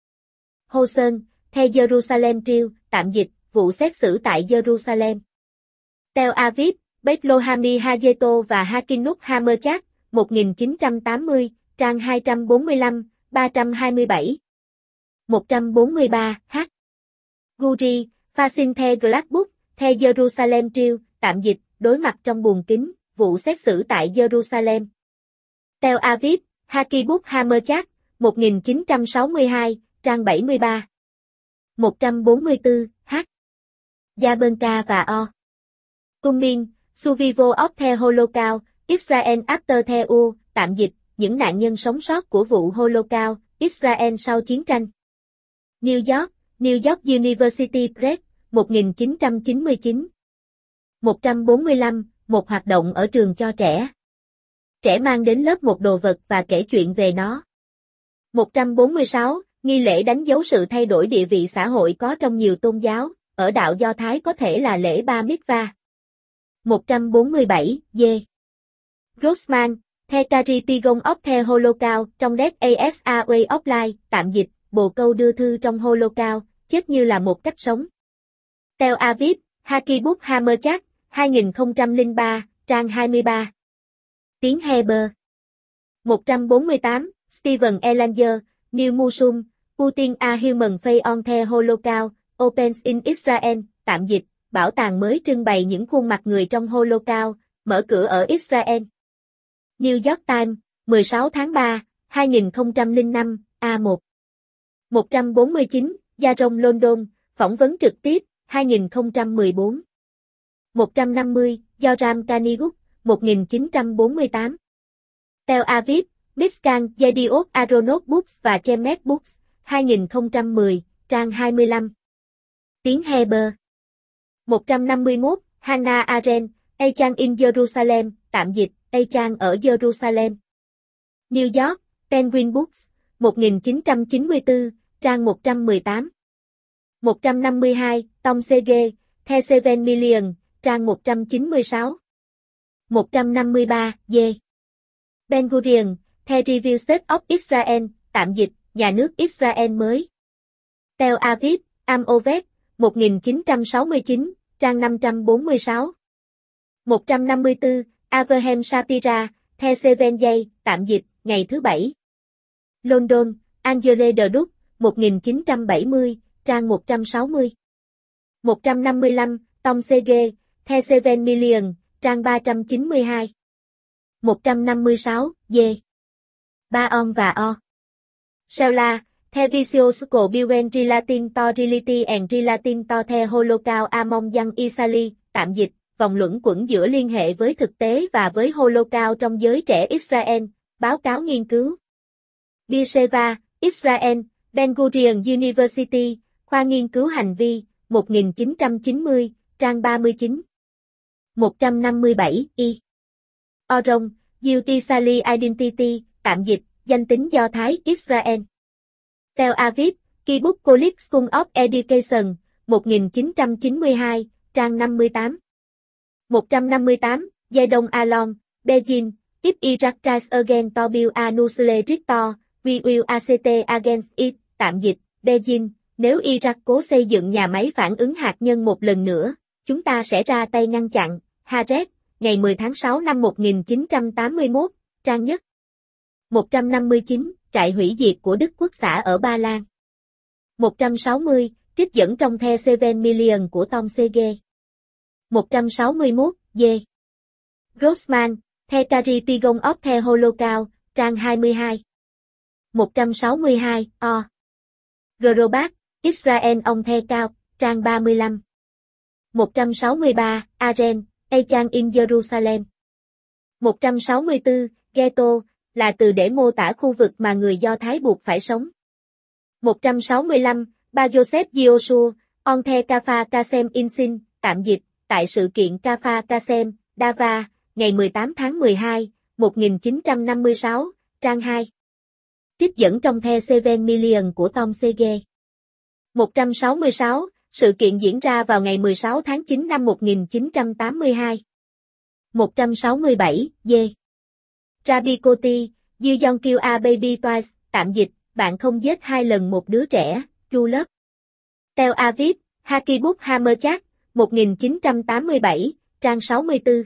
Hosen, The Jerusalem Trial, tạm dịch, vụ xét xử tại Jerusalem. Tel Aviv, Beit Lohami Hayeto và Hakinut Hamerchat, một nghìn chín trăm tám mươi, trang hai trăm bốn mươi lăm ba trăm hai mươi bảy. một trăm bốn mươi ba, H. Guri, Facing the Glass Book, The Jerusalem Trial, tạm dịch, đối mặt trong buồng kính, vụ xét xử tại Jerusalem. Tel Aviv, Hakibuk Hamerchak, một nghìn chín trăm sáu mươi hai, trang bảy mươi ba. một trăm bốn mươi tư, H. Jabenka và O. Cumming, Survival of the Holocaust, Israel After the War, tạm dịch, những nạn nhân sống sót của vụ Holocaust, Israel sau chiến tranh. New York, New York University Press, một nghìn chín trăm chín mươi chín. một trăm bốn mươi lăm, một hoạt động ở trường cho trẻ. Trẻ mang đến lớp một đồ vật và kể chuyện về nó. một trăm bốn mươi sáu, nghi lễ đánh dấu sự thay đổi địa vị xã hội có trong nhiều tôn giáo, ở đạo Do Thái có thể là lễ Bar Mitzvah. một trăm bốn mươi bảy, D. Grossman, The Caripigon of the Holocaust, trong Dead as a Way of Life, tạm dịch, bồ câu đưa thư trong Holocaust, chết như là một cách sống. Tel Aviv, Hakibuk Hamerchak, hai nghìn không trăm lẻ ba, trang hai mươi ba. Tiếng Hebrew. một trăm bốn mươi tám, Steven Elanger, New Musum, Putin a Human Face on the Holocaust, Opens in Israel, tạm dịch, bảo tàng mới trưng bày những khuôn mặt người trong Holocaust, mở cửa ở Israel. New York Times, mười sáu tháng ba, hai nghìn không trăm lẻ năm, A một. một trăm bốn mươi chín, Yaron London, phỏng vấn trực tiếp, hai nghìn không trăm mười bốn. một trăm năm mươi, Yoram Kaniguk, một nghìn chín trăm bốn mươi tám. Tel Aviv, Mishkan Yediot Aronot Books và Chemet Books, hai nghìn không trăm mười, trang hai mươi lăm. Tiếng Hebrew. một trăm năm mươi mốt, Hannah Arendt, Achan in Jerusalem, tạm dịch, Achan ở Jerusalem. New York, Penguin Books, một nghìn chín trăm chín mươi tư, trang một trăm mười tám. một trăm năm mươi hai, Tom Sege, The Seven Million, trang một trăm chín mươi sáu. một trăm năm mươi ba, D. Ben Gurion, The Review State of Israel, tạm dịch, nhà nước Israel mới. Tel Aviv, Am Ovet, một nghìn chín trăm sáu mươi chín, trang năm trăm bốn mươi sáu. một trăm năm mươi tư, Avraham Shapira, The Seven Day, tạm dịch, ngày thứ bảy. London, Angele de Duc, một nghìn chín trăm bảy mươi, trang một trăm sáu mươi. một trăm năm mươi lăm, Tom Sege, The Seven Million, trang ba trăm chín mươi hai. một trăm năm mươi sáu, D. Baon và O. Sheila, The Physiological Building Relating to Reality and Relating to the Holocaust Among Young Israeli, tạm dịch, vòng luẩn quẩn giữa liên hệ với thực tế và với Holocaust trong giới trẻ Israel, báo cáo nghiên cứu. Beersheba, Israel, Ben Gurion University, khoa nghiên cứu hành vi, một nghìn chín trăm chín mươi, trang ba mươi chín. một trăm năm mươi bảy, I. Oron, Utisali Identity, tạm dịch, danh tính Do Thái Israel. Tel Aviv, Kibbutz College School of Education, một nghìn chín trăm chín mươi hai, trang năm mươi tám. một trăm năm mươi tám, Zedong Alon, Beijing, If Iraq tries again to build a nuclear reactor, we will act against it, tạm dịch, Beijing, nếu Iraq cố xây dựng nhà máy phản ứng hạt nhân một lần nữa, chúng ta sẽ ra tay ngăn chặn. Haaretz, ngày mười tháng sáu năm một nghìn chín trăm tám mươi mốt, trang nhất. một trăm năm mươi chín, trại hủy diệt của Đức Quốc xã ở Ba Lan. một trăm sáu mươi, trích dẫn trong The Seven Million của Tom Sege. một trăm sáu mươi mốt, D. Grossman, The Caripigon of the Holocaust, trang hai mươi hai. một trăm sáu mươi hai, O. Grobach, Israel ông The Cao, trang ba mươi lăm. một trăm sáu mươi ba, Arendt, Achan in Jerusalem. một trăm sáu mươi tư, Ghetto, là từ để mô tả khu vực mà người Do Thái buộc phải sống. một trăm sáu mươi lăm, Ba Joseph Yoshua, On the Kafar Kasem Insin, tạm dịch, tại sự kiện Kafar Kasem, Dava, ngày mười tám tháng mười hai, một nghìn chín trăm năm mươi sáu, trang hai. Trích dẫn trong The Seven Million của Tom Sege. một trăm sáu mươi sáu, sự kiện diễn ra vào ngày mười sáu tháng chín năm một nghìn chín trăm tám mươi hai. một trăm sáu mươi bảy, D. Rabbi Koti, You Don't Kill a Baby Twice, tạm dịch, bạn không giết hai lần một đứa trẻ, Tru lớp. Tel Aviv, Hakibuk Hamerchak, một nghìn chín trăm tám mươi bảy, trang sáu mươi tư.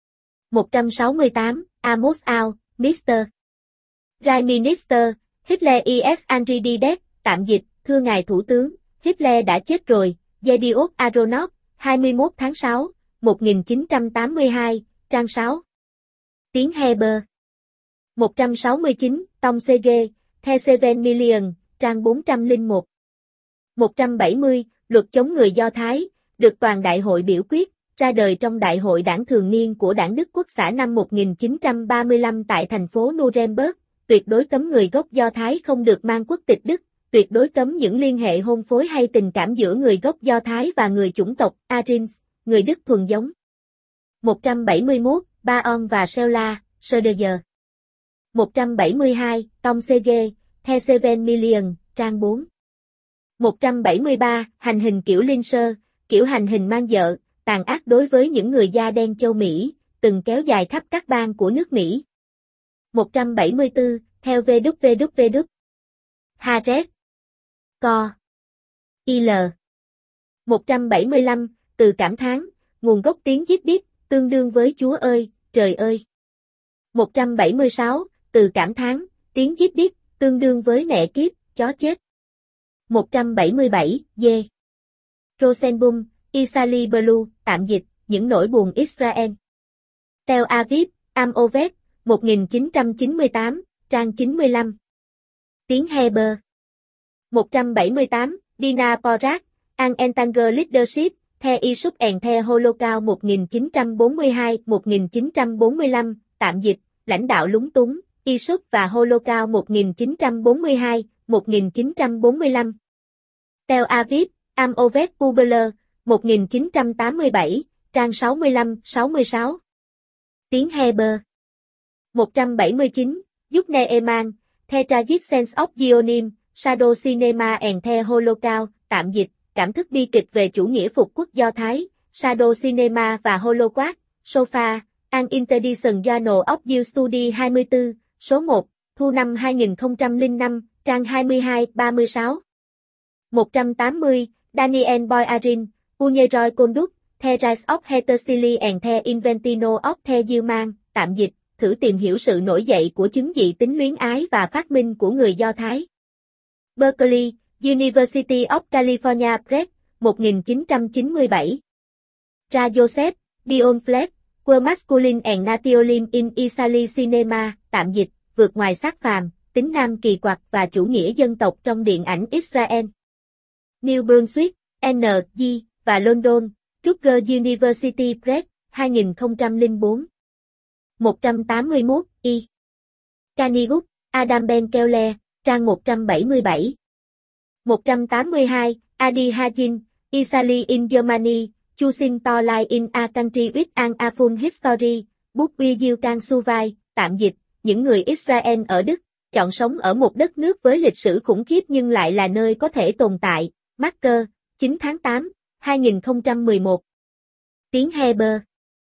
một trăm sáu mươi tám, Amos Ao, mister Prime Minister, Hitler is Henry dead, tạm dịch, thưa ngài thủ tướng, Hitler đã chết rồi, Yediot Aronot, hai mươi mốt tháng sáu, một nghìn chín trăm tám mươi hai, trang sáu. Tiếng Hebrew. một trăm sáu mươi chín, Tom Sege, The Seven Million, trang bốn trăm lẻ một. một trăm bảy mươi, Luật chống người Do Thái, được toàn đại hội biểu quyết, ra đời trong Đại hội đảng thường niên của Đảng Đức Quốc xã năm một nghìn chín trăm ba mươi lăm tại thành phố Nuremberg, tuyệt đối cấm người gốc Do Thái không được mang quốc tịch Đức, tuyệt đối cấm những liên hệ hôn phối hay tình cảm giữa người gốc Do Thái và người chủng tộc Aryns, người Đức thuần giống. một trăm bảy mươi mốt, Baon và Sheila, Söderger. một trăm bảy mươi hai, Tom Sege, The Seven Million, trang bốn. một trăm bảy mươi ba, Hành hình kiểu Lyncher, kiểu hành hình mang vợ, tàn ác đối với những người da đen châu Mỹ, từng kéo dài khắp các bang của nước Mỹ. một trăm bảy mươi tư, theo vê kép vê kép vê. Haaretz. Co. Il. một trăm bảy mươi lăm, từ cảm thán, nguồn gốc tiếng Yiddish, tương đương với Chúa ơi, trời ơi. một trăm bảy mươi sáu, từ cảm thán, tiếng Yiddish, tương đương với mẹ kiếp, chó chết. một trăm bảy mươi bảy, dê. Rosenbaum, Isali Blue, tạm dịch, những nỗi buồn Israel. Tel Aviv, Am Ovet, một nghìn chín trăm chín mươi tám, trang chín mươi lăm. Tiếng Hebrew. một trăm bảy mươi tám, Dina Porat, An Entanger Leadership, The Isup and The Holocaust một nghìn chín trăm bốn mươi hai đến một nghìn chín trăm bốn mươi lăm, tạm dịch, lãnh đạo lúng túng, Isup và Holocaust một nghìn chín trăm bốn mươi hai đến một nghìn chín trăm bốn mươi lăm. Tel Aviv, Am Ovet Pubeler, một nghìn chín trăm tám mươi bảy, trang sáu mươi lăm sáu mươi sáu. Tiếng Hebrew. một trăm bảy mươi chín, Yukne Eman, The Tragic Sense of Zionism, Shadow Cinema and The Holocaust, tạm dịch, cảm thức bi kịch về chủ nghĩa phục quốc Do Thái, Shadow Cinema và Holocaust, Sofa, An Interdiction Journal of Jewish Study hai mươi tư, số một, thu năm hai nghìn không trăm lẻ năm, trang hai mươi hai ba mươi sáu. một trăm tám mươi, Daniel Boyarin, Unieroy Conduct, The Rise of Heterocity and The Inventino of The Human, tạm dịch, thử tìm hiểu sự nổi dậy của chứng dị tính luyến ái và phát minh của người Do Thái. Berkeley, University of California Press, một nghìn chín trăm chín mươi bảy. Ra Joseph, Beyond Flesh, Queer Masculine and Nationalism in Israeli Cinema, tạm dịch, vượt ngoài xác phàm, tính nam kỳ quặc và chủ nghĩa dân tộc trong điện ảnh Israel. New Brunswick, en giê, và London, Rutgers University Press, hai nghìn không trăm lẻ bốn. một trăm tám mươi mốt, I. Kanigut, Adam Ben Keller, trang một trăm bảy mươi bảy. một trăm tám mươi hai, Adi Hajin, Israeli in Germany, Choosing to Live in a Country with an Awful History, Book with You Can Survive, tạm dịch, những người Israel ở Đức, chọn sống ở một đất nước với lịch sử khủng khiếp nhưng lại là nơi có thể tồn tại. Marker, chín tháng tám, hai nghìn không trăm mười một. Tiếng Hebrew.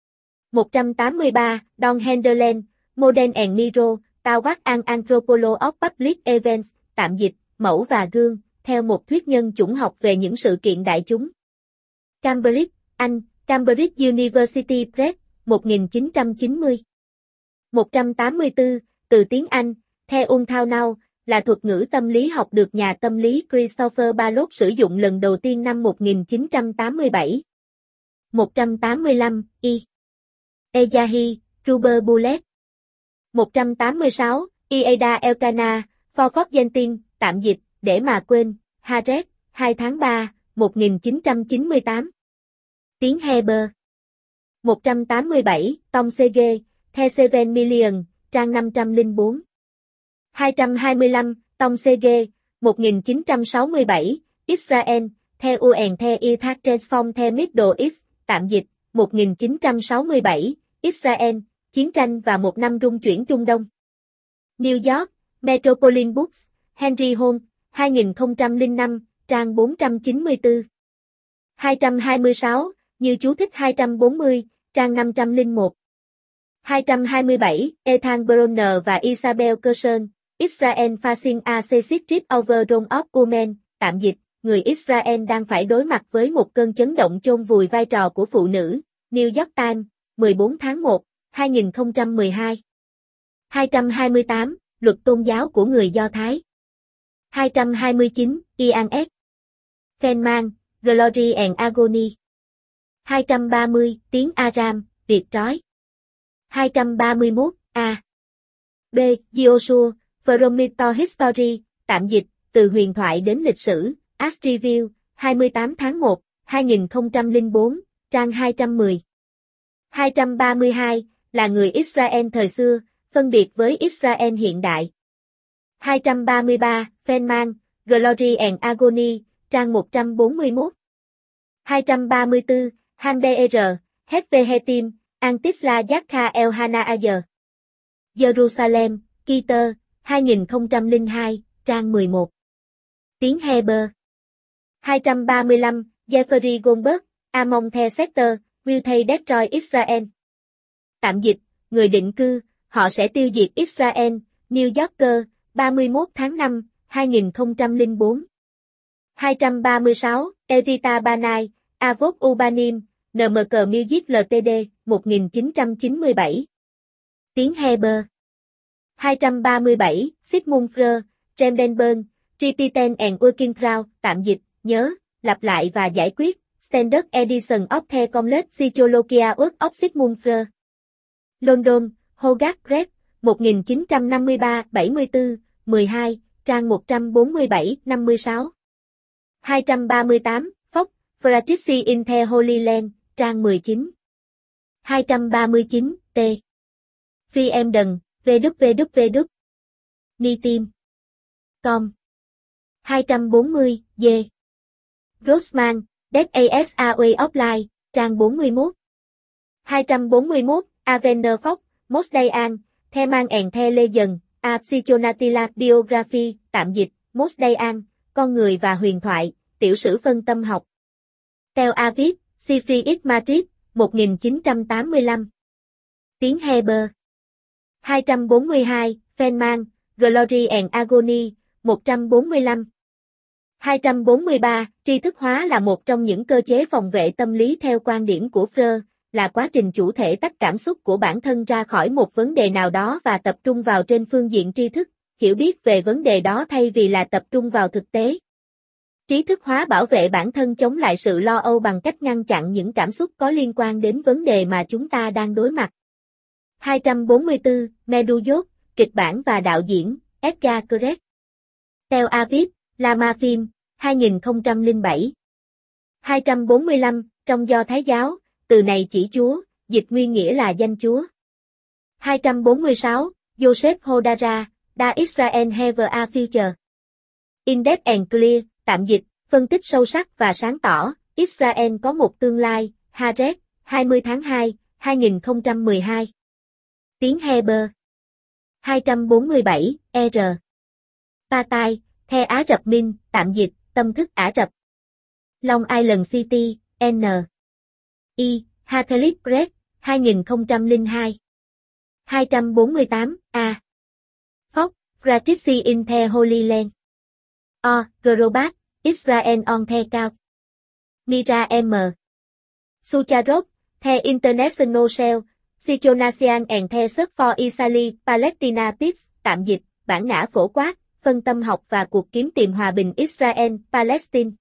một trăm tám mươi ba, Don Henderland, Modern and Mirror, Toward an Anthropology of Public Events, tạm dịch, mẫu và gương, theo một thuyết nhân chủng học về những sự kiện đại chúng. Cambridge, Anh, Cambridge University Press, một nghìn chín trăm chín mươi. một trăm tám mươi tư, từ tiếng Anh, The Unthought, là thuật ngữ tâm lý học được nhà tâm lý Christopher Ballot sử dụng lần đầu tiên năm một nghìn chín trăm tám mươi bảy. một trăm tám mươi lăm, I. Ejahi, Ruber Bullet. một trăm tám mươi sáu, Ieda Elkanah, For Forgetting, tạm dịch, để mà quên, Haaretz, hai tháng ba, một nghìn chín trăm chín mươi tám. Tiếng Hebrew. một trăm tám mươi bảy, Tom Sege, The Seven Million, trang năm trăm lẻ bốn. hai trăm hai mươi lăm, Tom Sege, một nghìn chín trăm sáu mươi bảy, Israel, The U and The Ithac Transform The Middle East, tạm dịch, một nghìn chín trăm sáu mươi bảy, Israel, chiến tranh và một năm rung chuyển Trung Đông. New York, Metropolitan Books, Henry Holmes, hai nghìn không trăm lẻ năm, trang bốn trăm chín mươi tư. hai trăm hai mươi sáu, như chú thích hai trăm bốn mươi, trang năm trăm lẻ một. hai trăm hai mươi bảy, Ethan Bronner và Isabel Gerson, Israel Facing a Seismic Trip Over Rome of Women, tạm dịch, người Israel đang phải đối mặt với một cơn chấn động chôn vùi vai trò của phụ nữ, New York Times, mười bốn tháng một, hai nghìn không trăm mười hai. hai trăm hai mươi tám, Luật tôn giáo của người Do Thái. hai trăm hai mươi chín, Ian S. Feynman, Glory and Agony. hai trăm ba mươi, tiếng Aram, Việt trói. hai trăm ba mươi mốt, A. B. Joshua, From Myth to History, tạm dịch, từ huyền thoại đến lịch sử, As Review, hai mươi tám tháng một, hai nghìn không trăm lẻ bốn, trang hai trăm mười. hai trăm ba mươi hai, là người Israel thời xưa, phân biệt với Israel hiện đại. hai trăm ba mươi ba, Feynman, Glory and Agony, trang một trăm bốn mươi mốt. hai trăm ba mươi tư, Hanber, Hevhetim, Antisla Yakha El Hana Ayer. Jerusalem, Keter, hai nghìn không trăm lẻ hai, trang mười một. Tiếng Heber. hai trăm ba mươi lăm, Jeffrey Goldberg, Among the Sector, Will They Destroy Israel. Tạm dịch, người định cư, họ sẽ tiêu diệt Israel, New Yorker, ba mươi mốt tháng năm, hai nghìn không trăm lẻ bốn. hai trăm ba mươi sáu, Evita Banai, Avot Ubanim, en em ca Music lờ tê đê, một nghìn chín trăm chín mươi bảy. Tiếng Heber. hai trăm ba mươi bảy, Sigmund Freud, Remdenberg, Repeaten and Working Crowd, tạm dịch, nhớ, lặp lại và giải quyết, Standard Edition of the Complete Psychologia Work of Sigmund Freud. London, Hogarth Press, một nghìn chín trăm năm mươi ba bảy mươi tư, mười hai, trang một trăm bốn mươi bảy năm mươi sáu. hai trăm ba mươi tám, Fox, Fratricide in the Holy Land, trang mười chín. hai trăm ba mươi chín, T. Free Emden, vê kép vê kép. Nitim. Com. hai trăm bốn mươi, D. Grossman, Dead as a Way of Life, trang bốn mươi mốt. hai trăm bốn mươi mốt, Avener Fox, Mosdaian, Theman and the Legend, A Psychonatila Biography, tạm dịch, Mosdaian, Con người và huyền thoại, tiểu sử phân tâm học. Tel Aviv, Sifri X Madrid, một nghìn chín trăm tám mươi lăm. Tiếng Heber. hai trăm bốn mươi hai, Feynman, Glory and Agony, một trăm bốn mươi lăm. hai trăm bốn mươi ba, tri thức hóa là một trong những cơ chế phòng vệ tâm lý theo quan điểm của Freud, là quá trình chủ thể tách cảm xúc của bản thân ra khỏi một vấn đề nào đó và tập trung vào trên phương diện tri thức, hiểu biết về vấn đề đó thay vì là tập trung vào thực tế. Trí thức hóa bảo vệ bản thân chống lại sự lo âu bằng cách ngăn chặn những cảm xúc có liên quan đến vấn đề mà chúng ta đang đối mặt. hai trăm bốn mươi tư, Meduyot, kịch bản và đạo diễn, Edgar Keret. Tel Aviv, Lama Phim, hai nghìn không trăm lẻ bảy. hai trăm bốn mươi lăm, trong Do Thái giáo, từ này chỉ Chúa, dịch nguyên nghĩa là danh Chúa. hai trăm bốn mươi sáu, Joseph Hodara, Da Israel Have a Future. In-depth and Clear, tạm dịch, phân tích sâu sắc và sáng tỏ, Israel có một tương lai, Haaretz, hai mươi tháng hai, hai nghìn không trăm mười hai. Tiếng Heber. hai trăm bốn mươi bảy, R. Patai, The Á Rập Minh, tạm dịch, tâm thức Ả Rập. Long Island City, N. I, Catholic Press, hai nghìn không trăm lẻ hai. hai trăm bốn mươi tám, A. Fox, Fratricide in the Holy Land. O. Grobat, Israel on the Couch. Mira M. Sucharov, The International Cell, Psychonasian and the Search for Israeli Palestina Peace, tạm dịch, bản ngã phổ quát, phân tâm học và cuộc kiếm tìm hòa bình Israel-Palestine.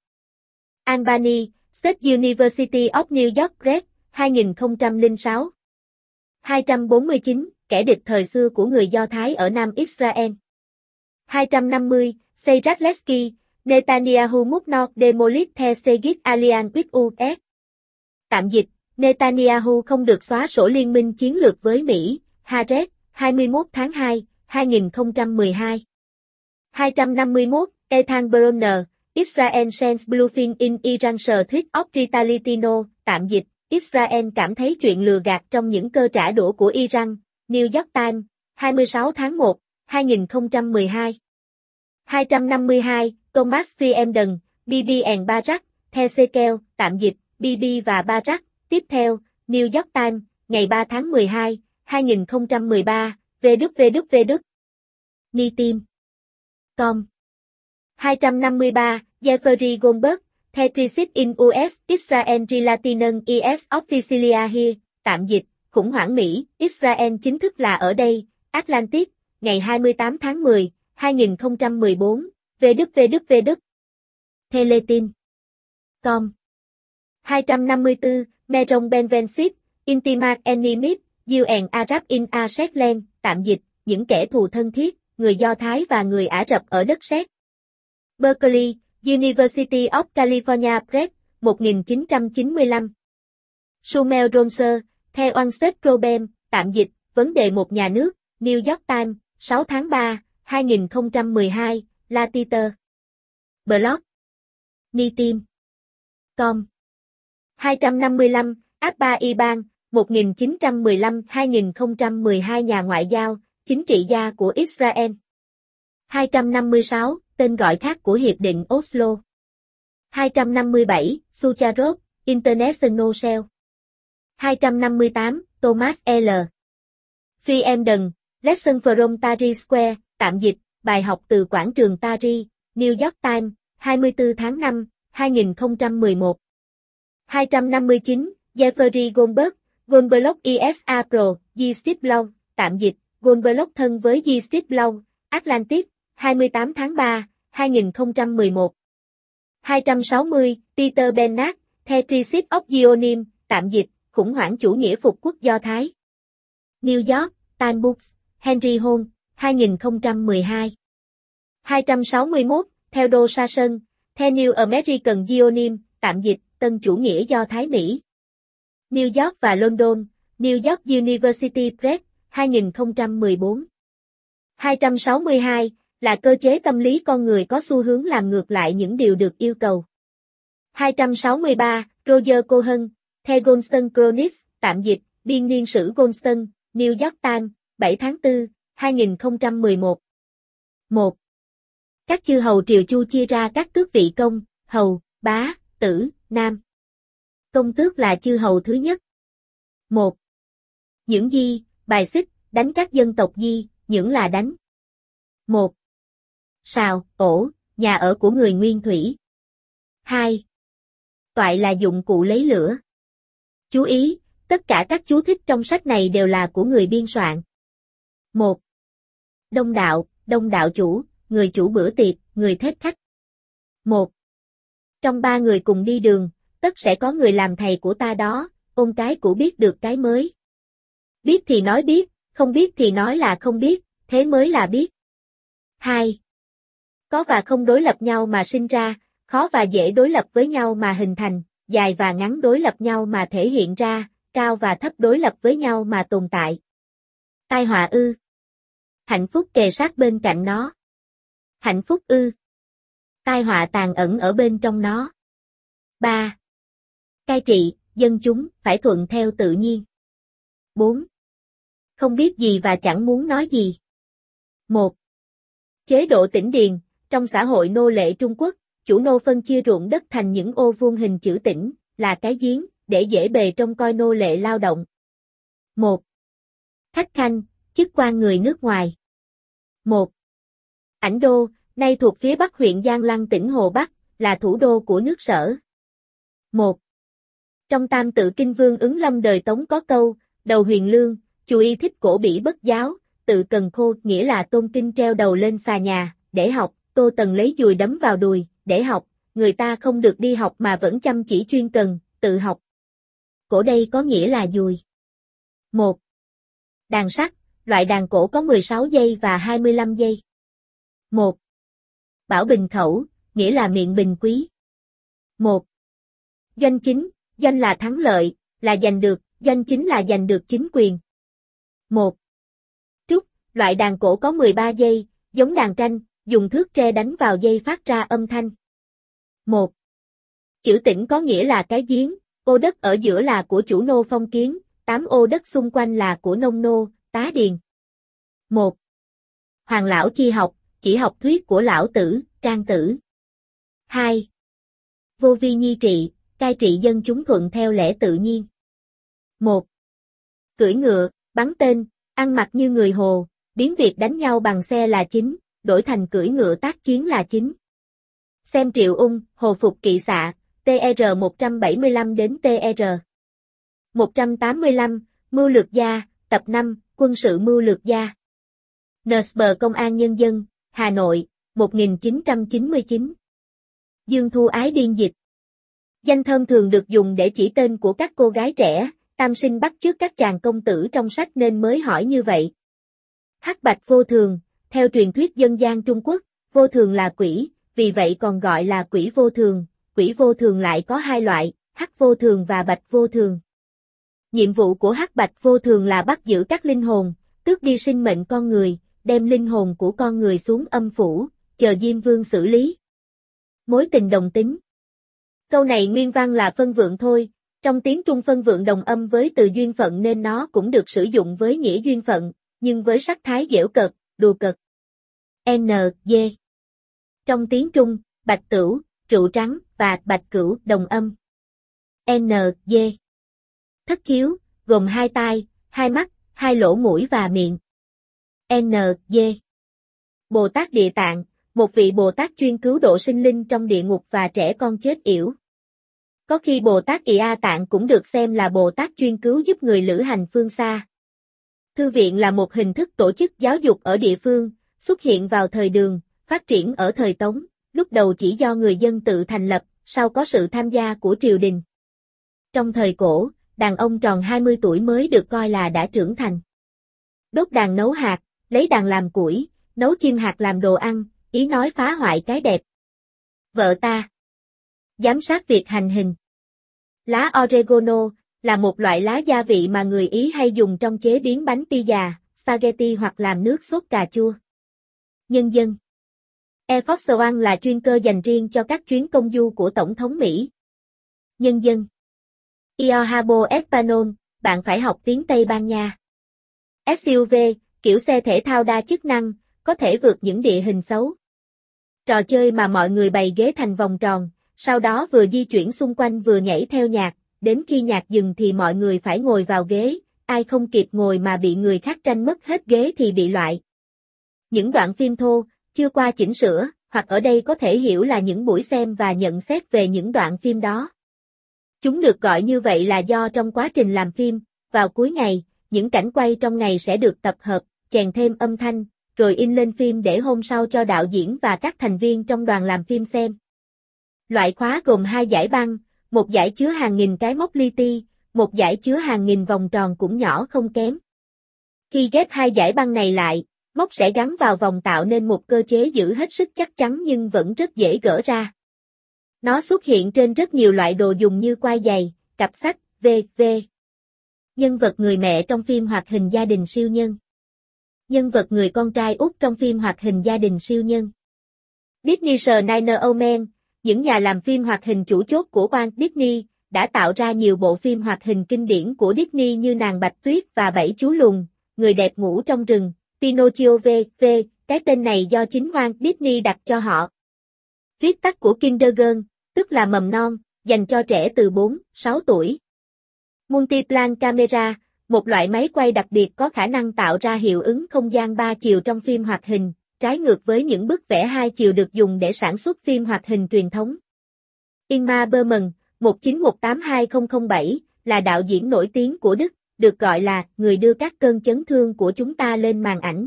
Albany, State University of New York Press, hai nghìn không trăm lẻ sáu. hai trăm bốn mươi chín, kẻ địch thời xưa của người Do Thái ở Nam Israel. hai trăm năm mươi, Seyrat Lesky, Netanyahu must not demolish the strategic alliance with u ét. Tạm dịch, Netanyahu không được xóa sổ liên minh chiến lược với Mỹ, Haaretz, hai mươi mốt tháng hai, hai nghìn không trăm mười hai. hai trăm năm mươi mốt, Ethan Bronner, Israel sends bluffing in Iran's threat of retaliation, tạm dịch, Israel cảm thấy chuyện lừa gạt trong những cơ trả đũa của Iran, New York Times, hai mươi sáu tháng một, hai nghìn không trăm mười hai. hai trăm năm mươi hai, Thomas Frieden, Bibi and Barak, Hezekiel, tạm dịch, Bibi và Barak, tiếp theo, New York Times, ngày ba tháng mười hai, hai nghìn không trăm mười ba, vê kép vê kép. Nitim. Com. hai trăm năm mươi ba, Jeffrey Goldberg, The Crisis in u ét, Israel Relationen i ét Officialia Here, tạm dịch, khủng hoảng Mỹ, Israel chính thức là ở đây, Atlantic, ngày hai mươi tám tháng mười, hai nghìn không trăm mười bốn, vê kép vê kép. Teletin. com. hai trăm năm mươi tư, Meron Benvenship, Intimate Enemies, You and Arab in a Setland, tạm dịch, những kẻ thù thân thiết, người Do Thái và người Ả Rập ở đất sét. Berkeley, University of California Press, một nghìn chín trăm chín mươi lăm. Sumel Ronser, The One State Problem, tạm dịch, vấn đề một nhà nước, New York Times, sáu tháng ba, hai nghìn không trăm mười hai, Latiter. Blog. Nitim. com. hai trăm năm mươi lăm, Abba Iban, một nghìn chín trăm mười lăm đến hai nghìn không trăm mười hai nhà ngoại giao, chính trị gia của Israel. hai trăm năm mươi sáu, tên gọi khác của Hiệp định Oslo. hai trăm năm mươi bảy, Sucharov, International Cell. hai trăm năm mươi tám, Thomas L. Frieden, Lesson from Tahrir Square, tạm dịch, bài học từ quảng trường Tahrir, New York Times, hai mươi tư tháng năm, hai nghìn không trăm mười một. hai trăm năm mươi chín, Jeffrey Goldberg, Goldblum i ét a Pro, G-Strip Long, tạm dịch, Goldblum thân với G-Strip Long, Atlantic, hai mươi tám tháng ba, hai nghìn không trăm mười một. hai trăm sáu mươi, Peter Bernard, The Crisis of Zionism, tạm dịch, khủng hoảng chủ nghĩa phục quốc Do Thái. New York, Times Books, Henry Hall, hai nghìn không trăm mười hai. hai trăm sáu mươi mốt, Theodore Sasson, The New American Zionism, tạm dịch, tân chủ nghĩa Do Thái Mỹ. New York và London, New York University Press, hai nghìn không trăm mười bốn. hai trăm sáu mươi hai, là cơ chế tâm lý con người có xu hướng làm ngược lại những điều được yêu cầu. hai trăm sáu mươi ba, Roger Cohen, The Goldstone Chronicles, tạm dịch, biên niên sử Goldstone, New York Times, bảy tháng tư, hai nghìn không trăm mười một. một. Các chư hầu triều Chu chia ra các tước vị công, hầu, bá, tử, nam. Công tước là chư hầu thứ nhất. một. Những di, bài xích, đánh các dân tộc di, những là đánh. một. Sào, ổ, nhà ở của người Nguyên Thủy. hai. Toại là dụng cụ lấy lửa. Chú ý, tất cả các chú thích trong sách này đều là của người biên soạn. một. Đông đạo, đông đạo chủ, người chủ bữa tiệc, người thết khách. một. Trong ba người cùng đi đường, tất sẽ có người làm thầy của ta đó, ôn cái cũ biết được cái mới. Biết thì nói biết, không biết thì nói là không biết, thế mới là biết. hai. Có và không đối lập nhau mà sinh ra, khó và dễ đối lập với nhau mà hình thành, dài và ngắn đối lập nhau mà thể hiện ra, cao và thấp đối lập với nhau mà tồn tại. Tai họa ư? Hạnh phúc kề sát bên cạnh nó. Hạnh phúc ư? Tai họa tàn ẩn ở bên trong nó. ba. Cai trị, dân chúng, phải thuận theo tự nhiên. bốn. Không biết gì và chẳng muốn nói gì. một. Chế độ tĩnh điền, trong xã hội nô lệ Trung Quốc, chủ nô phân chia ruộng đất thành những ô vuông hình chữ tĩnh, là cái giếng, để dễ bề trông coi nô lệ lao động. một. Khách khanh, chức quan người nước ngoài. một. Ảnh đô, nay thuộc phía bắc huyện Giang Lăng tỉnh Hồ Bắc, là thủ đô của nước Sở. một. Trong Tam Tự Kinh Vương Ứng Lâm đời Tống có câu, đầu huyền lương, chú ý thích cổ bỉ bất giáo, tự cần khô, nghĩa là tôn kinh treo đầu lên xà nhà, để học, Tô Tần lấy dùi đấm vào đùi, để học, người ta không được đi học mà vẫn chăm chỉ chuyên cần, tự học. Cổ đây có nghĩa là dùi. một. Đàn sắt, loại đàn cổ có mười sáu dây và hai mươi lăm dây. một. Bảo bình khẩu, nghĩa là miệng bình quý. một. Doanh chính, doanh là thắng lợi, là giành được, doanh chính là giành được chính quyền. một. Trúc, loại đàn cổ có mười ba dây, giống đàn tranh, dùng thước tre đánh vào dây phát ra âm thanh. một. Chữ tĩnh có nghĩa là cái giếng, ô đất ở giữa là của chủ nô phong kiến, tám ô đất xung quanh là của nông nô, tá điền. một. Hoàng lão chi học, chỉ học thuyết của lão tử, trang tử. hai. Vô vi nhi trị, cai trị dân chúng thuận theo lẽ tự nhiên. một. Cưỡi ngựa, bắn tên, ăn mặc như người Hồ, biến việc đánh nhau bằng xe là chính, đổi thành cưỡi ngựa tác chiến là chính. Xem Triệu Ung, Hồ Phục Kỵ Xạ, T R một trăm bảy mươi lăm đến T R một trăm tám mươi lăm, Mưu lược gia, tập năm, Quân sự mưu lược gia. en ét bê Công an Nhân dân, Hà Nội, một nghìn chín trăm chín mươi chín. Dương Thu Ái biên dịch. Danh thơm thường được dùng để chỉ tên của các cô gái trẻ, tam sinh bắt chước các chàng công tử trong sách nên mới hỏi như vậy. Hắc bạch vô thường, theo truyền thuyết dân gian Trung Quốc, vô thường là quỷ, vì vậy còn gọi là quỷ vô thường. Quỷ vô thường lại có hai loại, hắc vô thường và bạch vô thường. Nhiệm vụ của hắc bạch vô thường là bắt giữ các linh hồn, tước đi sinh mệnh con người, đem linh hồn của con người xuống âm phủ, chờ Diêm Vương xử lý. Mối tình đồng tính. Câu này nguyên văn là phân vượng thôi, trong tiếng Trung phân vượng đồng âm với từ duyên phận nên nó cũng được sử dụng với nghĩa duyên phận, nhưng với sắc thái giễu cợt, đùa cợt. N, D. Trong tiếng Trung, bạch tửu, rượu trắng và bạch cửu đồng âm. N, D. Thất khiếu, gồm hai tai, hai mắt, hai lỗ mũi và miệng. N, D. Bồ Tát Địa Tạng, một vị Bồ Tát chuyên cứu độ sinh linh trong địa ngục và trẻ con chết yểu. Có khi Bồ Tát Ị A Tạng cũng được xem là Bồ Tát chuyên cứu giúp người lữ hành phương xa. Thư viện là một hình thức tổ chức giáo dục ở địa phương, xuất hiện vào thời Đường, phát triển ở thời Tống, lúc đầu chỉ do người dân tự thành lập, sau có sự tham gia của triều đình. Trong thời cổ, đàn ông tròn hai mươi tuổi mới được coi là đã trưởng thành. Đốt đàn nấu hạt, lấy đàn làm củi, nấu chim hạt làm đồ ăn, ý nói phá hoại cái đẹp. Vợ ta. Giám sát việc hành hình. Lá oregano là một loại lá gia vị mà người Ý hay dùng trong chế biến bánh pizza, spaghetti hoặc làm nước sốt cà chua. Nhân dân. Air Force One là chuyên cơ dành riêng cho các chuyến công du của Tổng thống Mỹ. Nhân dân. Io Habo Español, bạn phải học tiếng Tây Ban Nha. ét u vê, kiểu xe thể thao đa chức năng, có thể vượt những địa hình xấu. Trò chơi mà mọi người bày ghế thành vòng tròn, sau đó vừa di chuyển xung quanh vừa nhảy theo nhạc, đến khi nhạc dừng thì mọi người phải ngồi vào ghế, ai không kịp ngồi mà bị người khác tranh mất hết ghế thì bị loại. Những đoạn phim thô, chưa qua chỉnh sửa, hoặc ở đây có thể hiểu là những buổi xem và nhận xét về những đoạn phim đó. Chúng được gọi như vậy là do trong quá trình làm phim, vào cuối ngày, những cảnh quay trong ngày sẽ được tập hợp, chèn thêm âm thanh, rồi in lên phim để hôm sau cho đạo diễn và các thành viên trong đoàn làm phim xem. Loại khóa gồm hai dải băng, một dải chứa hàng nghìn cái móc li ti, một dải chứa hàng nghìn vòng tròn cũng nhỏ không kém. Khi ghép hai dải băng này lại, móc sẽ gắn vào vòng tạo nên một cơ chế giữ hết sức chắc chắn nhưng vẫn rất dễ gỡ ra. Nó xuất hiện trên rất nhiều loại đồ dùng như quai giày, cặp sách, vân vân. Nhân vật người mẹ trong phim hoạt hình Gia đình siêu nhân. Nhân vật người con trai út trong phim hoạt hình Gia đình siêu nhân. Disney's Nine Omen, những nhà làm phim hoạt hình chủ chốt của Walt Disney, đã tạo ra nhiều bộ phim hoạt hình kinh điển của Disney như Nàng Bạch Tuyết và Bảy Chú Lùn, Người đẹp ngủ trong rừng, Pinocchio vân vân. Cái tên này do chính Walt Disney đặt cho họ. Viết tắt của Kindergarten, tức là mầm non, dành cho trẻ từ bốn đến sáu tuổi. Multiplan Camera, một loại máy quay đặc biệt có khả năng tạo ra hiệu ứng không gian ba chiều trong phim hoạt hình, trái ngược với những bức vẽ hai chiều được dùng để sản xuất phim hoạt hình truyền thống. Ingmar Bergman, một chín một tám hai không không bảy, là đạo diễn nổi tiếng của Đức, được gọi là người đưa các cơn chấn thương của chúng ta lên màn ảnh.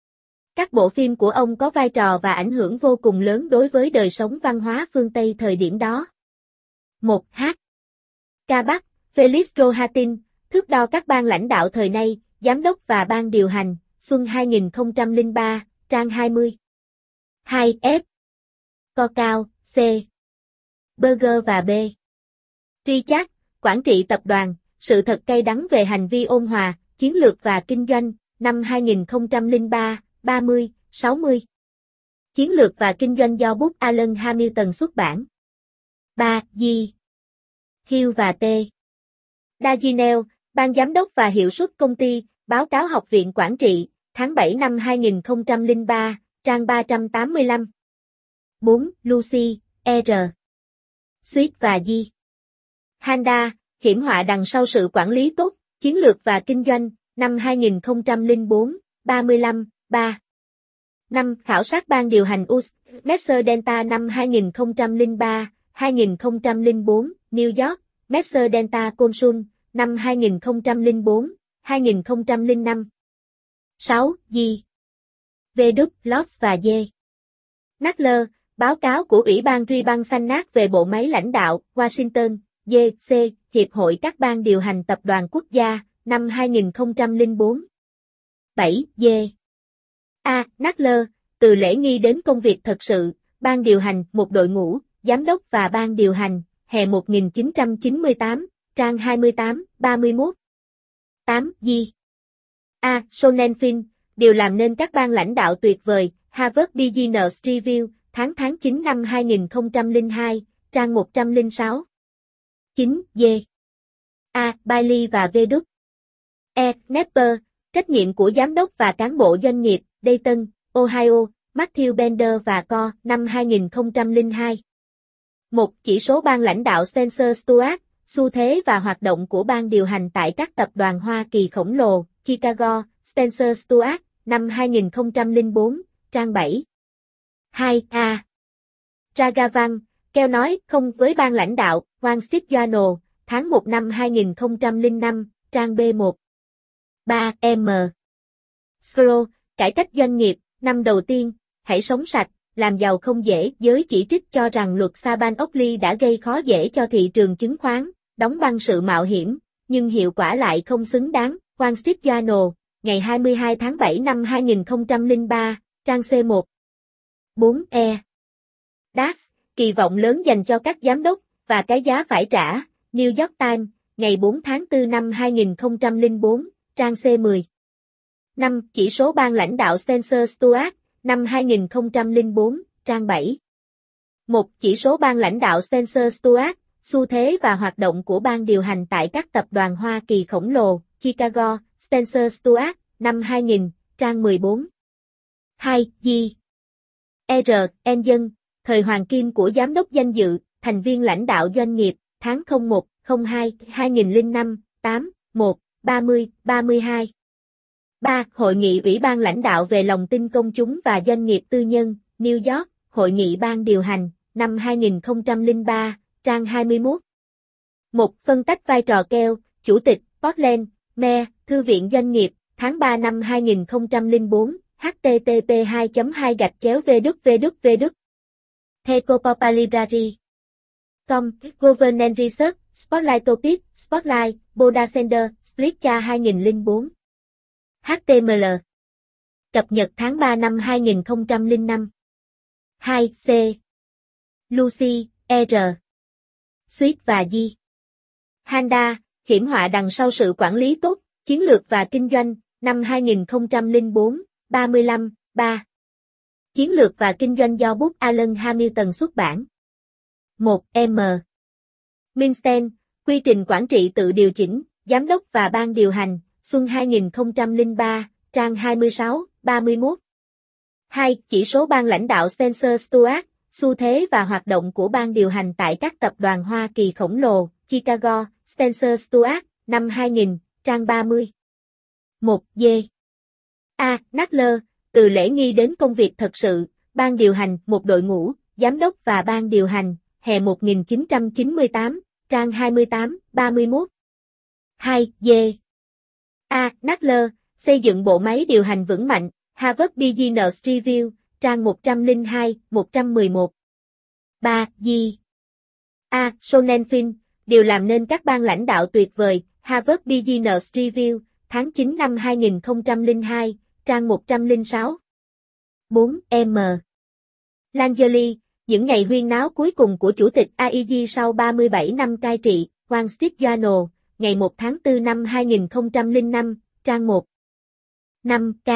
Các bộ phim của ông có vai trò và ảnh hưởng vô cùng lớn đối với đời sống văn hóa phương Tây thời điểm đó. một. H. Ca Bắc, Felix Rohatyn, thước đo các ban lãnh đạo thời nay, giám đốc và ban điều hành, xuân hai nghìn không trăm lẻ ba, trang hai mươi. hai. F. Co cao, C. Berger và B. Richard, quản trị tập đoàn, sự thật cay đắng về hành vi ôn hòa, chiến lược và kinh doanh, năm hai nghìn không trăm lẻ ba, ba mươi, sáu mươi. Chiến lược và kinh doanh do Booth Allen Hamilton xuất bản. ba. G. Hill và T. Daginel, ban giám đốc và hiệu suất công ty, báo cáo Học viện Quản trị, tháng bảy năm hai nghìn không trăm lẻ ba, trang ba trăm tám mươi lăm. bốn. Lucy, R. Sweet và G. Handa, hiểm họa đằng sau sự quản lý tốt, chiến lược và kinh doanh, năm hai nghìn không trăm lẻ bốn, ba mươi lăm, ba. năm. Khảo sát ban điều hành u ét, Messer Delta năm hai nghìn không trăm lẻ ba, hai nghìn không trăm lẻ bốn, New York, Messer Delta Consul, năm hai nghìn không trăm lẻ bốn, hai nghìn không trăm lẻ năm. sáu. G. V. Lotz và D. Nadler, Báo cáo của Ủy ban Ri bang Senate về bộ máy lãnh đạo, Washington, D C, Hiệp hội các ban điều hành tập đoàn quốc gia, năm hai nghìn không trăm lẻ bốn. bảy. D. A. Nadler, từ lễ nghi đến công việc thật sự, ban điều hành, một đội ngũ, giám đốc và ban điều hành, hè một nghìn chín trăm chín mươi tám, trang hai mươi tám, ba mươi mốt. tám. D. A. Sonnenfeld, điều làm nên các ban lãnh đạo tuyệt vời, Harvard Business Review, tháng tháng chín năm hai nghìn không trăm lẻ hai, trang một trăm lẻ sáu. chín. D. A. Bailey và V. E. Nepper, trách nhiệm của giám đốc và cán bộ doanh nghiệp, Dayton, Ohio, Matthew Bender và Co. năm hai nghìn không trăm lẻ hai. một. Chỉ số ban lãnh đạo Spencer Stuart, xu thế và hoạt động của ban điều hành tại các tập đoàn Hoa Kỳ khổng lồ, Chicago, Spencer Stuart, năm hai nghìn không trăm lẻ bốn, trang bảy. hai. A. Ragavan, kêu nói không với ban lãnh đạo, Wall Street Journal, tháng một năm hai nghìn không trăm lẻ năm, trang B một. ba. M. Sproul, cải cách doanh nghiệp, năm đầu tiên, hãy sống sạch, làm giàu không dễ, giới chỉ trích cho rằng luật Sarbanes-Oxley đã gây khó dễ cho thị trường chứng khoán, đóng băng sự mạo hiểm, nhưng hiệu quả lại không xứng đáng. Wall Street Journal, ngày hai mươi hai tháng bảy năm hai nghìn không trăm lẻ ba, trang C một. bốn. E. Dax, kỳ vọng lớn dành cho các giám đốc, và cái giá phải trả, New York Times, ngày bốn tháng tư năm hai nghìn không trăm lẻ bốn, trang C mười. năm. Chỉ số ban lãnh đạo Spencer Stuart, năm hai nghìn không trăm lẻ bốn, trang bảy. một. Chỉ số ban lãnh đạo Spencer Stuart, xu thế và hoạt động của ban điều hành tại các tập đoàn Hoa Kỳ khổng lồ, Chicago, Spencer Stuart, năm hai nghìn, trang mười bốn. hai. G. R. Engen, thời hoàng kim của giám đốc danh dự, thành viên lãnh đạo doanh nghiệp, tháng không một, không hai, hai nghìn lẻ năm, tám, một, ba mươi, ba mươi hai. ba. Hội nghị Ủy ban lãnh đạo về lòng tin công chúng và doanh nghiệp tư nhân, New York, Hội nghị ban điều hành, năm hai nghìn không trăm lẻ ba, trang hai mươi mốt. một. Phân tách vai trò keo, Chủ tịch, Portland, Mayor, Thư viện Doanh nghiệp, tháng ba năm hai nghìn không trăm lẻ bốn, h t t p hai chấm hai gạch chéo v w w w Thecopopalirari. Com, Governance Research, Spotlight Topic, Spotlight, Boda Center, Splitcha hai nghìn lẻ bốn. h t m l. Cập nhật tháng ba năm hai nghìn không trăm lẻ năm. hai. C. Lucy, R. Sweet và G. Handa, hiểm họa đằng sau sự quản lý tốt, chiến lược và kinh doanh, năm hai nghìn không trăm lẻ bốn, ba mươi lăm, ba. Chiến lược và kinh doanh do Booz Allen Hamilton xuất bản. một. M. Milstein, quy trình quản trị tự điều chỉnh, giám đốc và ban điều hành, xuân hai nghìn không trăm lẻ ba, trang hai mươi sáu, ba mươi mốt. hai. Chỉ số ban lãnh đạo Spencer Stuart, xu thế và hoạt động của ban điều hành tại các tập đoàn Hoa Kỳ khổng lồ, Chicago, Spencer Stuart, năm hai nghìn, trang ba mươi. một. D. A. Nadler, từ lễ nghi đến công việc thật sự, ban điều hành, một đội ngũ, giám đốc và ban điều hành, hè một nghìn chín trăm chín mươi tám, trang hai mươi tám, ba mươi mốt. hai. D. A. Nadler, xây dựng bộ máy điều hành vững mạnh, Harvard Business Review, trang một trăm lẻ hai, một trăm mười một. ba. G. A. Sonnenfeld, điều làm nên các ban lãnh đạo tuyệt vời, Harvard Business Review, tháng chín năm hai nghìn không trăm lẻ hai, trang một trăm lẻ sáu. bốn. M. Langeli, những ngày huyên náo cuối cùng của Chủ tịch a i giê sau ba mươi bảy năm cai trị, Wall Street Journal, ngày một tháng tư năm hai nghìn không trăm lẻ năm, trang một. năm. K.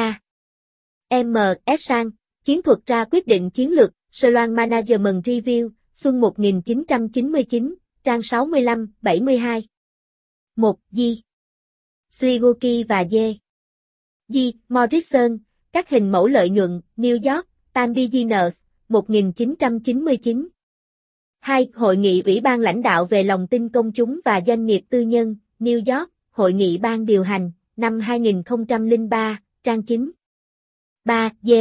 M. Essan, chiến thuật ra quyết định chiến lược, Sloan Management Review, xuân một nghìn chín trăm chín mươi chín, trang sáu mươi lăm, bảy mươi hai. một. G. Sligoki và D. G. Morrison, các hình mẫu lợi nhuận, New York, Time Business, một nghìn chín trăm chín mươi chín. hai. Hội nghị Ủy ban lãnh đạo về lòng tin công chúng và doanh nghiệp tư nhân, New York, Hội nghị ban điều hành, năm hai nghìn không trăm lẻ ba, trang chín. ba. D.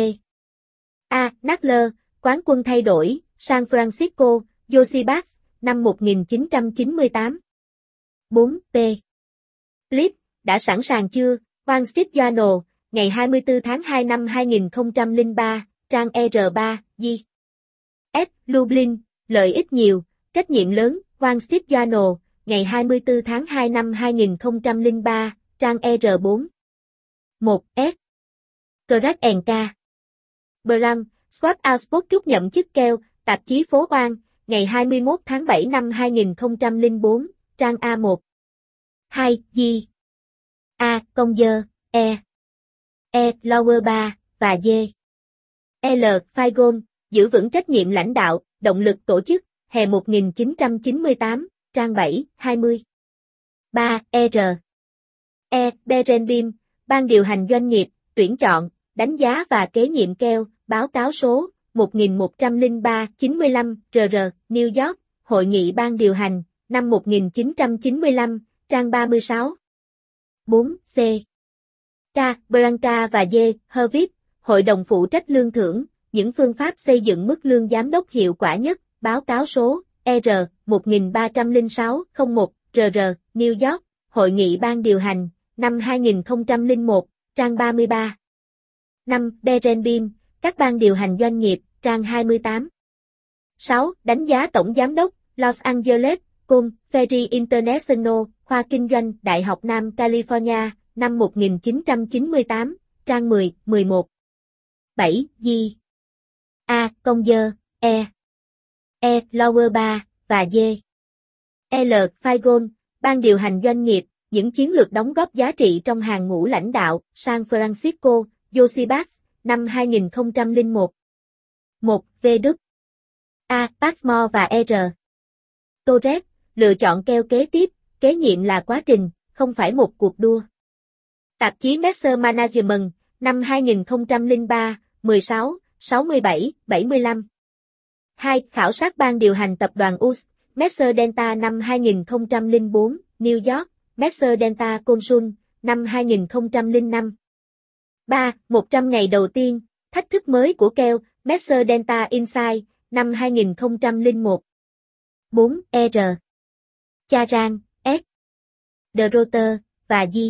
A. Nadler, quán quân thay đổi, San Francisco, Yoshibas, năm một nghìn chín trăm chín mươi tám. bốn. P. Flip, đã sẵn sàng chưa? Wall Street Journal, ngày hai mươi tư tháng hai năm hai nghìn không trăm lẻ ba, trang R ba, G. S. Lublin, lợi ích nhiều, trách nhiệm lớn, Wall Street Journal, ngày hai mươi tư tháng hai năm hai nghìn không trăm lẻ ba, trang R bốn. một. S. Crack and K. Bram, Swap Outspot rút nhậm chức keo, tạp chí Phố Oan, ngày hai mươi mốt tháng bảy năm hai nghìn không trăm lẻ bốn, trang A một. hai. G. A. Công dơ, E. E. Lower ba, và D. L. Faigon, giữ vững trách nhiệm lãnh đạo, động lực tổ chức, hè một nghìn chín trăm chín mươi tám, trang bảy, hai mươi. ba. R. E. Berenbim, ban điều hành doanh nghiệp, tuyển chọn, đánh giá và kế nhiệm keo, báo cáo số một nghìn một trăm lẻ ba chín mươi lăm R R, New York, hội nghị ban điều hành, năm một nghìn chín trăm chín mươi lăm, trang ba mươi sáu. bốn. C. K. Branca và D. Hervip, hội đồng phụ trách lương thưởng, những phương pháp xây dựng mức lương giám đốc hiệu quả nhất, báo cáo số R một nghìn ba trăm lẻ sáu không một R R, New York, hội nghị ban điều hành, năm hai nghìn không trăm lẻ một, trang ba mươi ba. năm. Berenbim, các ban điều hành doanh nghiệp, trang hai mươi tám. sáu. Đánh giá tổng giám đốc, Los Angeles, Korn Ferry International, khoa kinh doanh, Đại học Nam California, năm một nghìn chín trăm chín mươi tám, trang mười, mười một. bảy. G. A. Công dơ, E. E. Lower ba, và D. L. Faigon, ban điều hành doanh nghiệp, những chiến lược đóng góp giá trị trong hàng ngũ lãnh đạo, San Francisco, Josibas, năm hai nghìn không trăm lẻ một. một. V. Đức. A. Passmore và R. Torres, lựa chọn keo kế tiếp, kế nhiệm là quá trình, không phải một cuộc đua. Tạp chí Mercer Management, năm hai nghìn không trăm lẻ ba, mười sáu, sáu mươi bảy, bảy mươi lăm. hai. Khảo sát ban điều hành tập đoàn u ét, Mercer Delta năm hai nghìn không trăm lẻ bốn, New York, Mercer Delta Consult, năm hai nghìn không trăm lẻ năm. ba. một trăm ngày đầu tiên, thách thức mới của keo, Mercer Delta Insight, năm hai nghìn không trăm lẻ một. bốn. R. Charan, S. De Rotter, và G.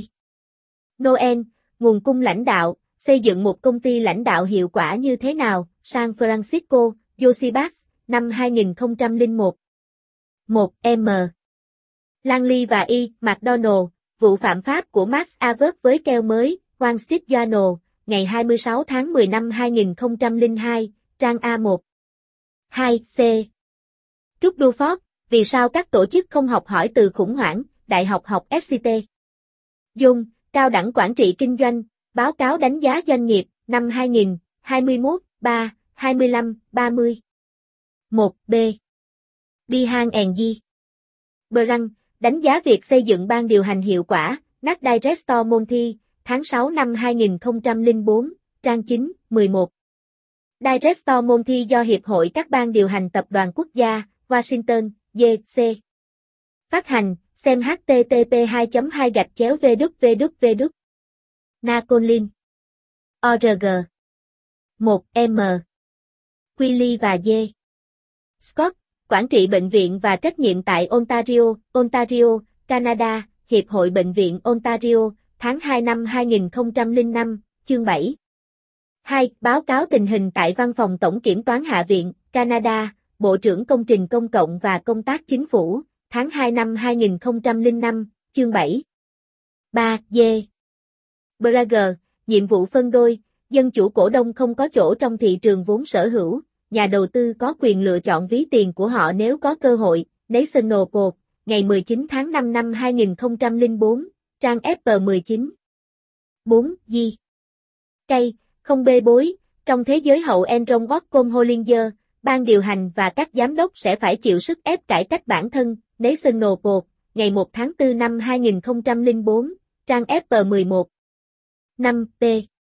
Noel, nguồn cung lãnh đạo, xây dựng một công ty lãnh đạo hiệu quả như thế nào, San Francisco, Josibas, năm hai nghìn không trăm lẻ một. một. M. Langley và E. McDonald, vụ phạm pháp của Max Avert với keo mới, Wall Street Journal, ngày hai mươi sáu tháng mười năm hai nghìn không trăm lẻ hai, trang A một. hai. C. Rutherford, vì sao các tổ chức không học hỏi từ khủng hoảng, Đại học học ét xê tê. Dung, cao đẳng quản trị kinh doanh, báo cáo đánh giá doanh nghiệp, năm hai nghìn, hai mươi mốt, ba, hai mươi lăm, ba mươi. một. B. Bihan and G. Brand, đánh giá việc xây dựng ban điều hành hiệu quả, Nat Director Monty, tháng sáu năm hai nghìn không trăm lẻ bốn, trang chín, mười một. Director Monty do Hiệp hội các ban điều hành tập đoàn quốc gia, Washington, D C. Phát hành, xem H T T P hai chấm hai gạch chéo V W V W V W. Nacolin. O R G. một. M. Quilly và D. Scott, quản trị bệnh viện và trách nhiệm tại Ontario, Ontario, Canada, Hiệp hội Bệnh viện Ontario, tháng hai năm hai nghìn không trăm lẻ năm, chương bảy. hai. Báo cáo tình hình tại Văn phòng Tổng Kiểm toán Hạ viện, Canada, Bộ trưởng Công trình Công cộng và Công tác Chính phủ, tháng hai năm hai nghìn không trăm lẻ năm, chương bảy. ba. D. Brager, nhiệm vụ phân đôi, dân chủ cổ đông không có chỗ trong thị trường vốn sở hữu, nhà đầu tư có quyền lựa chọn ví tiền của họ nếu có cơ hội, National Post, ngày mười chín tháng năm năm hai nghìn không trăm lẻ bốn, trang F P mười chín. bốn. G. Cây, không bê bối, trong thế giới hậu Enron Wacom Hollinger, ban điều hành và các giám đốc sẽ phải chịu sức ép cải cách bản thân, National Post, ngày một tháng tư năm hai nghìn không trăm lẻ bốn, trang F P mười một. năm. P.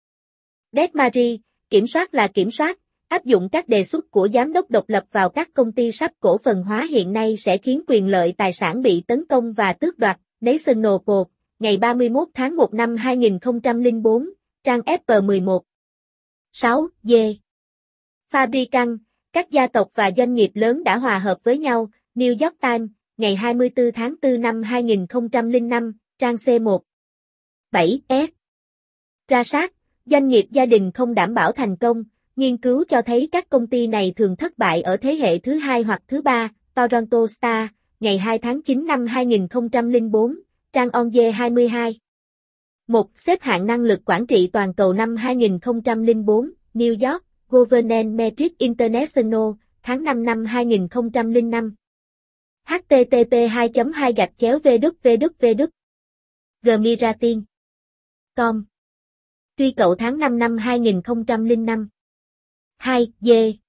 Desmarais, kiểm soát là kiểm soát, áp dụng các đề xuất của giám đốc độc lập vào các công ty sắp cổ phần hóa hiện nay sẽ khiến quyền lợi tài sản bị tấn công và tước đoạt, National Post, ngày ba mươi mốt tháng một năm hai nghìn không trăm lẻ bốn, trang F P mười một. sáu. D. Fabricant, các gia tộc và doanh nghiệp lớn đã hòa hợp với nhau, New York Times, ngày hai mươi tư tháng tư năm hai nghìn không trăm lẻ năm, trang C một. bảy. S. Ra sát, doanh nghiệp gia đình không đảm bảo thành công, Nghiên cứu cho thấy các công ty này thường thất bại ở thế hệ thứ hai hoặc thứ ba. Toronto Star, ngày hai tháng chín năm hai nghìn không trăm lẻ bốn, trang Onge hai mươi hai. một. Xếp hạng năng lực quản trị toàn cầu năm hai nghìn không trăm lẻ bốn, New York, Governance Metrics International, tháng năm năm hai nghìn không trăm lẻ năm. h t t p hai chấm hai gạch chéo v w w w gmiratin chấm com Truy cậu tháng năm năm hai nghìn không trăm lẻ năm. hai. D.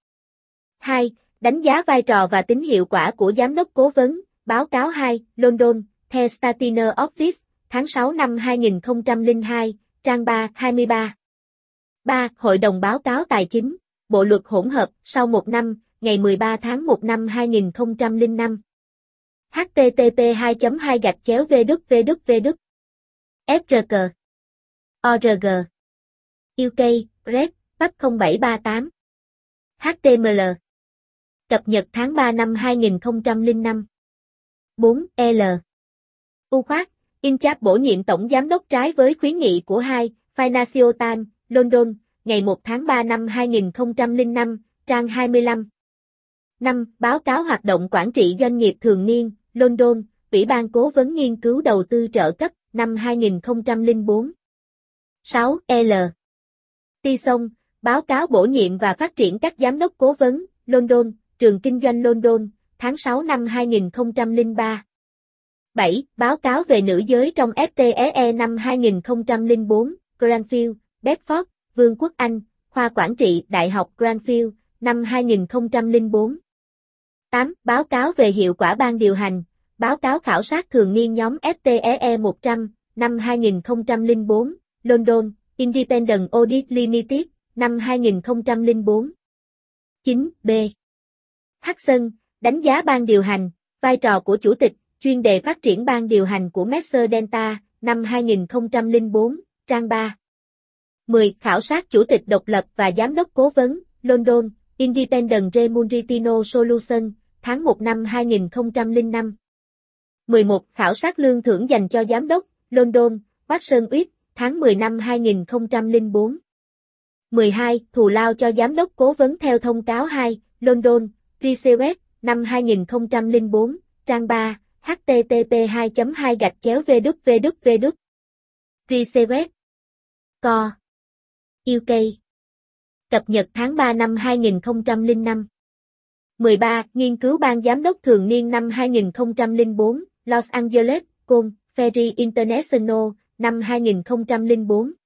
hai. Đánh giá vai trò và tính hiệu quả của giám đốc cố vấn, báo cáo hai, London, The Statiner Office, tháng sáu năm hai nghìn không trăm lẻ hai, trang ba, hai mươi ba. ba. Hội đồng báo cáo tài chính, Bộ luật hỗn hợp, sau một năm, ngày mười ba tháng một năm hai nghìn không trăm lẻ năm. h t t p hai chấm hai gạch chéo v w w w f r k org u k red pub không bảy ba tám h t m l Cập nhật tháng ba năm hai nghìn không trăm lẻ năm. bốn. L. U khoát, Inchap bổ nhiệm tổng giám đốc trái với khuyến nghị của hai, Financial Times, London, ngày một tháng ba năm hai nghìn không trăm lẻ năm, trang hai mươi lăm. năm. Báo cáo hoạt động quản trị doanh nghiệp thường niên, London, Ủy ban Cố vấn Nghiên cứu Đầu tư trợ cấp, năm hai nghìn không trăm lẻ bốn. sáu. L. Tison, báo cáo bổ nhiệm và phát triển các giám đốc cố vấn, London, Trường Kinh doanh London, tháng sáu năm hai nghìn không trăm lẻ ba. bảy. Báo cáo về nữ giới trong ép tê e e năm hai nghìn không trăm lẻ bốn, Cranfield, Bedford, Vương quốc Anh, khoa quản trị, Đại học Cranfield, năm hai nghìn không trăm lẻ bốn. tám. Báo cáo về hiệu quả ban điều hành, báo cáo khảo sát thường niên nhóm ép tê e e một trăm, năm hai nghìn không trăm lẻ bốn, London, Independent Audit Limited, năm hai nghìn không trăm lẻ bốn. chín. B. Hudson, đánh giá ban điều hành, vai trò của chủ tịch, chuyên đề phát triển ban điều hành của Mercer Delta, năm hai nghìn không trăm lẻ bốn, trang ba. mười. Khảo sát chủ tịch độc lập và giám đốc cố vấn, London, Independent Remuneration Solution, tháng một năm hai nghìn không trăm lẻ năm. mười một. Khảo sát lương thưởng dành cho giám đốc, London, Watson Uyết, tháng mười năm hai nghìn không trăm lẻ bốn. mười hai. Thù lao cho giám đốc cố vấn theo thông cáo hai, London, Research, năm hai nghìn không trăm lẻ bốn, trang ba, h t t p hai chấm hai gạch chéo v w w w Research. Co. u k. Cập nhật tháng ba năm hai nghìn không trăm lẻ năm. mười ba. Nghiên cứu ban giám đốc thường niên năm hai nghìn không trăm lẻ bốn, Los Angeles, Korn Ferry International, năm hai nghìn không trăm lẻ bốn.